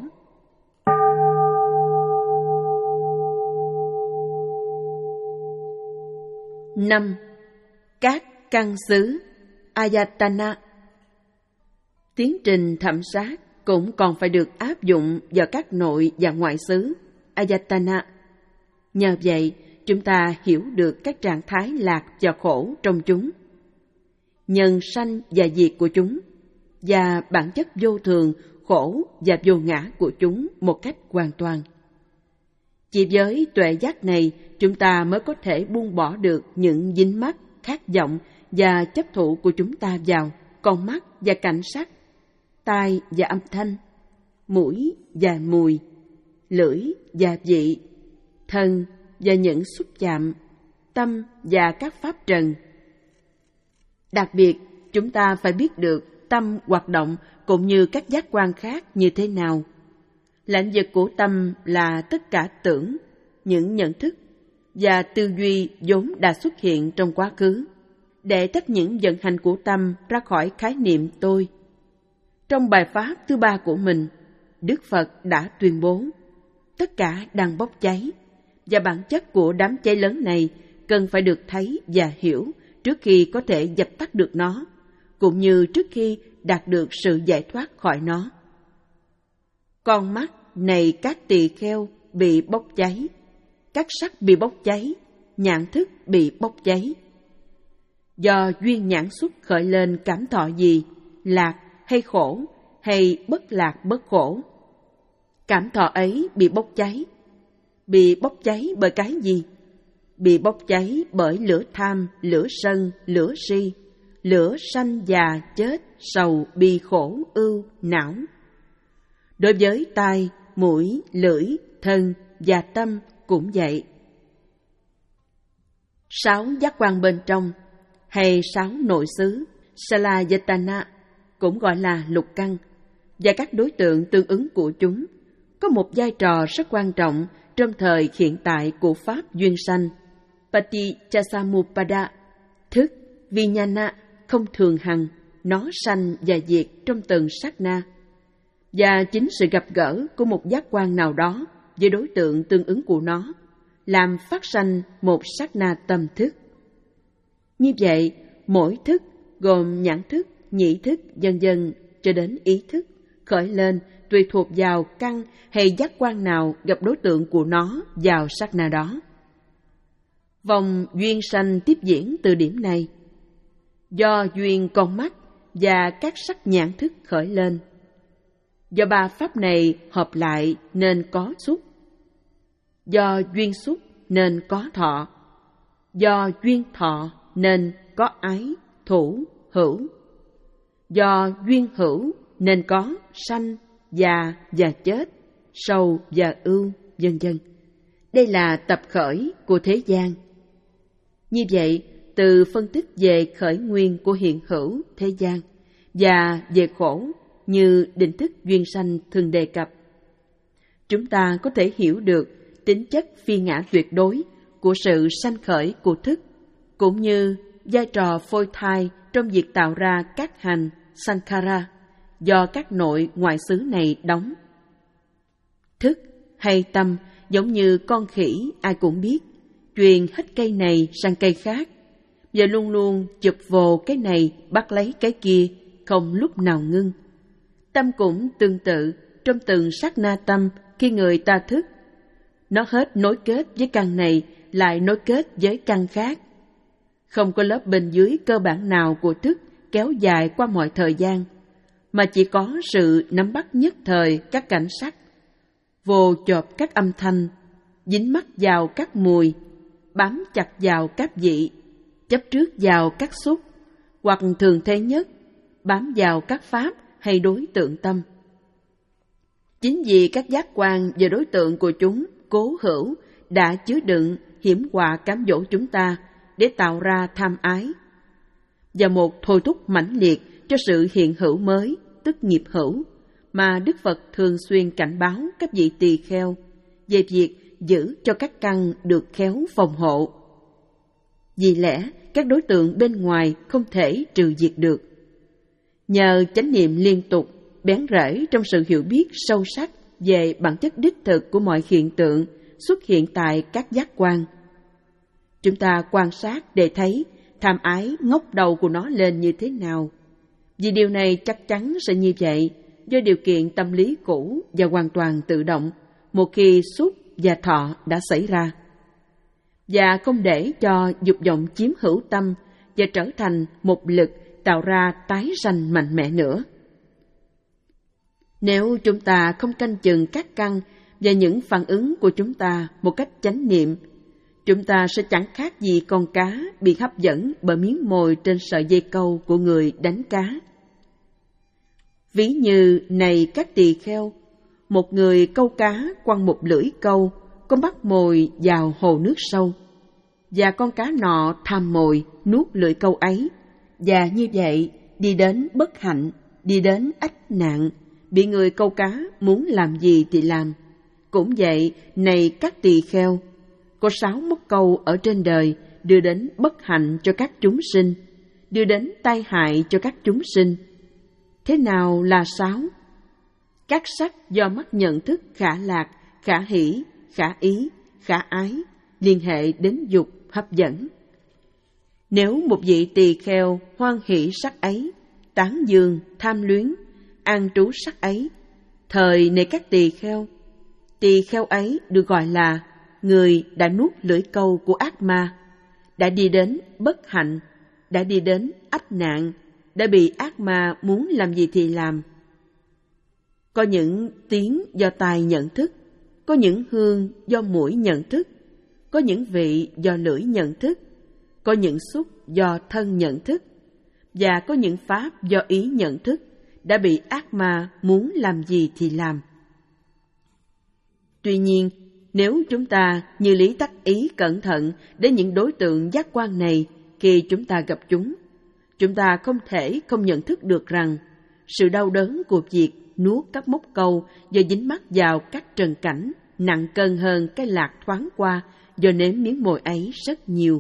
Năm. Các căn xứ Ayatana. Tiến trình thẩm sát cũng còn phải được áp dụng vào các nội và ngoại xứ Ayatana. Nhờ vậy, chúng ta hiểu được các trạng thái lạc và khổ trong chúng, nhân sanh và diệt của chúng, và bản chất vô thường, khổ và vô ngã của chúng một cách hoàn toàn. Chỉ với tuệ giác này, chúng ta mới có thể buông bỏ được những dính mắc, khát vọng và chấp thụ của chúng ta vào con mắt và cảnh sắc, tai và âm thanh, mũi và mùi, lưỡi và vị, thân và những xúc chạm, tâm và các pháp trần. Đặc biệt, chúng ta phải biết được tâm hoạt động cũng như các giác quan khác như thế nào. Lãnh vực của tâm là tất cả tưởng, những nhận thức và tư duy vốn đã xuất hiện trong quá khứ, để tách những vận hành của tâm ra khỏi khái niệm tôi. Trong bài pháp thứ ba của mình, Đức Phật đã tuyên bố, tất cả đang bốc cháy, và bản chất của đám cháy lớn này cần phải được thấy và hiểu trước khi có thể dập tắt được nó, cũng như trước khi đạt được sự giải thoát khỏi nó. Con mắt này các tỳ kheo bị bốc cháy, các sắc bị bốc cháy, nhãn thức bị bốc cháy. Do duyên nhãn xúc khởi lên cảm thọ gì, lạc hay khổ, hay bất lạc bất khổ. Cảm thọ ấy bị bốc cháy. Bị bốc cháy bởi cái gì? Bị bốc cháy bởi lửa tham, lửa sân, lửa si, lửa sanh già chết, sầu, bi khổ, ưu, não. Đối với tai, mũi, lưỡi, thân và tâm cũng vậy. Sáu giác quan bên trong hay sáu nội xứ Salayatana cũng gọi là lục căn, và các đối tượng tương ứng của chúng có một vai trò rất quan trọng trong thời hiện tại của pháp duyên sanh. Patichasamuppada, thức, Vijnana, không thường hằng, nó sanh và diệt trong từng sát na. Và chính sự gặp gỡ của một giác quan nào đó với đối tượng tương ứng của nó làm phát sanh một sát na tâm thức. Như vậy, mỗi thức gồm nhãn thức, nhĩ thức, vân vân cho đến ý thức khởi lên tùy thuộc vào căn hay giác quan nào gặp đối tượng của nó vào sát na đó. Vòng duyên sanh tiếp diễn từ điểm này. Do duyên con mắt và các sắc nhãn thức khởi lên. Do ba pháp này hợp lại nên có xúc. Do duyên xúc nên có thọ. Do duyên thọ nên có ái, thủ, hữu. Do duyên hữu nên có sanh, già và chết, sầu và ưu, vân vân. Đây là tập khởi của thế gian. Như vậy, từ phân tích về khởi nguyên của hiện hữu thế gian và về khổ như định thức duyên sanh thường đề cập, chúng ta có thể hiểu được tính chất phi ngã tuyệt đối của sự sanh khởi của thức, cũng như vai trò phôi thai trong việc tạo ra các hành sankhara do các nội ngoại xứ này đóng. Thức hay tâm giống như con khỉ ai cũng biết, truyền hết cây này sang cây khác, và luôn luôn chụp vồ cái này bắt lấy cái kia, không lúc nào ngưng. Tâm cũng tương tự, trong từng sát na tâm khi người ta thức, nó hết nối kết với căn này lại nối kết với căn khác. Không có lớp bên dưới cơ bản nào của thức kéo dài qua mọi thời gian, mà chỉ có sự nắm bắt nhất thời các cảnh sắc, vồ chộp các âm thanh, dính mắc vào các mùi, bám chặt vào các vị, chấp trước vào các xúc, hoặc thường thế nhất, bám vào các pháp hay đối tượng tâm. Chính vì các giác quan và đối tượng của chúng cố hữu đã chứa đựng hiểm họa cám dỗ chúng ta để tạo ra tham ái, và một thôi thúc mãnh liệt cho sự hiện hữu mới, tức nghiệp hữu, mà Đức Phật thường xuyên cảnh báo các vị tỳ kheo về việc giữ cho các căn được khéo phòng hộ. Vì lẽ các đối tượng bên ngoài không thể trừ diệt được. Nhờ chánh niệm liên tục, bén rễ trong sự hiểu biết sâu sắc về bản chất đích thực của mọi hiện tượng xuất hiện tại các giác quan, chúng ta quan sát để thấy tham ái ngóc đầu của nó lên như thế nào. Vì điều này chắc chắn sẽ như vậy do điều kiện tâm lý cũ và hoàn toàn tự động một khi xúc và thọ đã xảy ra, và không để cho dục vọng chiếm hữu tâm và trở thành một lực tạo ra tái sanh mạnh mẽ nữa. Nếu chúng ta không canh chừng các căn và những phản ứng của chúng ta một cách chánh niệm, chúng ta sẽ chẳng khác gì con cá bị hấp dẫn bởi miếng mồi trên sợi dây câu của người đánh cá. Ví như này các tỳ kheo, một người câu cá quăng một lưỡi câu, con bắt mồi vào hồ nước sâu, và con cá nọ tham mồi nuốt lưỡi câu ấy, và như vậy đi đến bất hạnh, đi đến ách nạn, bị người câu cá muốn làm gì thì làm. Cũng vậy, này các tỳ kheo, có sáu móc câu ở trên đời đưa đến bất hạnh cho các chúng sinh, đưa đến tai hại cho các chúng sinh. Thế nào là sáu? Các sắc do mắt nhận thức khả lạc, khả hỷ, khả ý, khả ái, liên hệ đến dục hấp dẫn. Nếu một vị tỳ kheo hoan hỷ sắc ấy, tán dương, tham luyến, an trú sắc ấy, thời này các tỳ kheo, tỳ kheo ấy được gọi là người đã nuốt lưỡi câu của ác ma, đã đi đến bất hạnh, đã đi đến ách nạn, đã bị ác ma muốn làm gì thì làm. Có những tiếng do tai nhận thức, có những hương do mũi nhận thức, có những vị do lưỡi nhận thức, có những xúc do thân nhận thức, và có những pháp do ý nhận thức đã bị ác ma muốn làm gì thì làm. Tuy nhiên, nếu chúng ta như lý tắc ý cẩn thận đến những đối tượng giác quan này khi chúng ta gặp chúng, chúng ta không thể không nhận thức được rằng sự đau đớn của việc nuốt các móc câu do dính mắc vào các trần cảnh nặng cân hơn cái lạc thoáng qua do nếm miếng mồi ấy rất nhiều.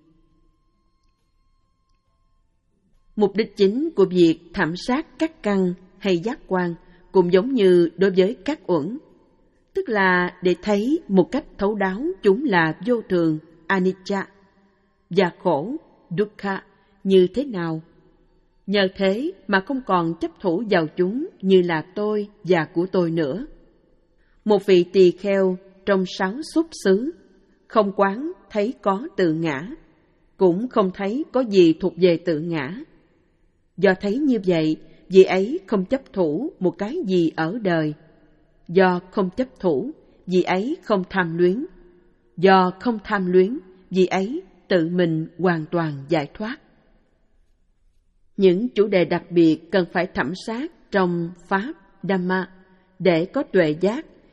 Mục đích chính của việc thẩm sát các căn hay giác quan cũng giống như đối với các uẩn, tức là để thấy một cách thấu đáo chúng là vô thường, anicca, và khổ, dukkha như thế nào. Nhờ thế mà không còn chấp thủ vào chúng như là tôi và của tôi nữa. Một vị tỳ kheo trong sáu xúc xứ, không quán thấy có tự ngã, cũng không thấy có gì thuộc về tự ngã. Do thấy như vậy, vị ấy không chấp thủ một cái gì ở đời. Do không chấp thủ, vị ấy không tham luyến. Do không tham luyến, vị ấy tự mình hoàn toàn giải thoát. Những chủ đề đặc biệt cần phải thẩm sát trong Pháp, Dhamma để có tuệ giác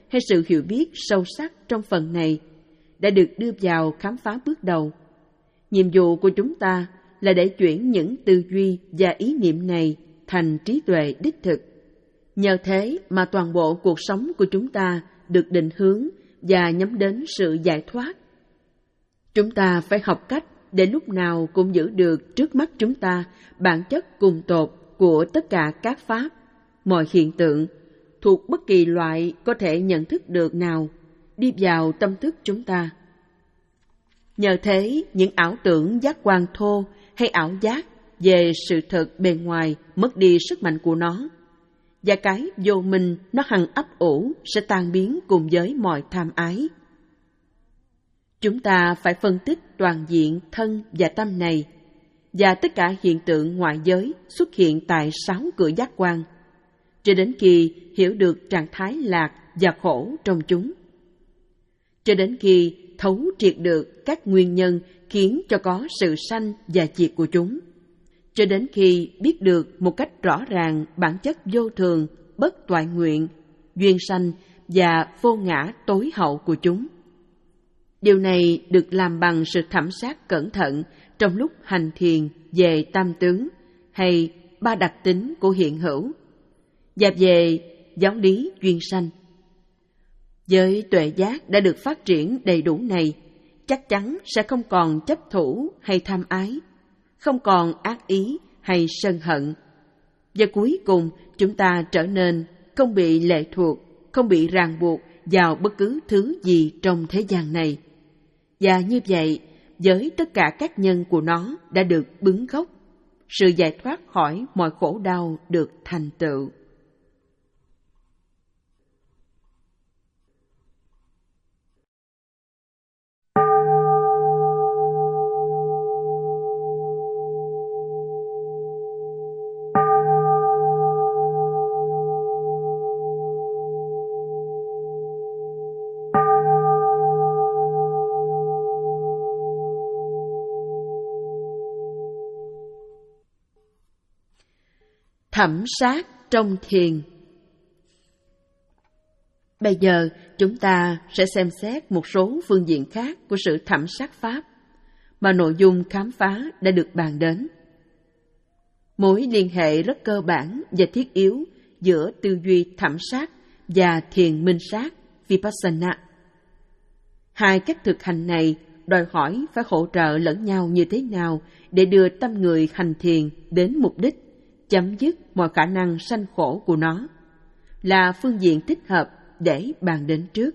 hay sự hiểu biết sâu sắc trong phần này đã được đưa vào khám phá bước đầu. Nhiệm vụ của chúng ta là để chuyển những tư duy và ý niệm này thành trí tuệ đích thực. Nhờ thế mà toàn bộ cuộc sống của chúng ta được định hướng và nhắm đến sự giải thoát. Chúng ta phải học cách để lúc nào cũng giữ được trước mắt chúng ta bản chất cùng tột của tất cả các pháp, mọi hiện tượng, thuộc bất kỳ loại có thể nhận thức được nào, đi vào tâm thức chúng ta. Nhờ thế, những ảo tưởng giác quan thô hay ảo giác về sự thật bề ngoài mất đi sức mạnh của nó, và cái vô minh nó hằng ấp ủ sẽ tan biến cùng với mọi tham ái. Chúng ta phải phân tích toàn diện thân và tâm này, và tất cả hiện tượng ngoại giới xuất hiện tại sáu cửa giác quan, cho đến khi hiểu được trạng thái lạc và khổ trong chúng, cho đến khi thấu triệt được các nguyên nhân khiến cho có sự sanh và diệt của chúng, cho đến khi biết được một cách rõ ràng bản chất vô thường, bất toại nguyện, duyên sanh và vô ngã tối hậu của chúng. Điều này được làm bằng sự thẩm sát cẩn thận trong lúc hành thiền về tam tướng hay ba đặc tính của hiện hữu, và về giáo lý duyên sanh. Với tuệ giác đã được phát triển đầy đủ này, chắc chắn sẽ không còn chấp thủ hay tham ái, không còn ác ý hay sân hận. Và cuối cùng, chúng ta trở nên không bị lệ thuộc, không bị ràng buộc vào bất cứ thứ gì trong thế gian này. Và như vậy, với tất cả các nhân của nó đã được bứng gốc, sự giải thoát khỏi mọi khổ đau được thành tựu. Thẩm sát trong thiền. Bây giờ chúng ta sẽ xem xét một số phương diện khác của sự thẩm sát pháp mà nội dung khám phá đã được bàn đến. Mối liên hệ rất cơ bản và thiết yếu giữa tư duy thẩm sát và thiền minh sát Vipassana. Hai cách thực hành này đòi hỏi phải hỗ trợ lẫn nhau như thế nào để đưa tâm người hành thiền đến mục đích chấm dứt mọi khả năng sanh khổ của nó, là phương diện thích hợp để bàn đến trước.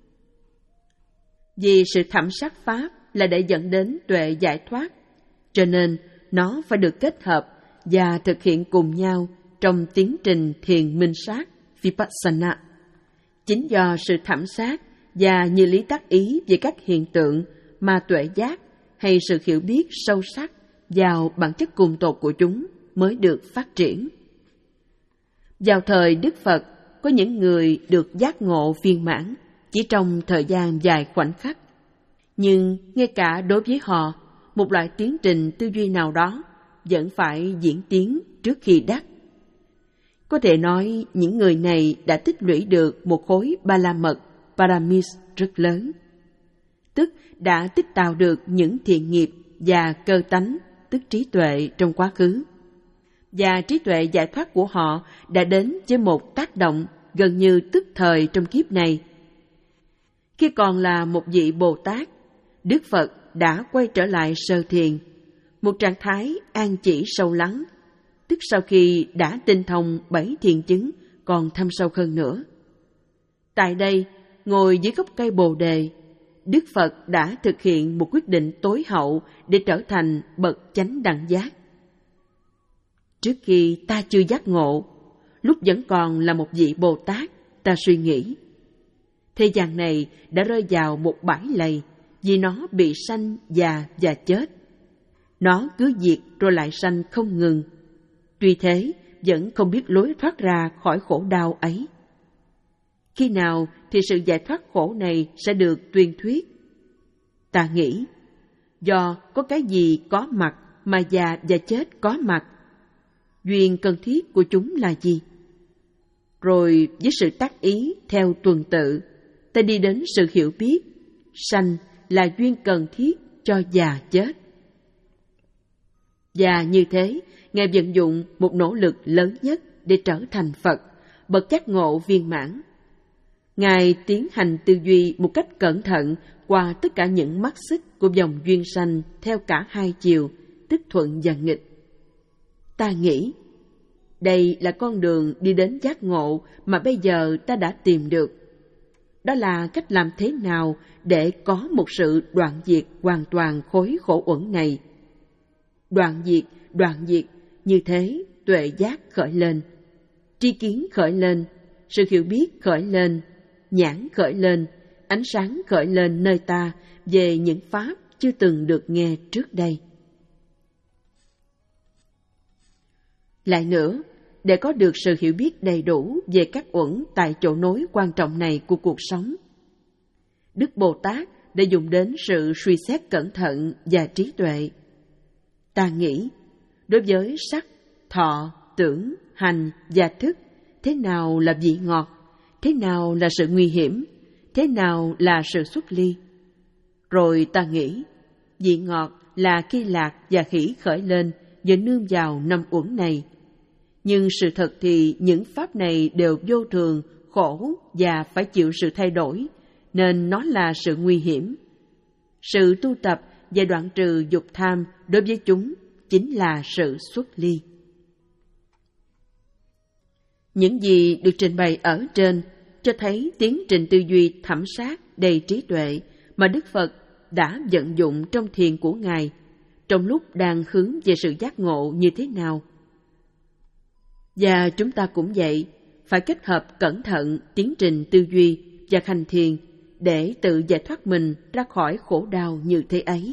Vì sự thẩm sát pháp là để dẫn đến tuệ giải thoát, cho nên nó phải được kết hợp và thực hiện cùng nhau trong tiến trình thiền minh sát Vipassana. Chính do sự thẩm sát và như lý tác ý về các hiện tượng mà tuệ giác hay sự hiểu biết sâu sắc vào bản chất cùng tột của chúng mới được phát triển. Vào thời Đức Phật, có những người được giác ngộ viên mãn chỉ trong thời gian dài khoảnh khắc. Nhưng ngay cả đối với họ, một loại tiến trình tư duy nào đó vẫn phải diễn tiến trước khi đắc. Có thể nói những người này đã tích lũy được một khối ba la mật paramis rất lớn, tức đã tích tạo được những thiện nghiệp và cơ tánh, tức trí tuệ trong quá khứ. Và trí tuệ giải thoát của họ đã đến với một tác động gần như tức thời trong kiếp này. Khi còn là một vị Bồ Tát, Đức Phật đã quay trở lại sơ thiền, một trạng thái an chỉ sâu lắng, tức sau khi đã tinh thông bảy thiền chứng còn thâm sâu hơn nữa. Tại đây, ngồi dưới gốc cây Bồ Đề, Đức Phật đã thực hiện một quyết định tối hậu để trở thành bậc chánh đẳng giác. Trước khi ta chưa giác ngộ, lúc vẫn còn là một vị Bồ Tát, ta suy nghĩ, thế gian này đã rơi vào một bãi lầy vì nó bị sanh, già và chết. Nó cứ diệt rồi lại sanh không ngừng. Tuy thế, vẫn không biết lối thoát ra khỏi khổ đau ấy. Khi nào thì sự giải thoát khổ này sẽ được tuyên thuyết? Ta nghĩ, do có cái gì có mặt mà già và chết có mặt. Duyên cần thiết của chúng là gì? Rồi với sự tác ý theo tuần tự, ta đi đến sự hiểu biết sanh là duyên cần thiết cho già chết. Và như thế, Ngài vận dụng một nỗ lực lớn nhất để trở thành Phật, bậc giác ngộ viên mãn. Ngài tiến hành tư duy một cách cẩn thận qua tất cả những mắt xích của dòng duyên sanh theo cả hai chiều, tức thuận và nghịch. Ta nghĩ, đây là con đường đi đến giác ngộ mà bây giờ ta đã tìm được. Đó là cách làm thế nào để có một sự đoạn diệt hoàn toàn khối khổ uẩn này. Đoạn diệt, đoạn diệt, như thế tuệ giác khởi lên, tri kiến khởi lên, sự hiểu biết khởi lên, nhãn khởi lên, ánh sáng khởi lên nơi ta về những pháp chưa từng được nghe trước đây. Lại nữa, để có được sự hiểu biết đầy đủ về các uẩn tại chỗ nối quan trọng này của cuộc sống, Đức Bồ Tát đã dùng đến sự suy xét cẩn thận và trí tuệ. Ta nghĩ, đối với sắc, thọ, tưởng, hành và thức, thế nào là vị ngọt, thế nào là sự nguy hiểm, thế nào là sự xuất ly. Rồi ta nghĩ, vị ngọt là khi lạc và khỉ khởi lên và nương vào năm uẩn này. Nhưng sự thật thì những pháp này đều vô thường, khổ và phải chịu sự thay đổi, nên nó là sự nguy hiểm. Sự tu tập và đoạn trừ dục tham đối với chúng chính là sự xuất ly. Những gì được trình bày ở trên cho thấy tiến trình tư duy thẩm sát đầy trí tuệ mà Đức Phật đã vận dụng trong thiền của Ngài trong lúc đang hướng về sự giác ngộ như thế nào. Và chúng ta cũng vậy, phải kết hợp cẩn thận tiến trình tư duy và hành thiền để tự giải thoát mình ra khỏi khổ đau như thế ấy.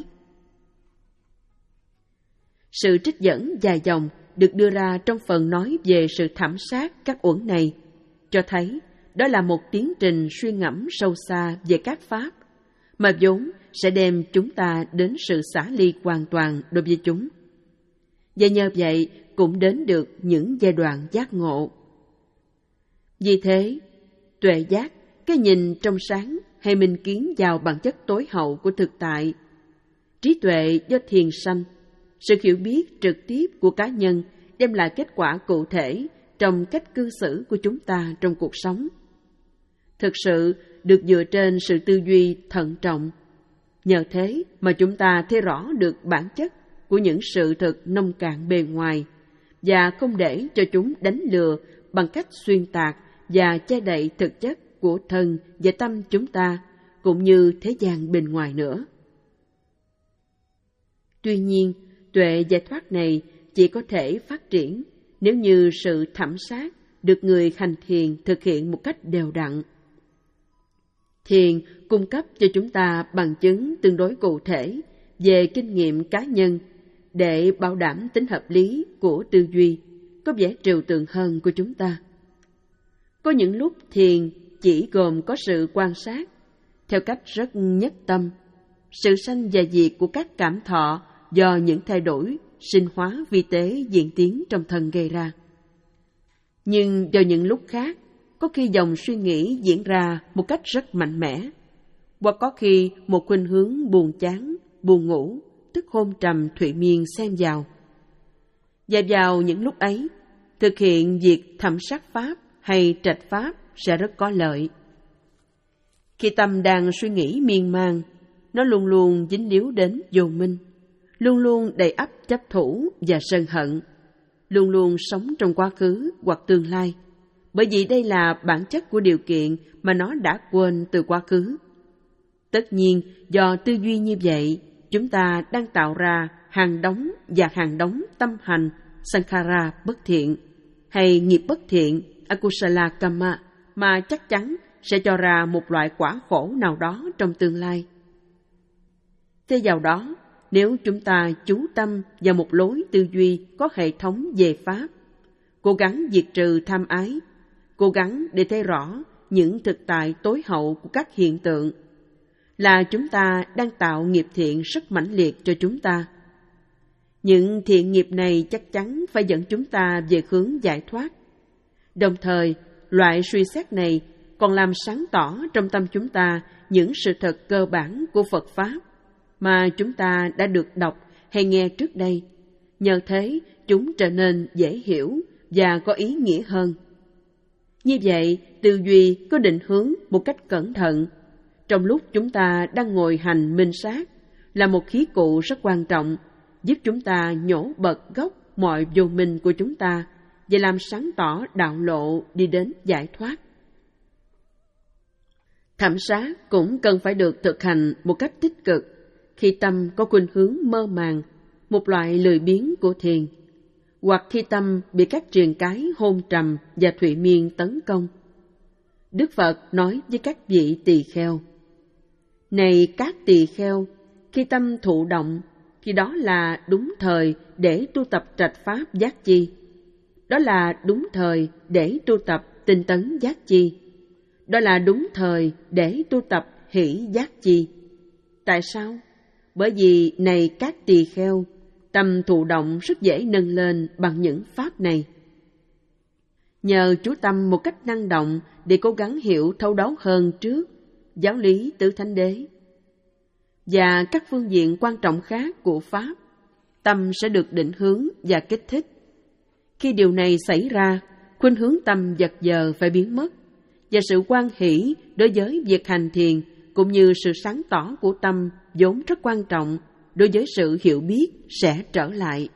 Sự trích dẫn dài dòng được đưa ra trong phần nói về sự thẩm sát các uẩn này, cho thấy đó là một tiến trình suy ngẫm sâu xa về các pháp, mà vốn sẽ đem chúng ta đến sự xả ly hoàn toàn đối với chúng. Và nhờ vậy cũng đến được những giai đoạn giác ngộ. Vì thế, tuệ giác, cái nhìn trong sáng hay minh kiến vào bản chất tối hậu của thực tại, trí tuệ do thiền sanh, sự hiểu biết trực tiếp của cá nhân đem lại kết quả cụ thể trong cách cư xử của chúng ta trong cuộc sống. Thực sự được dựa trên sự tư duy thận trọng. Nhờ thế mà chúng ta thấy rõ được bản chất của những sự thực nông cạn bề ngoài và không để cho chúng đánh lừa bằng cách xuyên tạc và che đậy thực chất của thân và tâm chúng ta, cũng như thế gian bên ngoài nữa. Tuy nhiên, tuệ giải thoát này chỉ có thể phát triển nếu như sự thẩm sát được người hành thiền thực hiện một cách đều đặn. Thiền cung cấp cho chúng ta bằng chứng tương đối cụ thể về kinh nghiệm cá nhân để bảo đảm tính hợp lý của tư duy, có vẻ trừu tượng hơn của chúng ta. Có những lúc thiền chỉ gồm có sự quan sát, theo cách rất nhất tâm, sự sanh và diệt của các cảm thọ do những thay đổi sinh hóa vi tế diễn tiến trong thân gây ra. Nhưng vào những lúc khác, có khi dòng suy nghĩ diễn ra một cách rất mạnh mẽ, hoặc có khi một khuynh hướng buồn chán, buồn ngủ, tức hôn trầm thụy miên xen vào. Và vào những lúc ấy, thực hiện việc thẩm sát pháp hay trạch pháp sẽ rất có lợi. Khi tâm đang suy nghĩ miên man, nó luôn luôn dính líu đến vô minh, luôn luôn đầy ắp chấp thủ và sân hận, luôn luôn sống trong quá khứ hoặc tương lai, bởi vì đây là bản chất của điều kiện mà nó đã quên từ quá khứ. Tất nhiên, do tư duy như vậy, chúng ta đang tạo ra hàng đống và hàng đống tâm hành sankhara bất thiện hay nghiệp bất thiện akusala kamma mà chắc chắn sẽ cho ra một loại quả khổ nào đó trong tương lai. Thế vào đó, nếu chúng ta chú tâm vào một lối tư duy có hệ thống về pháp, cố gắng diệt trừ tham ái, cố gắng để thấy rõ những thực tại tối hậu của các hiện tượng, là chúng ta đang tạo nghiệp thiện rất mãnh liệt cho chúng ta. Những thiện nghiệp này chắc chắn phải dẫn chúng ta về hướng giải thoát. Đồng thời, loại suy xét này còn làm sáng tỏ trong tâm chúng ta những sự thật cơ bản của Phật Pháp mà chúng ta đã được đọc hay nghe trước đây. Nhờ thế, chúng trở nên dễ hiểu và có ý nghĩa hơn. Như vậy, tư duy có định hướng một cách cẩn thận trong lúc chúng ta đang ngồi hành minh sát là một khí cụ rất quan trọng, giúp chúng ta nhổ bật gốc mọi vô minh của chúng ta và làm sáng tỏ đạo lộ đi đến giải thoát. Thẩm sát cũng cần phải được thực hành một cách tích cực khi tâm có khuynh hướng mơ màng, một loại lười biếng của thiền, hoặc khi tâm bị các triền cái hôn trầm và thụy miên tấn công. Đức Phật nói với các vị tỳ kheo: Này các tỳ kheo, khi tâm thụ động thì đó là đúng thời để tu tập trạch pháp giác chi. Đó là đúng thời để tu tập tinh tấn giác chi. Đó là đúng thời để tu tập hỷ giác chi. Tại sao? Bởi vì này các tỳ kheo, tâm thụ động rất dễ nâng lên bằng những pháp này. Nhờ chú tâm một cách năng động để cố gắng hiểu thấu đáo hơn trước giáo lý Tứ Thánh Đế và các phương diện quan trọng khác của Pháp, tâm sẽ được định hướng và kích thích. Khi điều này xảy ra, khuynh hướng tâm vật giờ phải biến mất, và sự hoan hỷ đối với việc hành thiền cũng như sự sáng tỏ của tâm vốn rất quan trọng đối với sự hiểu biết sẽ trở lại.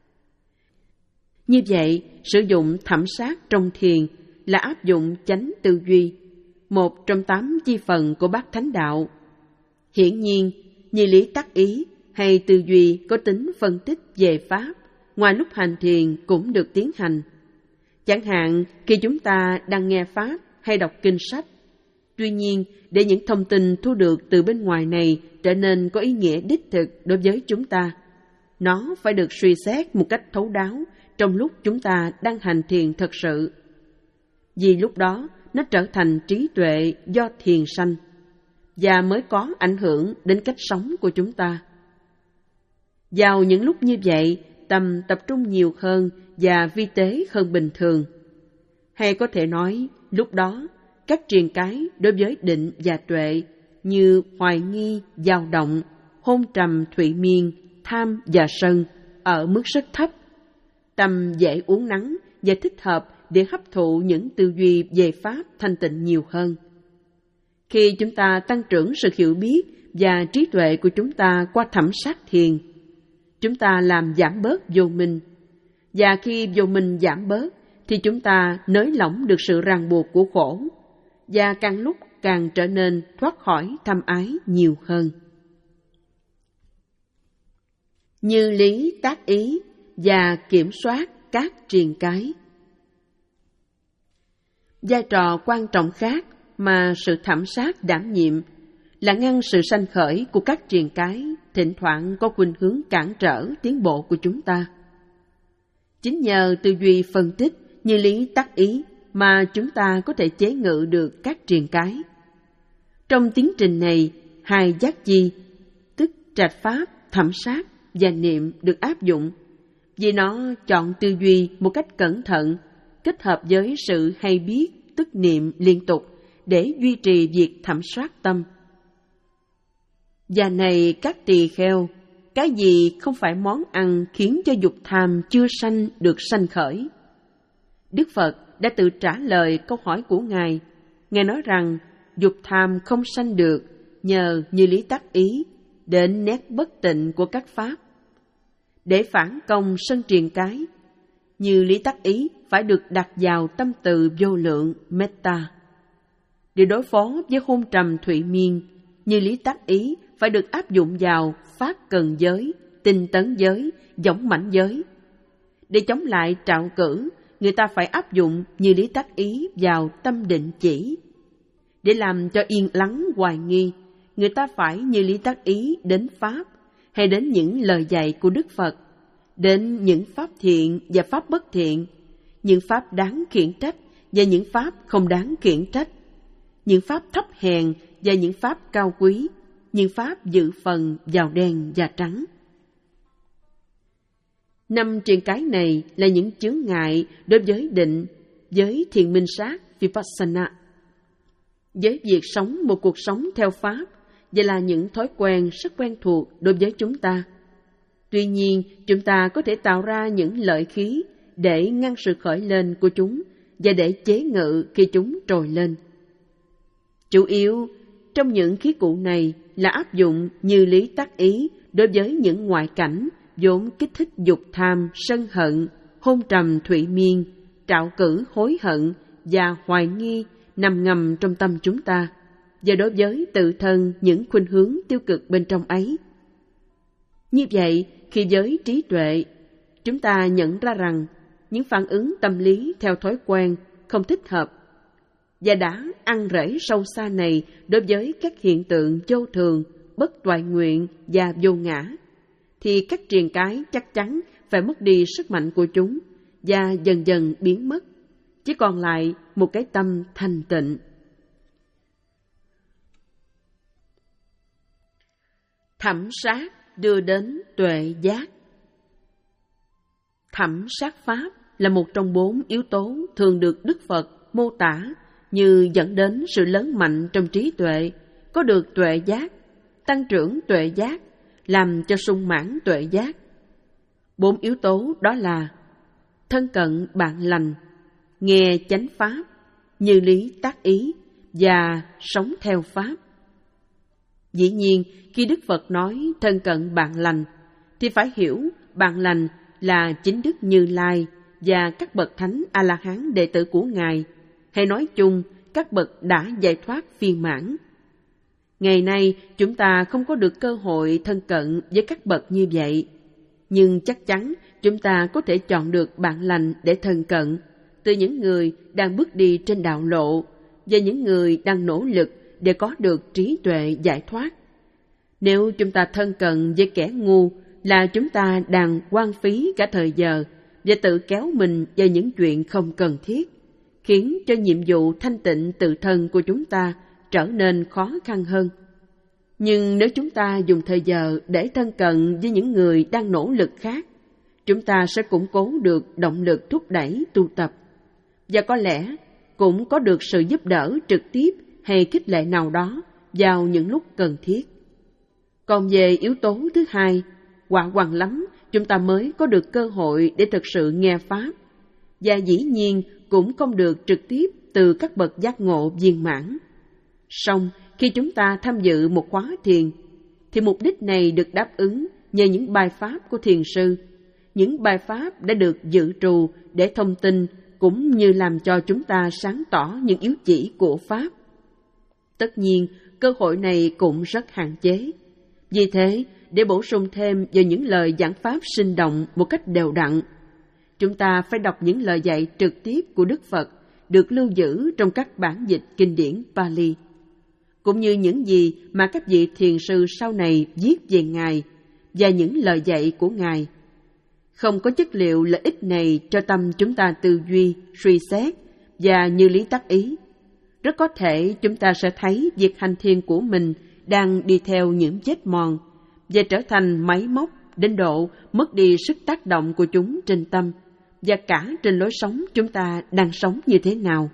Như vậy, sử dụng thẩm sát trong thiền là áp dụng chánh tư duy, một trong tám chi phần của Bát Thánh Đạo. Hiển nhiên, như lý tác ý hay tư duy có tính phân tích về Pháp, ngoài lúc hành thiền cũng được tiến hành. Chẳng hạn khi chúng ta đang nghe Pháp hay đọc kinh sách. Tuy nhiên, để những thông tin thu được từ bên ngoài này trở nên có ý nghĩa đích thực đối với chúng ta, nó phải được suy xét một cách thấu đáo trong lúc chúng ta đang hành thiền thật sự. Vì lúc đó, nó trở thành trí tuệ do thiền sanh, và mới có ảnh hưởng đến cách sống của chúng ta. Vào những lúc như vậy, tâm tập trung nhiều hơn và vi tế hơn bình thường. Hay có thể nói, lúc đó, các triền cái đối với định và tuệ như hoài nghi, dao động, hôn trầm thụy miên, tham và sân ở mức rất thấp. Tâm dễ uốn nắn và thích hợp để hấp thụ những tư duy về Pháp thanh tịnh nhiều hơn. Khi chúng ta tăng trưởng sự hiểu biết và trí tuệ của chúng ta qua thẩm sát thiền, chúng ta làm giảm bớt vô minh. Và khi vô minh giảm bớt, thì chúng ta nới lỏng được sự ràng buộc của khổ, và càng lúc càng trở nên thoát khỏi tham ái nhiều hơn. Như lý tác ý và kiểm soát các triền cái. Vai trò quan trọng khác mà sự thẩm sát đảm nhiệm là ngăn sự sanh khởi của các triền cái thỉnh thoảng có khuynh hướng cản trở tiến bộ của chúng ta. Chính nhờ tư duy phân tích như lý tác ý mà chúng ta có thể chế ngự được các triền cái. Trong tiến trình này, hai giác chi, tức trạch pháp, thẩm sát và niệm được áp dụng, vì nó chọn tư duy một cách cẩn thận, kết hợp với sự hay biết, tức niệm liên tục để duy trì việc thẩm soát tâm. Và này các tỳ kheo, cái gì không phải món ăn khiến cho dục tham chưa sanh được sanh khởi? Đức Phật đã tự trả lời câu hỏi của Ngài. Ngài nói rằng dục tham không sanh được nhờ như lý tác ý đến nét bất tịnh của các pháp. Để phản công sân triền cái, như lý tác ý phải được đặt vào tâm từ vô lượng metta. Để đối phó với hôn trầm thụy miên, như lý tác ý phải được áp dụng vào pháp cần giới, tinh tấn giới, dõng mãnh giới. Để chống lại trạo cử, người ta phải áp dụng như lý tác ý vào tâm định chỉ. Để làm cho yên lắng hoài nghi, người ta phải như lý tác ý đến pháp, hay đến những lời dạy của Đức Phật, đến những pháp thiện và pháp bất thiện, những pháp đáng khiển trách và những pháp không đáng khiển trách, những pháp thấp hèn và những pháp cao quý, những pháp dự phần vào đen và trắng. Năm triền cái này là những chướng ngại đối với định với thiền minh sát Vipassana. Với việc sống một cuộc sống theo Pháp, vậy là những thói quen rất quen thuộc đối với chúng ta. Tuy nhiên, chúng ta có thể tạo ra những lợi khí để ngăn sự khởi lên của chúng và để chế ngự khi chúng trồi lên. Chủ yếu trong những khí cụ này là áp dụng như lý tác ý đối với những ngoại cảnh vốn kích thích dục tham, sân hận, hôn trầm thụy miên, trạo cử hối hận và hoài nghi nằm ngầm trong tâm chúng ta, và đối với tự thân những khuynh hướng tiêu cực bên trong ấy. Như vậy, khi với trí tuệ, chúng ta nhận ra rằng những phản ứng tâm lý theo thói quen không thích hợp và đã ăn rễ sâu xa này đối với các hiện tượng vô thường, bất toại nguyện và vô ngã, thì các triền cái chắc chắn phải mất đi sức mạnh của chúng và dần dần biến mất, chỉ còn lại một cái tâm thanh tịnh. Thẩm sát đưa đến tuệ giác. Thẩm sát pháp là một trong bốn yếu tố thường được Đức Phật mô tả như dẫn đến sự lớn mạnh trong trí tuệ, có được tuệ giác, tăng trưởng tuệ giác, làm cho sung mãn tuệ giác. Bốn yếu tố đó là thân cận bạn lành, nghe chánh pháp, như lý tác ý và sống theo pháp. Dĩ nhiên, khi Đức Phật nói thân cận bạn lành, thì phải hiểu bạn lành là chính Đức Như Lai và các bậc thánh A-la-hán đệ tử của Ngài, hay nói chung các bậc đã giải thoát viên mãn. Ngày nay, chúng ta không có được cơ hội thân cận với các bậc như vậy, nhưng chắc chắn chúng ta có thể chọn được bạn lành để thân cận, từ những người đang bước đi trên đạo lộ và những người đang nỗ lực để có được trí tuệ giải thoát. Nếu chúng ta thân cận với kẻ ngu, là chúng ta đang hoang phí cả thời giờ và tự kéo mình vào những chuyện không cần thiết, khiến cho nhiệm vụ thanh tịnh tự thân của chúng ta trở nên khó khăn hơn. Nhưng nếu chúng ta dùng thời giờ để thân cận với những người đang nỗ lực khác, chúng ta sẽ củng cố được động lực thúc đẩy tu tập, và có lẽ cũng có được sự giúp đỡ trực tiếp hay khích lệ nào đó vào những lúc cần thiết. Còn về yếu tố thứ hai, quả hoàng lắm chúng ta mới có được cơ hội để thực sự nghe Pháp, và dĩ nhiên cũng không được trực tiếp từ các bậc giác ngộ viên mãn. Song khi chúng ta tham dự một khóa thiền, thì mục đích này được đáp ứng nhờ những bài pháp của thiền sư. Những bài pháp đã được dự trù để thông tin cũng như làm cho chúng ta sáng tỏ những yếu chỉ của Pháp. Tất nhiên, cơ hội này cũng rất hạn chế. Vì thế, để bổ sung thêm vào những lời giảng Pháp sinh động một cách đều đặn, chúng ta phải đọc những lời dạy trực tiếp của Đức Phật được lưu giữ trong các bản dịch kinh điển Pali, cũng như những gì mà các vị thiền sư sau này viết về Ngài và những lời dạy của Ngài. Không có chất liệu lợi ích này cho tâm chúng ta tư duy, suy xét và như lý tác ý, rất có thể chúng ta sẽ thấy việc hành thiền của mình đang đi theo những vết mòn và trở thành máy móc đến độ mất đi sức tác động của chúng trên tâm và cả trên lối sống chúng ta đang sống như thế nào.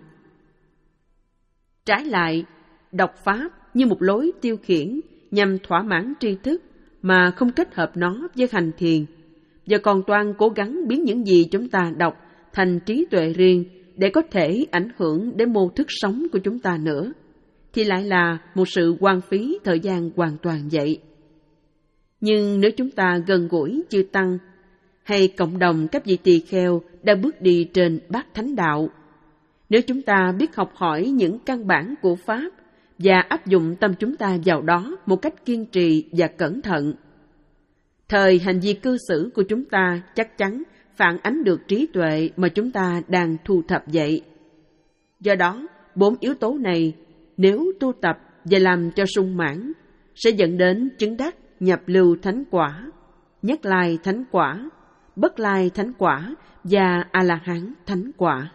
Trái lại, đọc Pháp như một lối tiêu khiển nhằm thỏa mãn tri thức mà không kết hợp nó với hành thiền, và còn toan cố gắng biến những gì chúng ta đọc thành trí tuệ riêng để có thể ảnh hưởng đến mô thức sống của chúng ta nữa, thì lại là một sự hoang phí thời gian hoàn toàn vậy. Nhưng nếu chúng ta gần gũi chư Tăng hay cộng đồng các vị tỳ kheo đang bước đi trên bát thánh đạo, nếu chúng ta biết học hỏi những căn bản của Pháp và áp dụng tâm chúng ta vào đó một cách kiên trì và cẩn thận, thời hành vi cư xử của chúng ta chắc chắn phản ánh được trí tuệ mà chúng ta đang thu thập vậy. Do đó, bốn yếu tố này nếu tu tập và làm cho sung mãn sẽ dẫn đến chứng đắc nhập lưu thánh quả, nhất lai thánh quả, bất lai thánh quả và A-la-hán thánh quả.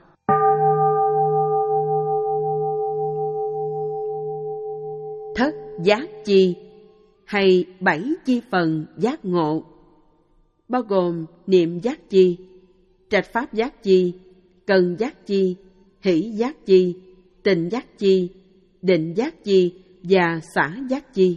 Thất giác chi hay bảy chi phần giác ngộ, bao gồm niệm giác chi, trạch pháp giác chi, cần giác chi, hỷ giác chi, tịnh giác chi, định giác chi và xả giác chi.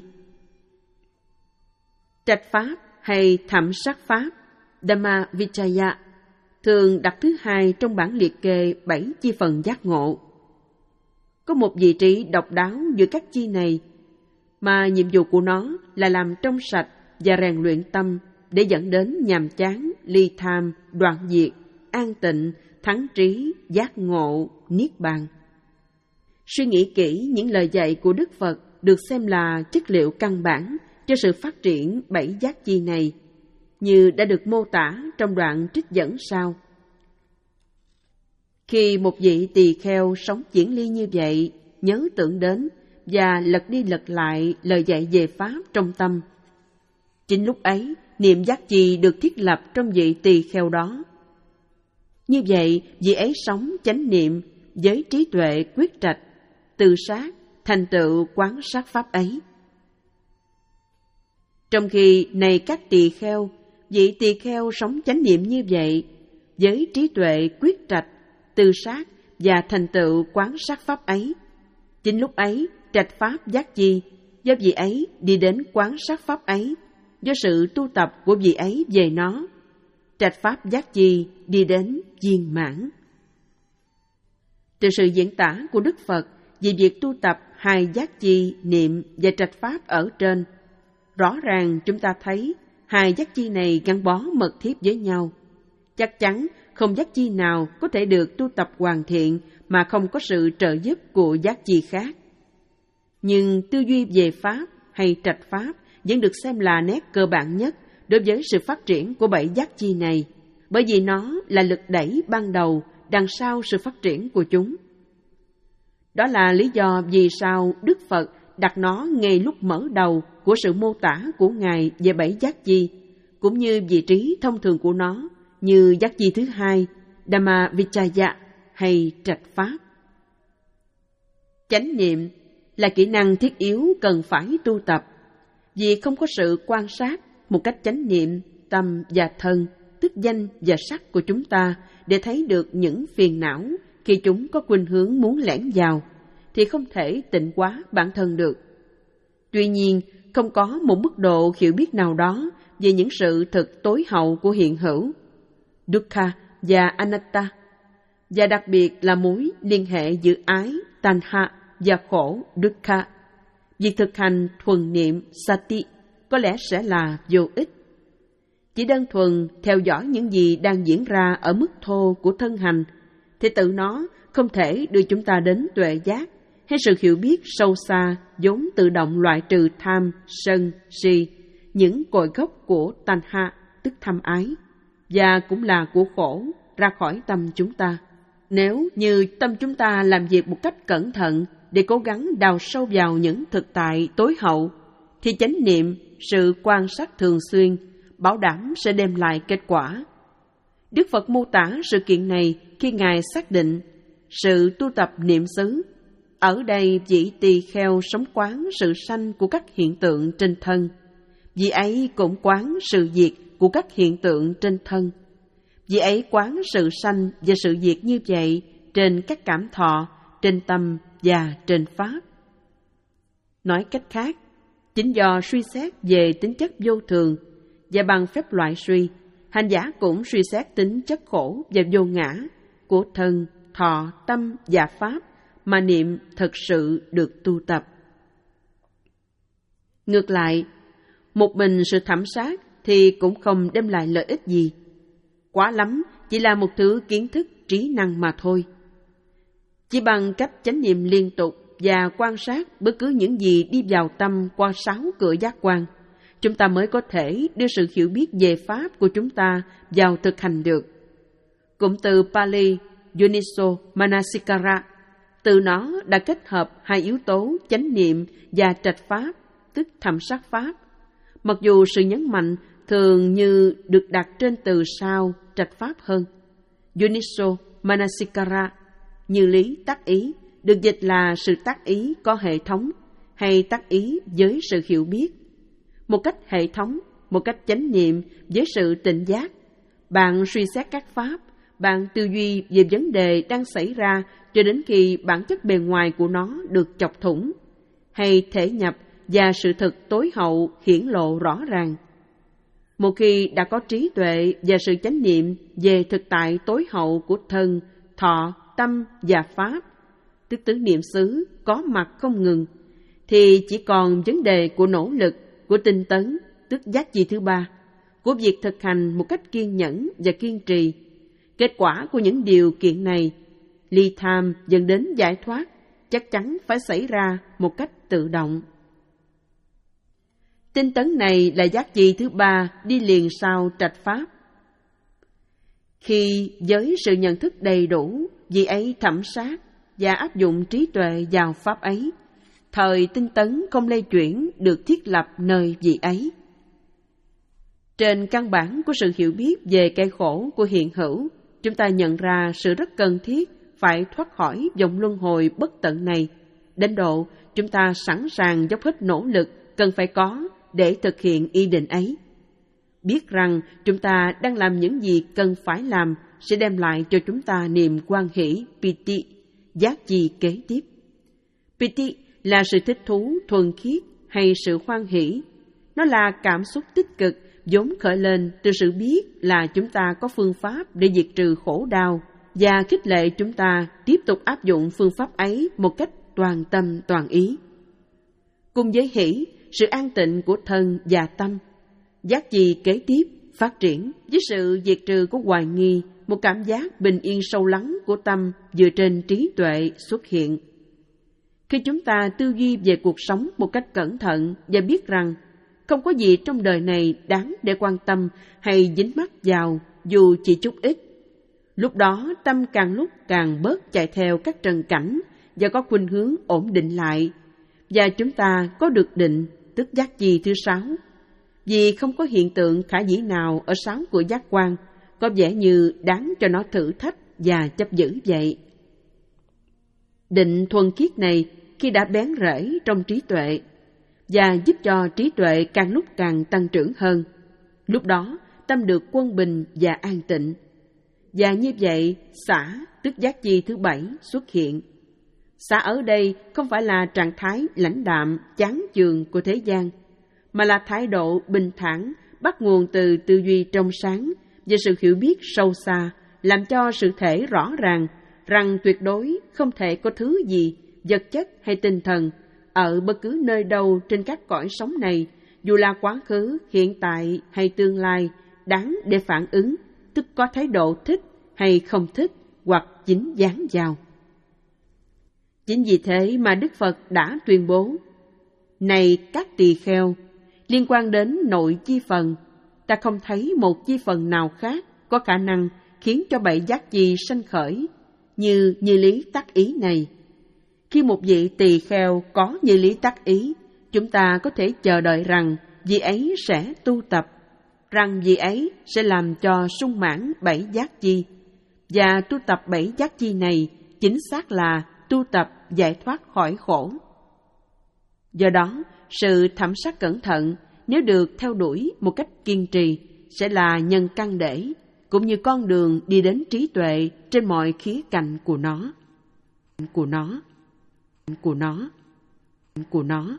Trạch pháp hay thẩm sát pháp Dhamma Vichaya thường đặt thứ hai trong bảng liệt kê bảy chi phần giác ngộ. Có một vị trí độc đáo giữa các chi này, mà nhiệm vụ của nó là làm trong sạch và rèn luyện tâm để dẫn đến nhàm chán, ly tham, đoạn diệt, an tịnh, thắng trí, giác ngộ, niết bàn. Suy nghĩ kỹ những lời dạy của Đức Phật được xem là chất liệu căn bản cho sự phát triển bảy giác chi này, như đã được mô tả trong đoạn trích dẫn sau. Khi một vị tỳ kheo sống chuyển ly như vậy, nhớ tưởng đến và lật đi lật lại lời dạy về Pháp trong tâm, chính lúc ấy niệm giác chi được thiết lập trong vị tỳ kheo đó. Như vậy, vị ấy sống chánh niệm với trí tuệ quyết trạch, từ sát, thành tựu quán sát Pháp ấy. Trong khi này các tỳ kheo, vị tỳ kheo sống chánh niệm như vậy, với trí tuệ quyết trạch, từ sát và thành tựu quán sát Pháp ấy, chính lúc ấy trạch Pháp giác chi do vị ấy đi đến quán sát Pháp ấy, do sự tu tập của vị ấy về nó, trạch Pháp giác chi đi đến viên mãn. Từ sự diễn tả của Đức Phật về việc tu tập hai giác chi niệm và trạch Pháp ở trên, rõ ràng chúng ta thấy hai giác chi này gắn bó mật thiết với nhau. Chắc chắn không giác chi nào có thể được tu tập hoàn thiện mà không có sự trợ giúp của giác chi khác. Nhưng tư duy về Pháp hay trạch Pháp vẫn được xem là nét cơ bản nhất đối với sự phát triển của bảy giác chi này, bởi vì nó là lực đẩy ban đầu đằng sau sự phát triển của chúng. Đó là lý do vì sao Đức Phật đặt nó ngay lúc mở đầu của sự mô tả của Ngài về bảy giác chi, cũng như vị trí thông thường của nó như giác chi thứ hai, Dhamma Vichaya hay trạch Pháp. Chánh niệm là kỹ năng thiết yếu cần phải tu tập, vì không có sự quan sát một cách chánh niệm tâm và thân, tức danh và sắc của chúng ta để thấy được những phiền não khi chúng có khuynh hướng muốn lẻn vào, thì không thể tịnh hóa bản thân được. Tuy nhiên, không có một mức độ hiểu biết nào đó về những sự thực tối hậu của hiện hữu, dukkha và anatta, và đặc biệt là mối liên hệ giữa ái, tanha và khổ, dukkha. Việc thực hành thuần niệm sati có lẽ sẽ là vô ích. Chỉ đơn thuần theo dõi những gì đang diễn ra ở mức thô của thân hành, thì tự nó không thể đưa chúng ta đến tuệ giác hay sự hiểu biết sâu xa vốn tự động loại trừ tham, sân, si, những cội gốc của tanha, tức tham ái, và cũng là của khổ, ra khỏi tâm chúng ta. Nếu như tâm chúng ta làm việc một cách cẩn thận để cố gắng đào sâu vào những thực tại tối hậu, thì chánh niệm, sự quan sát thường xuyên, bảo đảm sẽ đem lại kết quả. Đức Phật mô tả sự kiện này khi Ngài xác định sự tu tập niệm xứ. Ở đây vị tỳ kheo sống quán sự sanh của các hiện tượng trên thân. Vị ấy cũng quán sự diệt của các hiện tượng trên thân. Vị ấy quán sự sanh và sự diệt như vậy trên các cảm thọ, trên tâm và trên pháp. Nói cách khác, chính do suy xét về tính chất vô thường và bằng phép loại suy, hành giả cũng suy xét tính chất khổ và vô ngã của thân, thọ, tâm và pháp mà niệm thật sự được tu tập. Ngược lại, một mình sự thẩm sát thì cũng không đem lại lợi ích gì. Quá lắm chỉ là một thứ kiến thức trí năng mà thôi. Chỉ bằng cách chánh niệm liên tục và quan sát bất cứ những gì đi vào tâm qua sáu cửa giác quan, chúng ta mới có thể đưa sự hiểu biết về Pháp của chúng ta vào thực hành được. Cụm từ Pali Yoniso Manasikara, từ nó đã kết hợp hai yếu tố chánh niệm và trạch Pháp, tức thẩm sát Pháp. Mặc dù sự nhấn mạnh thường như được đặt trên từ sau trạch Pháp hơn. Yoniso Manasikara, như lý tác ý, được dịch là sự tác ý có hệ thống hay tác ý với sự hiểu biết. Một cách hệ thống, một cách chánh niệm với sự tỉnh giác, bạn suy xét các Pháp bạn tư duy về vấn đề đang xảy ra cho đến khi bản chất bề ngoài của nó được chọc thủng, hay thể nhập và sự thực tối hậu hiển lộ rõ ràng. Một khi đã có trí tuệ và sự chánh niệm về thực tại tối hậu của thân, thọ, tâm và pháp, tức tứ niệm xứ có mặt không ngừng, thì chỉ còn vấn đề của nỗ lực, của tinh tấn, tức giác chi thứ ba, của việc thực hành một cách kiên nhẫn và kiên trì. Kết quả của những điều kiện này, ly tham dẫn đến giải thoát, chắc chắn phải xảy ra một cách tự động. Tinh tấn này là giác chi thứ ba đi liền sau trạch pháp. Khi với sự nhận thức đầy đủ, vị ấy thẩm sát và áp dụng trí tuệ vào pháp ấy, thời tinh tấn không lay chuyển được thiết lập nơi vị ấy. Trên căn bản của sự hiểu biết về cái khổ của hiện hữu, chúng ta nhận ra sự rất cần thiết phải thoát khỏi vòng luân hồi bất tận này, đến độ chúng ta sẵn sàng dốc hết nỗ lực cần phải có để thực hiện ý định ấy. Biết rằng chúng ta đang làm những gì cần phải làm sẽ đem lại cho chúng ta niềm hoan hỷ, piti, giác chi kế tiếp. Piti là sự thích thú thuần khiết hay sự hoan hỷ. Nó là cảm xúc tích cực vốn khởi lên từ sự biết là chúng ta có phương pháp để diệt trừ khổ đau và khích lệ chúng ta tiếp tục áp dụng phương pháp ấy một cách toàn tâm toàn ý. Cùng với hỷ, sự an tịnh của thân và tâm, giác chi kế tiếp phát triển với sự diệt trừ của hoài nghi, một cảm giác bình yên sâu lắng của tâm dựa trên trí tuệ xuất hiện. Khi chúng ta tư duy về cuộc sống một cách cẩn thận và biết rằng không có gì trong đời này đáng để quan tâm hay dính mắc vào dù chỉ chút ít, lúc đó tâm càng lúc càng bớt chạy theo các trần cảnh và có khuynh hướng ổn định lại, và chúng ta có được định, tức giác chi thứ sáu. Vì không có hiện tượng khả dĩ nào ở sáu của giác quan có vẻ như đáng cho nó thử thách và chấp giữ vậy. Định thuần khiết này khi đã bén rễ trong trí tuệ và giúp cho trí tuệ càng lúc càng tăng trưởng hơn, lúc đó tâm được quân bình và an tịnh. Và như vậy, xả, tức giác chi thứ bảy xuất hiện. Xả ở đây không phải là trạng thái lãnh đạm, chán chường của thế gian, mà là thái độ bình thản bắt nguồn từ tư duy trong sáng và sự hiểu biết sâu xa, làm cho sự thể rõ ràng rằng tuyệt đối không thể có thứ gì, vật chất hay tinh thần, ở bất cứ nơi đâu trên các cõi sống này, dù là quá khứ, hiện tại hay tương lai, đáng để phản ứng, tức có thái độ thích hay không thích hoặc dính dáng vào. Chính vì thế mà Đức Phật đã tuyên bố: Này các tỳ kheo, liên quan đến nội chi phần, ta không thấy một chi phần nào khác có khả năng khiến cho bảy giác chi sanh khởi như như lý tác ý này. Khi một vị tỳ kheo có như lý tác ý, chúng ta có thể chờ đợi rằng vị ấy sẽ tu tập, rằng vị ấy sẽ làm cho sung mãn bảy giác chi, và tu tập bảy giác chi này chính xác là tu tập giải thoát khỏi khổ. Do đó, sự thẩm sát cẩn thận nếu được theo đuổi một cách kiên trì sẽ là nhân căn để, cũng như con đường đi đến trí tuệ trên mọi khía cạnh của nó, của nó, của nó, của nó.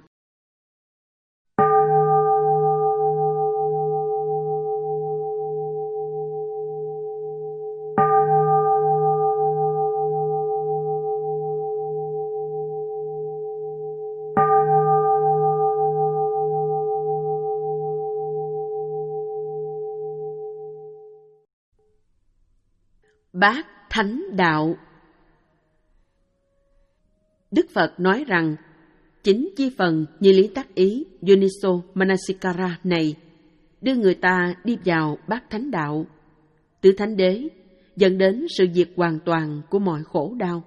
Bát Thánh Đạo. Đức Phật nói rằng chính chi phần như lý tác ý Yoniso Manasikara này đưa người ta đi vào bát thánh đạo, tứ thánh đế, dẫn đến sự diệt hoàn toàn của mọi khổ đau.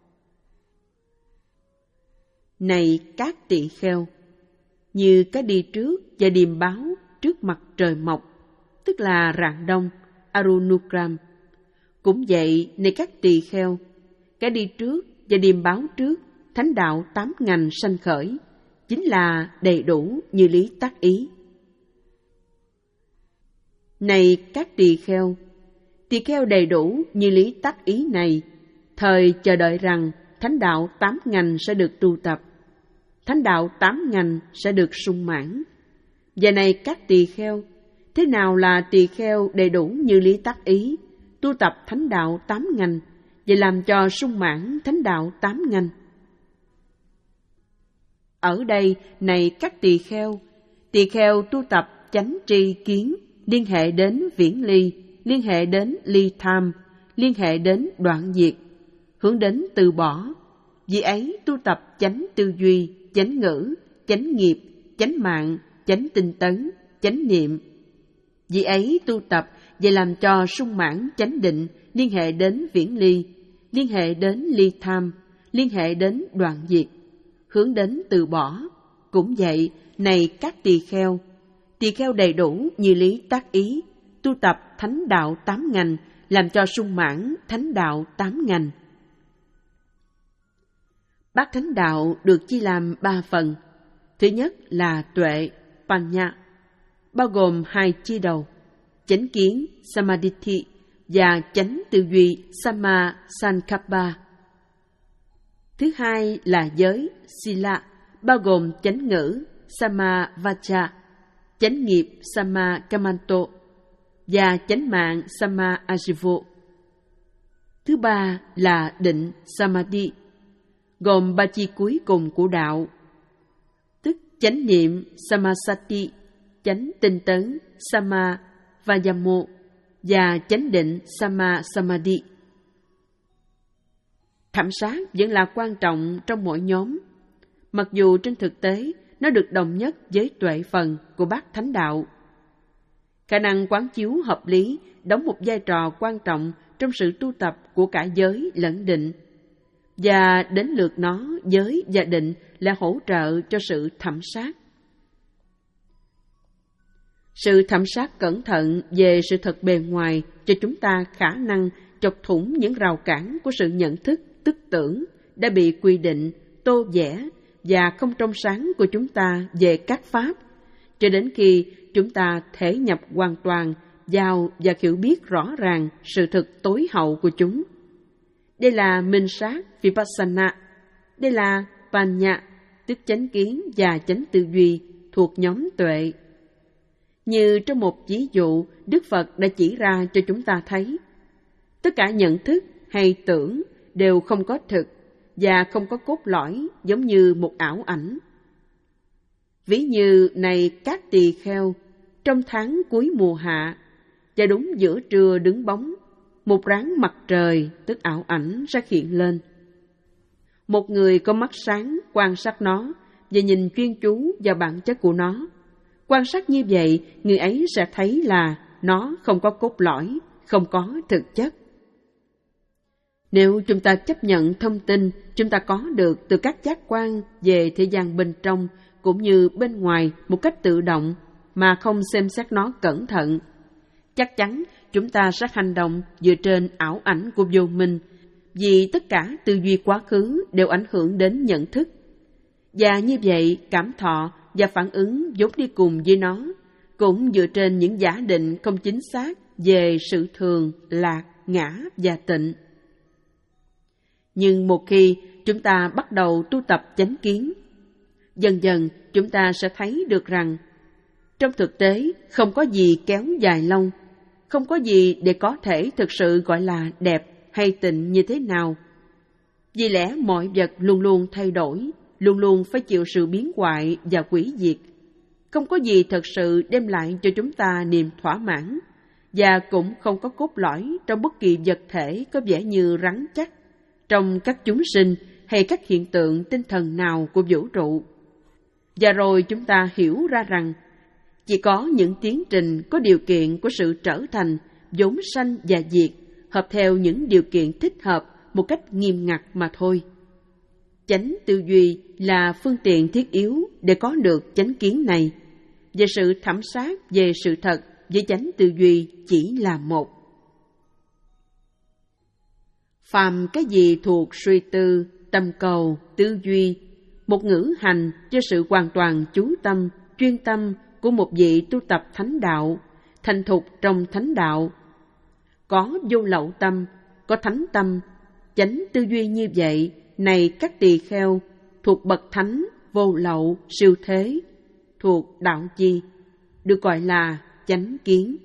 Này các tỳ kheo, như cái đi trước và điềm báo trước mặt trời mọc, tức là rạng đông, Arunukram. Cũng vậy, này các tỳ kheo, cái đi trước và điềm báo trước thánh đạo tám ngành sanh khởi, chính là đầy đủ như lý tác ý. Này các tỳ kheo, Tỳ kheo đầy đủ như lý tác ý này, thời chờ đợi rằng thánh đạo tám ngành sẽ được tu tập. Thánh đạo tám ngành sẽ được sung mãn. Giờ này các tỳ kheo, thế nào là tỳ kheo đầy đủ như lý tác ý, tu tập thánh đạo tám ngành, và làm cho sung mãn thánh đạo tám ngành? Ở đây, này các tỳ kheo, tỳ kheo tu tập chánh tri kiến, liên hệ đến viễn ly, liên hệ đến ly tham, liên hệ đến đoạn diệt, hướng đến từ bỏ. Vì ấy tu tập chánh tư duy, chánh ngữ, chánh nghiệp, chánh mạng, chánh tinh tấn, chánh niệm. Vì ấy tu tập và làm cho sung mãn chánh định, liên hệ đến viễn ly, liên hệ đến ly tham, liên hệ đến đoạn diệt, hướng đến từ bỏ. Cũng vậy, này các tỳ kheo, tỳ kheo đầy đủ như lý tác ý, tu tập thánh đạo tám ngành, làm cho sung mãn thánh đạo tám ngành. Bát thánh đạo được chia làm ba phần. Thứ nhất là tuệ, panya, bao gồm hai chia đầu, chánh kiến, samadhi, và chánh tư duy, samma sankappa. Thứ hai là giới, sila, bao gồm chánh ngữ, samma vacha, chánh nghiệp, samma kammanto, và chánh mạng, samma ajivo. Thứ ba là định, samadhi, gồm ba chi cuối cùng của đạo, tức chánh niệm, samasati, chánh tinh tấn, samma vayamo, và chánh định, samma samadhi. Thẩm sát vẫn là quan trọng trong mỗi nhóm, mặc dù trên thực tế nó được đồng nhất với tuệ phần của bát thánh đạo. Khả năng quán chiếu hợp lý đóng một vai trò quan trọng trong sự tu tập của cả giới lẫn định, và đến lượt nó, giới và định là hỗ trợ cho sự thẩm sát. Sự thẩm sát cẩn thận về sự thật bề ngoài cho chúng ta khả năng chọc thủng những rào cản của sự nhận thức, tức tưởng đã bị quy định, tô vẽ và không trong sáng của chúng ta về các pháp, cho đến khi chúng ta thể nhập hoàn toàn vào và hiểu biết rõ ràng sự thực tối hậu của chúng. Đây là minh sát, vipassana. Đây là panya, tức chánh kiến và chánh tư duy thuộc nhóm tuệ. Như trong một ví dụ, Đức Phật đã chỉ ra cho chúng ta thấy, tất cả nhận thức hay tưởng đều không có thực và không có cốt lõi, giống như một ảo ảnh. Ví như này các tỳ kheo, trong tháng cuối mùa hạ, và đúng giữa trưa đứng bóng, một ráng mặt trời, tức ảo ảnh, sẽ hiện lên. Một người có mắt sáng quan sát nó và nhìn chuyên chú vào bản chất của nó. Quan sát như vậy, người ấy sẽ thấy là nó không có cốt lõi, không có thực chất. Nếu chúng ta chấp nhận thông tin chúng ta có được từ các giác quan về thế gian bên trong cũng như bên ngoài một cách tự động mà không xem xét nó cẩn thận, chắc chắn chúng ta sẽ hành động dựa trên ảo ảnh của vô minh, vì tất cả tư duy quá khứ đều ảnh hưởng đến nhận thức. Và như vậy, cảm thọ và phản ứng vốn đi cùng với nó cũng dựa trên những giả định không chính xác về sự thường, lạc, ngã và tịnh. Nhưng một khi chúng ta bắt đầu tu tập chánh kiến, dần dần chúng ta sẽ thấy được rằng trong thực tế không có gì kéo dài lâu, không có gì để có thể thực sự gọi là đẹp hay tịnh như thế nào. Vì lẽ mọi vật luôn luôn thay đổi, luôn luôn phải chịu sự biến hoại và hủy diệt. Không có gì thật sự đem lại cho chúng ta niềm thỏa mãn, và cũng không có cốt lõi trong bất kỳ vật thể có vẻ như rắn chắc, trong các chúng sinh hay các hiện tượng tinh thần nào của vũ trụ. Và rồi chúng ta hiểu ra rằng chỉ có những tiến trình có điều kiện của sự trở thành vốn sanh và diệt, hợp theo những điều kiện thích hợp một cách nghiêm ngặt mà thôi. Chánh tư duy là phương tiện thiết yếu để có được chánh kiến này, và sự thẩm sát về sự thật với chánh tư duy chỉ là một. Phàm cái gì thuộc suy tư, tâm cầu, tư duy, một ngữ hành cho sự hoàn toàn chú tâm, chuyên tâm của một vị tu tập thánh đạo, thành thục trong thánh đạo. Có vô lậu tâm, có thánh tâm, chánh tư duy như vậy, này các tỳ kheo, thuộc bậc thánh, vô lậu, siêu thế, thuộc đạo chi, được gọi là chánh kiến.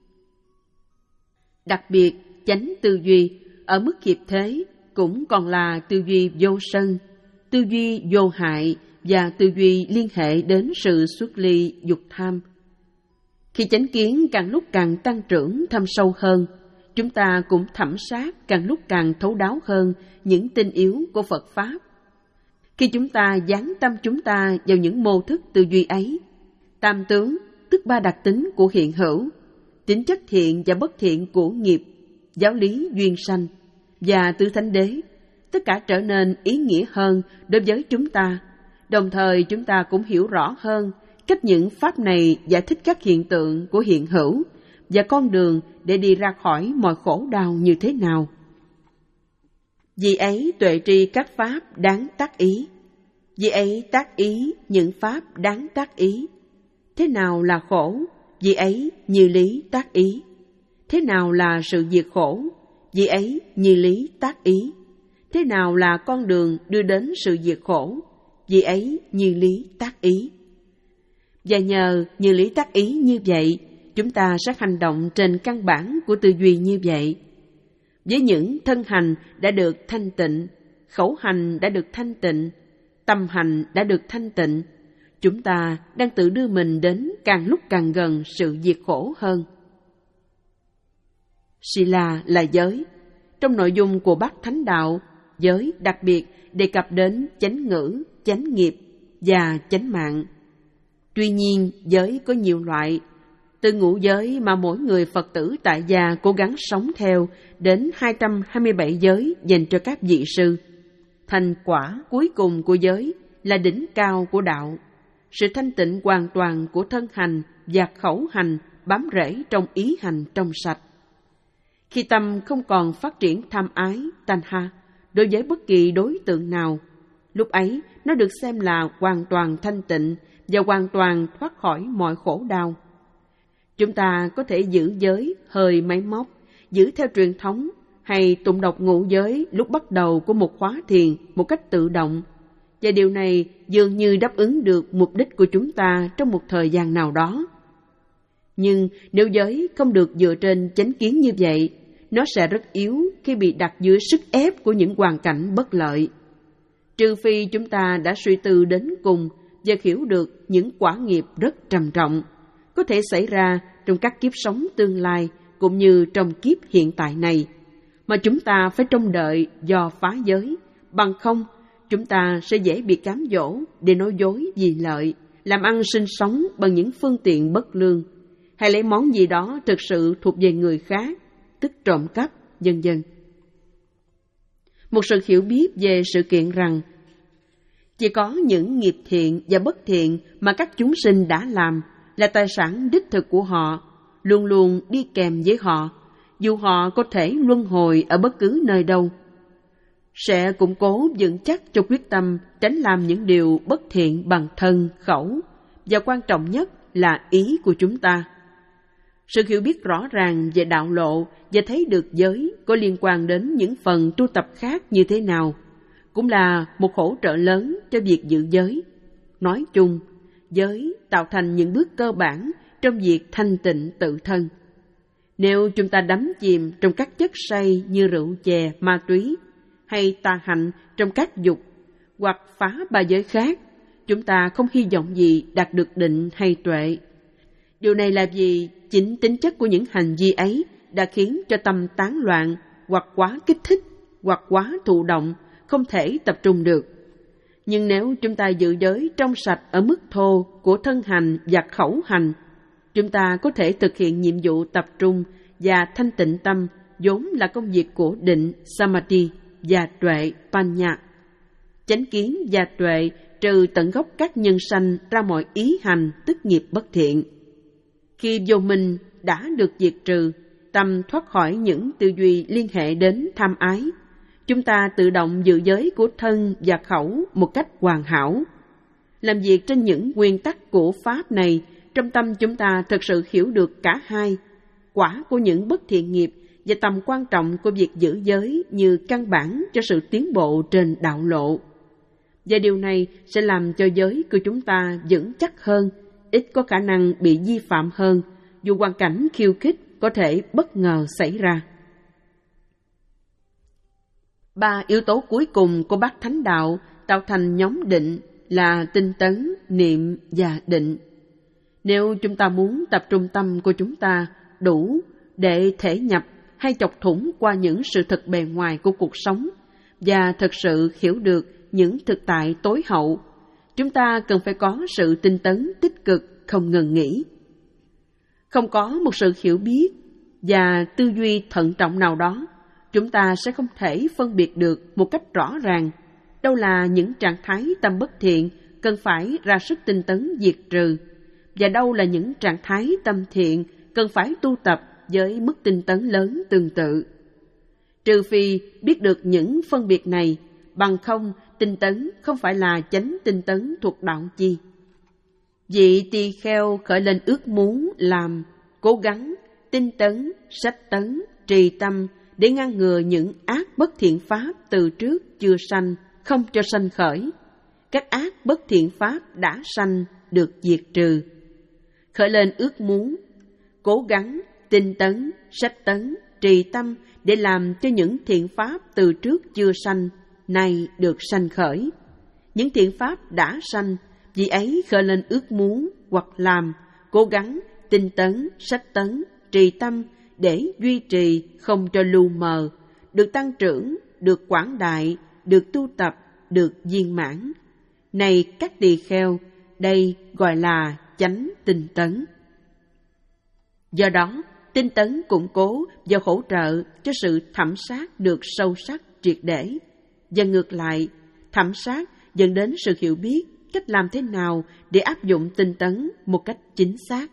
Đặc biệt, chánh tư duy ở mức hiệp thế cũng còn là tư duy vô sân, tư duy vô hại và tư duy liên hệ đến sự xuất ly dục tham. Khi chánh kiến càng lúc càng tăng trưởng thâm sâu hơn, chúng ta cũng thẩm sát càng lúc càng thấu đáo hơn những tinh yếu của Phật Pháp. Khi chúng ta dán tâm chúng ta vào những mô thức tư duy ấy, tam tướng, tức ba đặc tính của hiện hữu, tính chất thiện và bất thiện của nghiệp, giáo lý duyên sanh và tứ thánh đế, tất cả trở nên ý nghĩa hơn đối với chúng ta. Đồng thời chúng ta cũng hiểu rõ hơn cách những pháp này giải thích các hiện tượng của hiện hữu và con đường để đi ra khỏi mọi khổ đau như thế nào. Vì ấy tuệ tri các pháp đáng tác ý, vì ấy tác ý những pháp đáng tác ý. Thế nào là khổ? Vì ấy như lý tác ý. Thế nào là sự diệt khổ? Vì ấy như lý tác ý. Thế nào là con đường đưa đến sự diệt khổ? Vì ấy như lý tác ý. Và nhờ như lý tác ý như vậy, chúng ta sẽ hành động trên căn bản của tư duy như vậy. Với những thân hành đã được thanh tịnh, khẩu hành đã được thanh tịnh, tâm hành đã được thanh tịnh, chúng ta đang tự đưa mình đến càng lúc càng gần sự diệt khổ hơn. Sila là giới. Trong nội dung của Bát Thánh Đạo, giới đặc biệt đề cập đến chánh ngữ, chánh nghiệp và chánh mạng. Tuy nhiên, giới có nhiều loại, từ ngũ giới mà mỗi người Phật tử tại gia cố gắng sống theo đến hai trăm hai mươi bảy giới dành cho các vị sư. Thành quả cuối cùng của giới là đỉnh cao của đạo, sự thanh tịnh hoàn toàn của thân hành và khẩu hành bám rễ trong ý hành trong sạch. Khi tâm không còn phát triển tham ái, tanha, đối với bất kỳ đối tượng nào, lúc ấy nó được xem là hoàn toàn thanh tịnh và hoàn toàn thoát khỏi mọi khổ đau. Chúng ta có thể giữ giới hơi máy móc, giữ theo truyền thống, hay tụng đọc ngũ giới lúc bắt đầu của một khóa thiền một cách tự động, và điều này dường như đáp ứng được mục đích của chúng ta trong một thời gian nào đó. Nhưng nếu giới không được dựa trên chánh kiến như vậy, nó sẽ rất yếu khi bị đặt dưới sức ép của những hoàn cảnh bất lợi. Trừ phi chúng ta đã suy tư đến cùng và hiểu được những quả nghiệp rất trầm trọng, có thể xảy ra trong các kiếp sống tương lai cũng như trong kiếp hiện tại này, mà chúng ta phải trông đợi do phá giới, bằng không chúng ta sẽ dễ bị cám dỗ để nói dối vì lợi, làm ăn sinh sống bằng những phương tiện bất lương, hay lấy món gì đó thực sự thuộc về người khác, tức trộm cắp, vân vân. Một sự hiểu biết về sự kiện rằng chỉ có những nghiệp thiện và bất thiện mà các chúng sinh đã làm là tài sản đích thực của họ, luôn luôn đi kèm với họ, dù họ có thể luân hồi ở bất cứ nơi đâu, sẽ củng cố vững chắc cho quyết tâm tránh làm những điều bất thiện bằng thân, khẩu, và quan trọng nhất là ý của chúng ta. Sự hiểu biết rõ ràng về đạo lộ và thấy được giới có liên quan đến những phần tu tập khác như thế nào cũng là một hỗ trợ lớn cho việc giữ giới. Nói chung, giới tạo thành những bước cơ bản trong việc thanh tịnh tự thân. Nếu chúng ta đắm chìm trong các chất say như rượu chè, ma túy, hay tà hạnh trong các dục, hoặc phá ba giới khác, chúng ta không hy vọng gì đạt được định hay tuệ. Điều này là vì chính tính chất của những hành vi ấy đã khiến cho tâm tán loạn, hoặc quá kích thích, hoặc quá thụ động, không thể tập trung được. Nhưng nếu chúng ta giữ giới trong sạch ở mức thô của thân hành và khẩu hành, chúng ta có thể thực hiện nhiệm vụ tập trung và thanh tịnh tâm, vốn là công việc của định, samadhi và tuệ, panya. Chánh kiến và tuệ trừ tận gốc các nhân sanh ra mọi ý hành, tức nghiệp bất thiện. Khi vô minh đã được diệt trừ, tâm thoát khỏi những tư duy liên hệ đến tham ái, chúng ta tự động giữ giới của thân và khẩu một cách hoàn hảo. Làm việc trên những nguyên tắc của Pháp này, trong tâm chúng ta thực sự hiểu được cả hai, quả của những bất thiện nghiệp và tầm quan trọng của việc giữ giới như căn bản cho sự tiến bộ trên đạo lộ. Và điều này sẽ làm cho giới của chúng ta vững chắc hơn, ít có khả năng bị vi phạm hơn, dù hoàn cảnh khiêu khích có thể bất ngờ xảy ra. Ba yếu tố cuối cùng của bát thánh đạo tạo thành nhóm định là tinh tấn, niệm và định. Nếu chúng ta muốn tập trung tâm của chúng ta đủ để thể nhập hay chọc thủng qua những sự thật bề ngoài của cuộc sống và thật sự hiểu được những thực tại tối hậu, chúng ta cần phải có sự tinh tấn tích cực không ngừng nghỉ. Không có một sự hiểu biết và tư duy thận trọng nào đó, chúng ta sẽ không thể phân biệt được một cách rõ ràng đâu là những trạng thái tâm bất thiện cần phải ra sức tinh tấn diệt trừ, và đâu là những trạng thái tâm thiện cần phải tu tập với mức tinh tấn lớn tương tự. Trừ phi biết được những phân biệt này, bằng không tinh tấn không phải là chánh tinh tấn thuộc đạo chi. Vị tỳ kheo khởi lên ước muốn làm, cố gắng, tinh tấn, sách tấn, trì tâm để ngăn ngừa những ác bất thiện pháp từ trước chưa sanh, không cho sanh khởi. Các ác bất thiện pháp đã sanh được diệt trừ. Khởi lên ước muốn, cố gắng, tinh tấn, sách tấn, trì tâm để làm cho những thiện pháp từ trước chưa sanh, nay được sanh khởi. Những thiện pháp đã sanh, vì ấy khởi lên ước muốn hoặc làm, cố gắng, tinh tấn, sách tấn, trì tâm để duy trì không cho lu mờ, được tăng trưởng, được quảng đại, được tu tập, được viên mãn. Này các tỳ kheo, đây gọi là chánh tinh tấn. Do đó, tinh tấn củng cố và hỗ trợ cho sự thẩm sát được sâu sắc triệt để, và ngược lại, thẩm sát dẫn đến sự hiểu biết cách làm thế nào để áp dụng tinh tấn một cách chính xác.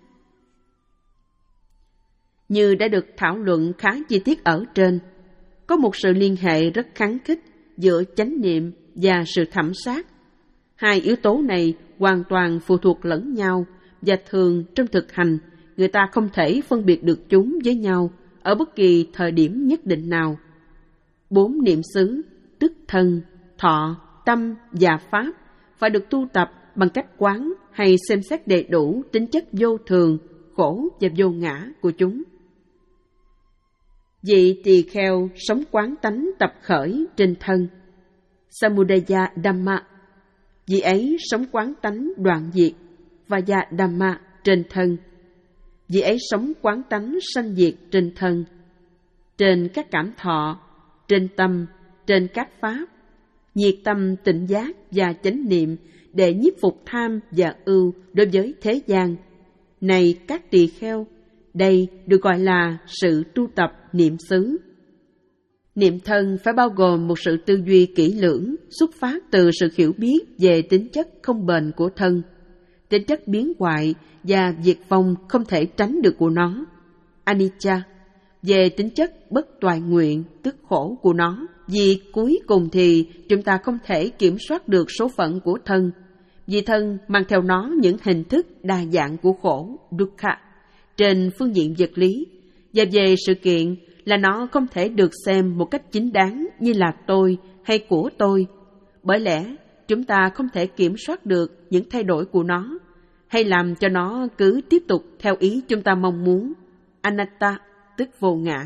Như đã được thảo luận khá chi tiết ở trên, có một sự liên hệ rất khăng khít giữa chánh niệm và sự thẩm sát. Hai yếu tố này hoàn toàn phụ thuộc lẫn nhau, và thường trong thực hành, người ta không thể phân biệt được chúng với nhau ở bất kỳ thời điểm nhất định nào. Bốn niệm xứ, tức thân, thọ, tâm và pháp, phải được tu tập bằng cách quán hay xem xét đầy đủ tính chất vô thường, khổ và vô ngã của chúng. Vị tỳ kheo sống quán tánh tập khởi trên thân, Samudaya Dhamma. Vị ấy sống quán tánh đoạn diệt, Vaya Dhamma trên thân. Vị ấy sống quán tánh sanh diệt trên thân, trên các cảm thọ, trên tâm, trên các pháp, nhiệt tâm tỉnh giác và chánh niệm để nhiếp phục tham và ưu đối với thế gian. Này các tỳ kheo, đây được gọi là sự tu tập niệm xứ. Niệm thân phải bao gồm một sự tư duy kỹ lưỡng xuất phát từ sự hiểu biết về tính chất không bền của thân, tính chất biến hoại và diệt vong không thể tránh được của nó, anicca, về tính chất bất toại nguyện tức khổ của nó, vì cuối cùng thì chúng ta không thể kiểm soát được số phận của thân, vì thân mang theo nó những hình thức đa dạng của khổ, dukkha, trên phương diện vật lý, và về sự kiện là nó không thể được xem một cách chính đáng như là tôi hay của tôi. Bởi lẽ chúng ta không thể kiểm soát được những thay đổi của nó, hay làm cho nó cứ tiếp tục theo ý chúng ta mong muốn, anatta, tức vô ngã.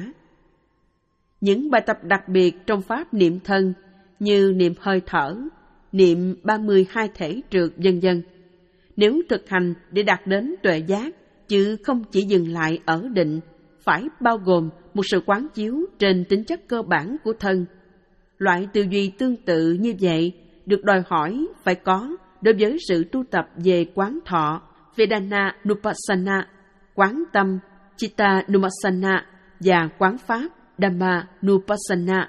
Những bài tập đặc biệt trong pháp niệm thân như niệm hơi thở, niệm ba mươi hai thể trượt vân vân, nếu thực hành để đạt đến tuệ giác, chứ không chỉ dừng lại ở định, phải bao gồm một sự quán chiếu trên tính chất cơ bản của thân. Loại tư duy tương tự như vậy được đòi hỏi phải có đối với sự tu tập về quán thọ, Vedana Nupassana, quán tâm, Chitta Nupassana và quán pháp, Dhamma Nupassana.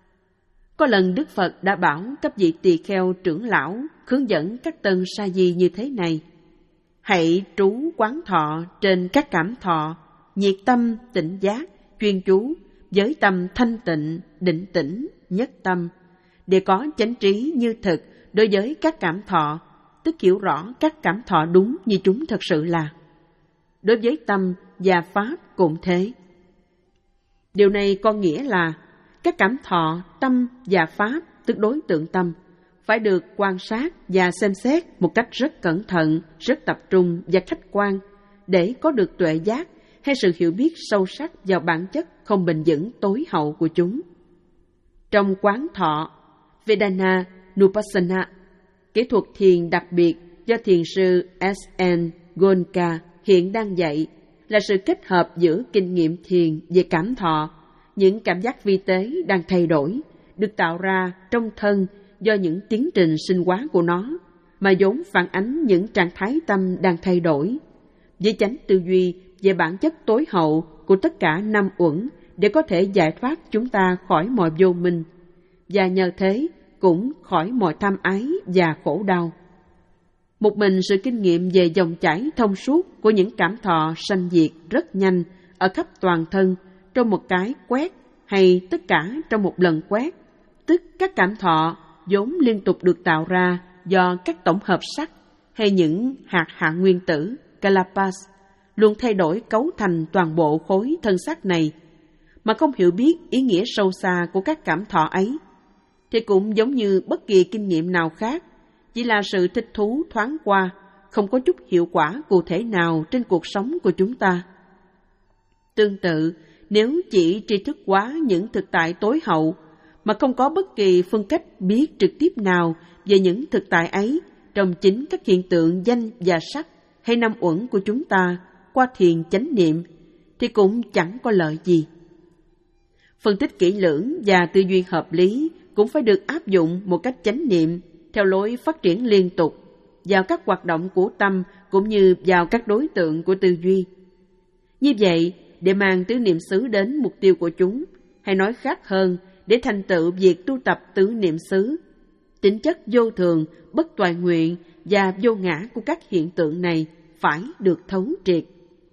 Có lần Đức Phật đã bảo các vị tỳ kheo trưởng lão hướng dẫn các tân sa di như thế này: hãy trú quán thọ trên các cảm thọ, nhiệt tâm tỉnh giác, chuyên chú với tâm thanh tịnh, định tĩnh, nhất tâm, để có chánh trí như thực đối với các cảm thọ, tức hiểu rõ các cảm thọ đúng như chúng thật sự là. Đối với tâm và pháp cũng thế. Điều này có nghĩa là các cảm thọ, tâm và pháp, tức đối tượng tâm, phải được quan sát và xem xét một cách rất cẩn thận, rất tập trung và khách quan để có được tuệ giác hay sự hiểu biết sâu sắc vào bản chất không bền vững tối hậu của chúng. Trong quán thọ, Vedana Nupassana, kỹ thuật thiền đặc biệt do thiền sư ét en Goenka hiện đang dạy, là sự kết hợp giữa kinh nghiệm thiền về cảm thọ, những cảm giác vi tế đang thay đổi, được tạo ra trong thân do những tiến trình sinh hóa của nó, mà vốn phản ánh những trạng thái tâm đang thay đổi, với chánh tư duy về bản chất tối hậu của tất cả năm uẩn để có thể giải thoát chúng ta khỏi mọi vô minh, và nhờ thế cũng khỏi mọi tham ái và khổ đau. Một mình sự kinh nghiệm về dòng chảy thông suốt của những cảm thọ sanh diệt rất nhanh ở khắp toàn thân trong một cái quét hay tất cả trong một lần quét, tức các cảm thọ vốn liên tục được tạo ra do các tổng hợp sắc hay những hạt hạ nguyên tử, Kalapas, luôn thay đổi cấu thành toàn bộ khối thân xác này, mà không hiểu biết ý nghĩa sâu xa của các cảm thọ ấy, thì cũng giống như bất kỳ kinh nghiệm nào khác, chỉ là sự thích thú thoáng qua, không có chút hiệu quả cụ thể nào trên cuộc sống của chúng ta. Tương tự, nếu chỉ tri thức hóa những thực tại tối hậu, mà không có bất kỳ phương cách biết trực tiếp nào về những thực tại ấy trong chính các hiện tượng danh và sắc hay năm uẩn của chúng ta qua thiền chánh niệm, thì cũng chẳng có lợi gì. Phân tích kỹ lưỡng và tư duy hợp lý cũng phải được áp dụng một cách chánh niệm theo lối phát triển liên tục vào các hoạt động của tâm cũng như vào các đối tượng của tư duy. Như vậy, để mang tứ niệm xứ đến mục tiêu của chúng, hay nói khác hơn, để thành tựu việc tu tập tứ niệm xứ, tính chất vô thường, bất toại nguyện và vô ngã của các hiện tượng này phải được thấu triệt.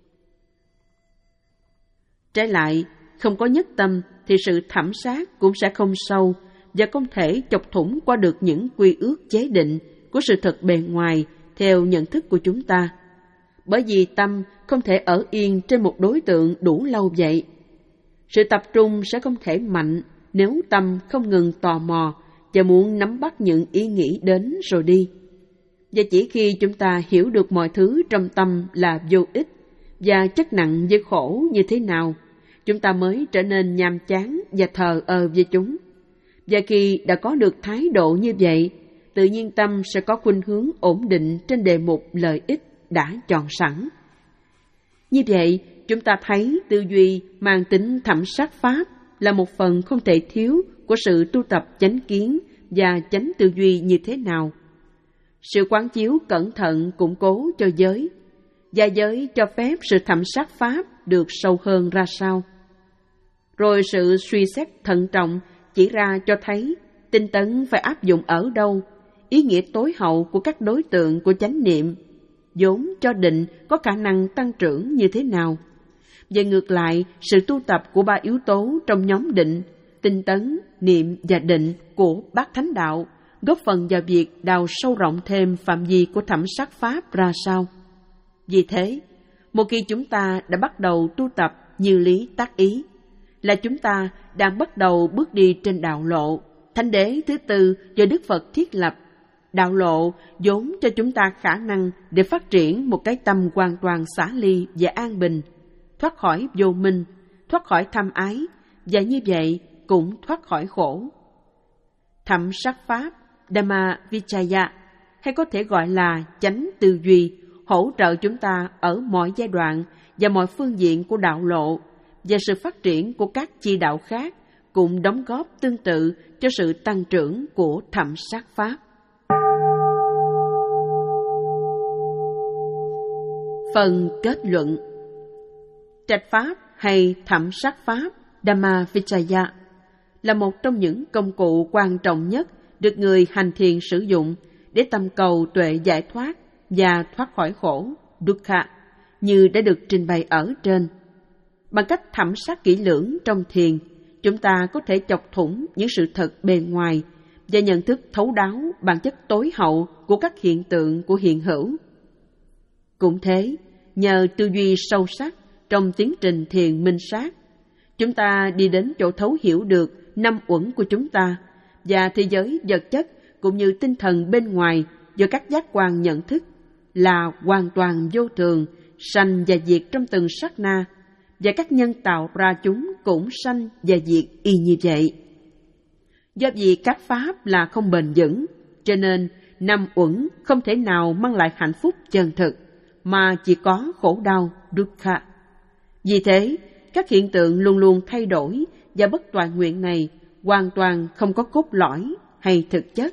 Trái lại, không có nhất tâm thì sự thẩm sát cũng sẽ không sâu và không thể chọc thủng qua được những quy ước chế định của sự thật bề ngoài theo nhận thức của chúng ta. Bởi vì tâm không thể ở yên trên một đối tượng đủ lâu vậy. Sự tập trung sẽ không thể mạnh nếu tâm không ngừng tò mò và muốn nắm bắt những ý nghĩ đến rồi đi. Và chỉ khi chúng ta hiểu được mọi thứ trong tâm là vô ích và chất nặng với khổ như thế nào, chúng ta mới trở nên nhàm chán và thờ ơ với chúng. Và khi đã có được thái độ như vậy, tự nhiên tâm sẽ có khuynh hướng ổn định trên đề mục lợi ích đã chọn sẵn. Như vậy, chúng ta thấy tư duy mang tính thẩm sát pháp là một phần không thể thiếu của sự tu tập chánh kiến và chánh tư duy như thế nào. Sự quán chiếu cẩn thận củng cố cho giới, và giới cho phép sự thẩm sát pháp được sâu hơn ra sao. Rồi sự suy xét thận trọng chỉ ra cho thấy tinh tấn phải áp dụng ở đâu, ý nghĩa tối hậu của các đối tượng của chánh niệm, vốn cho định có khả năng tăng trưởng như thế nào. Về ngược lại, sự tu tập của ba yếu tố trong nhóm định, tinh tấn, niệm và định của Bát Thánh Đạo góp phần vào việc đào sâu rộng thêm phạm vi của thẩm sát pháp ra sao. Vì thế, một khi chúng ta đã bắt đầu tu tập như lý tác ý, là chúng ta đang bắt đầu bước đi trên đạo lộ, thánh đế thứ tư do Đức Phật thiết lập. Đạo lộ vốn cho chúng ta khả năng để phát triển một cái tâm hoàn toàn xả ly và an bình, thoát khỏi vô minh, thoát khỏi tham ái, và như vậy cũng thoát khỏi khổ. Thẩm sát pháp, Dhamma Vichaya, hay có thể gọi là chánh tư duy, hỗ trợ chúng ta ở mọi giai đoạn và mọi phương diện của đạo lộ, và sự phát triển của các chi đạo khác cũng đóng góp tương tự cho sự tăng trưởng của thẩm sát pháp. Phần kết luận. Trạch pháp hay thẩm sát pháp, Dhamma Vichaya, là một trong những công cụ quan trọng nhất được người hành thiền sử dụng để tầm cầu tuệ giải thoát và thoát khỏi khổ, dukkha, như đã được trình bày ở trên. Bằng cách thẩm sát kỹ lưỡng trong thiền, chúng ta có thể chọc thủng những sự thật bề ngoài và nhận thức thấu đáo bản chất tối hậu của các hiện tượng của hiện hữu. Cũng thế, nhờ tư duy sâu sắc trong tiến trình thiền minh sát, Chúng ta đi đến chỗ thấu hiểu được năm uẩn của chúng ta và thế giới vật chất cũng như tinh thần bên ngoài do các giác quan nhận thức là hoàn toàn vô thường, sanh và diệt trong từng sát na, và các nhân tạo ra chúng cũng sanh và diệt y như vậy. Do vì các pháp là không bền vững, cho nên năm uẩn không thể nào mang lại hạnh phúc chân thực, mà chỉ có khổ đau, dukkha. Vì thế, các hiện tượng luôn luôn thay đổi và bất toàn nguyện này hoàn toàn không có cốt lõi hay thực chất,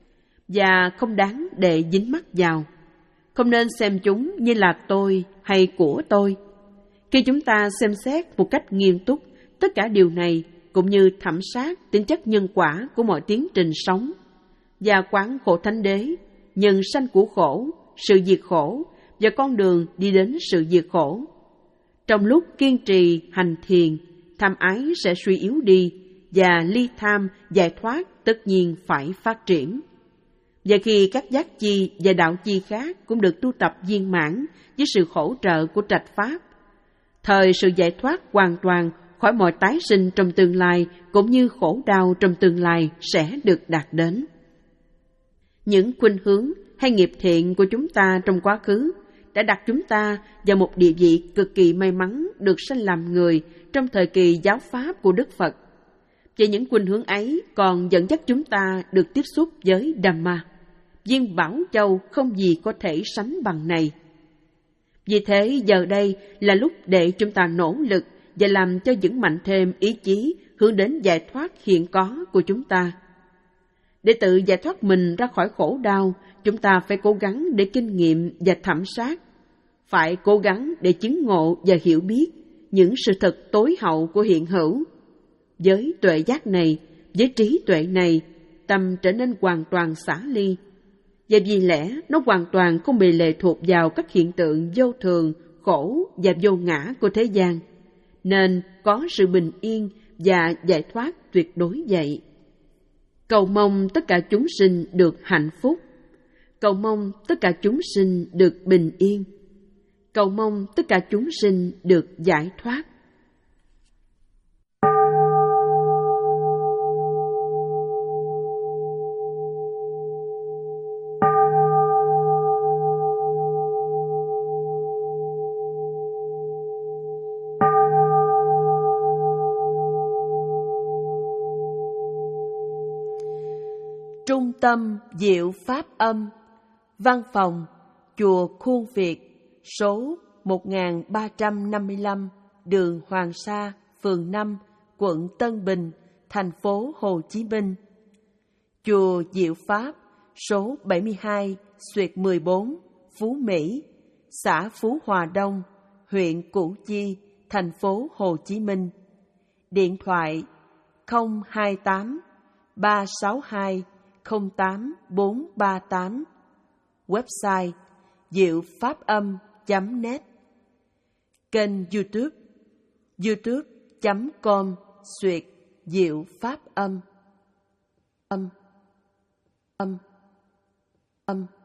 và không đáng để dính mắc vào. Không nên xem chúng như là tôi hay của tôi. Khi chúng ta xem xét một cách nghiêm túc tất cả điều này, cũng như thẩm sát tính chất nhân quả của mọi tiến trình sống, và quán khổ thánh đế, nhân sanh của khổ, sự diệt khổ và con đường đi đến sự diệt khổ. Trong lúc kiên trì hành thiền, tham ái sẽ suy yếu đi, và ly tham, giải thoát tất nhiên phải phát triển. Và khi các giác chi và đạo chi khác cũng được tu tập viên mãn với sự hỗ trợ của trạch pháp, thời sự giải thoát hoàn toàn khỏi mọi tái sinh trong tương lai cũng như khổ đau trong tương lai sẽ được đạt đến. Những khuynh hướng hay nghiệp thiện của chúng ta trong quá khứ đã đặt chúng ta vào một địa vị cực kỳ may mắn được sanh làm người trong thời kỳ giáo pháp của Đức Phật. Và những khuynh hướng ấy còn dẫn dắt chúng ta được tiếp xúc với Dhamma, viên bảo châu không gì có thể sánh bằng này. Vì thế giờ đây là lúc để chúng ta nỗ lực và làm cho vững mạnh thêm ý chí hướng đến giải thoát hiện có của chúng ta. Để tự giải thoát mình ra khỏi khổ đau, chúng ta phải cố gắng để kinh nghiệm và thẩm sát, phải cố gắng để chứng ngộ và hiểu biết những sự thật tối hậu của hiện hữu. Với tuệ giác này, với trí tuệ này, tâm trở nên hoàn toàn xả ly, và vì lẽ nó hoàn toàn không bị lệ thuộc vào các hiện tượng vô thường, khổ và vô ngã của thế gian, nên có sự bình yên và giải thoát tuyệt đối vậy. Cầu mong tất cả chúng sinh được hạnh phúc. Cầu mong tất cả chúng sinh được bình yên. Cầu mong tất cả chúng sinh được giải thoát. Trung tâm Diệu Pháp Âm, Văn phòng Chùa Khuôn Việt, số một nghìn ba trăm năm mươi lăm, đường Hoàng Sa, phường năm, quận Tân Bình, thành phố Hồ Chí Minh. Chùa Diệu Pháp, số bảy mươi hai, xuyệt mười bốn, Phú Mỹ, xã Phú Hòa Đông, huyện Củ Chi, thành phố Hồ Chí Minh. Điện thoại không hai tám ba sáu hai không tám bốn ba tám. Website diệu pháp âm chấm net. Kênh YouTube youtube chấm com xuyệt diệu pháp âm. Âm âm âm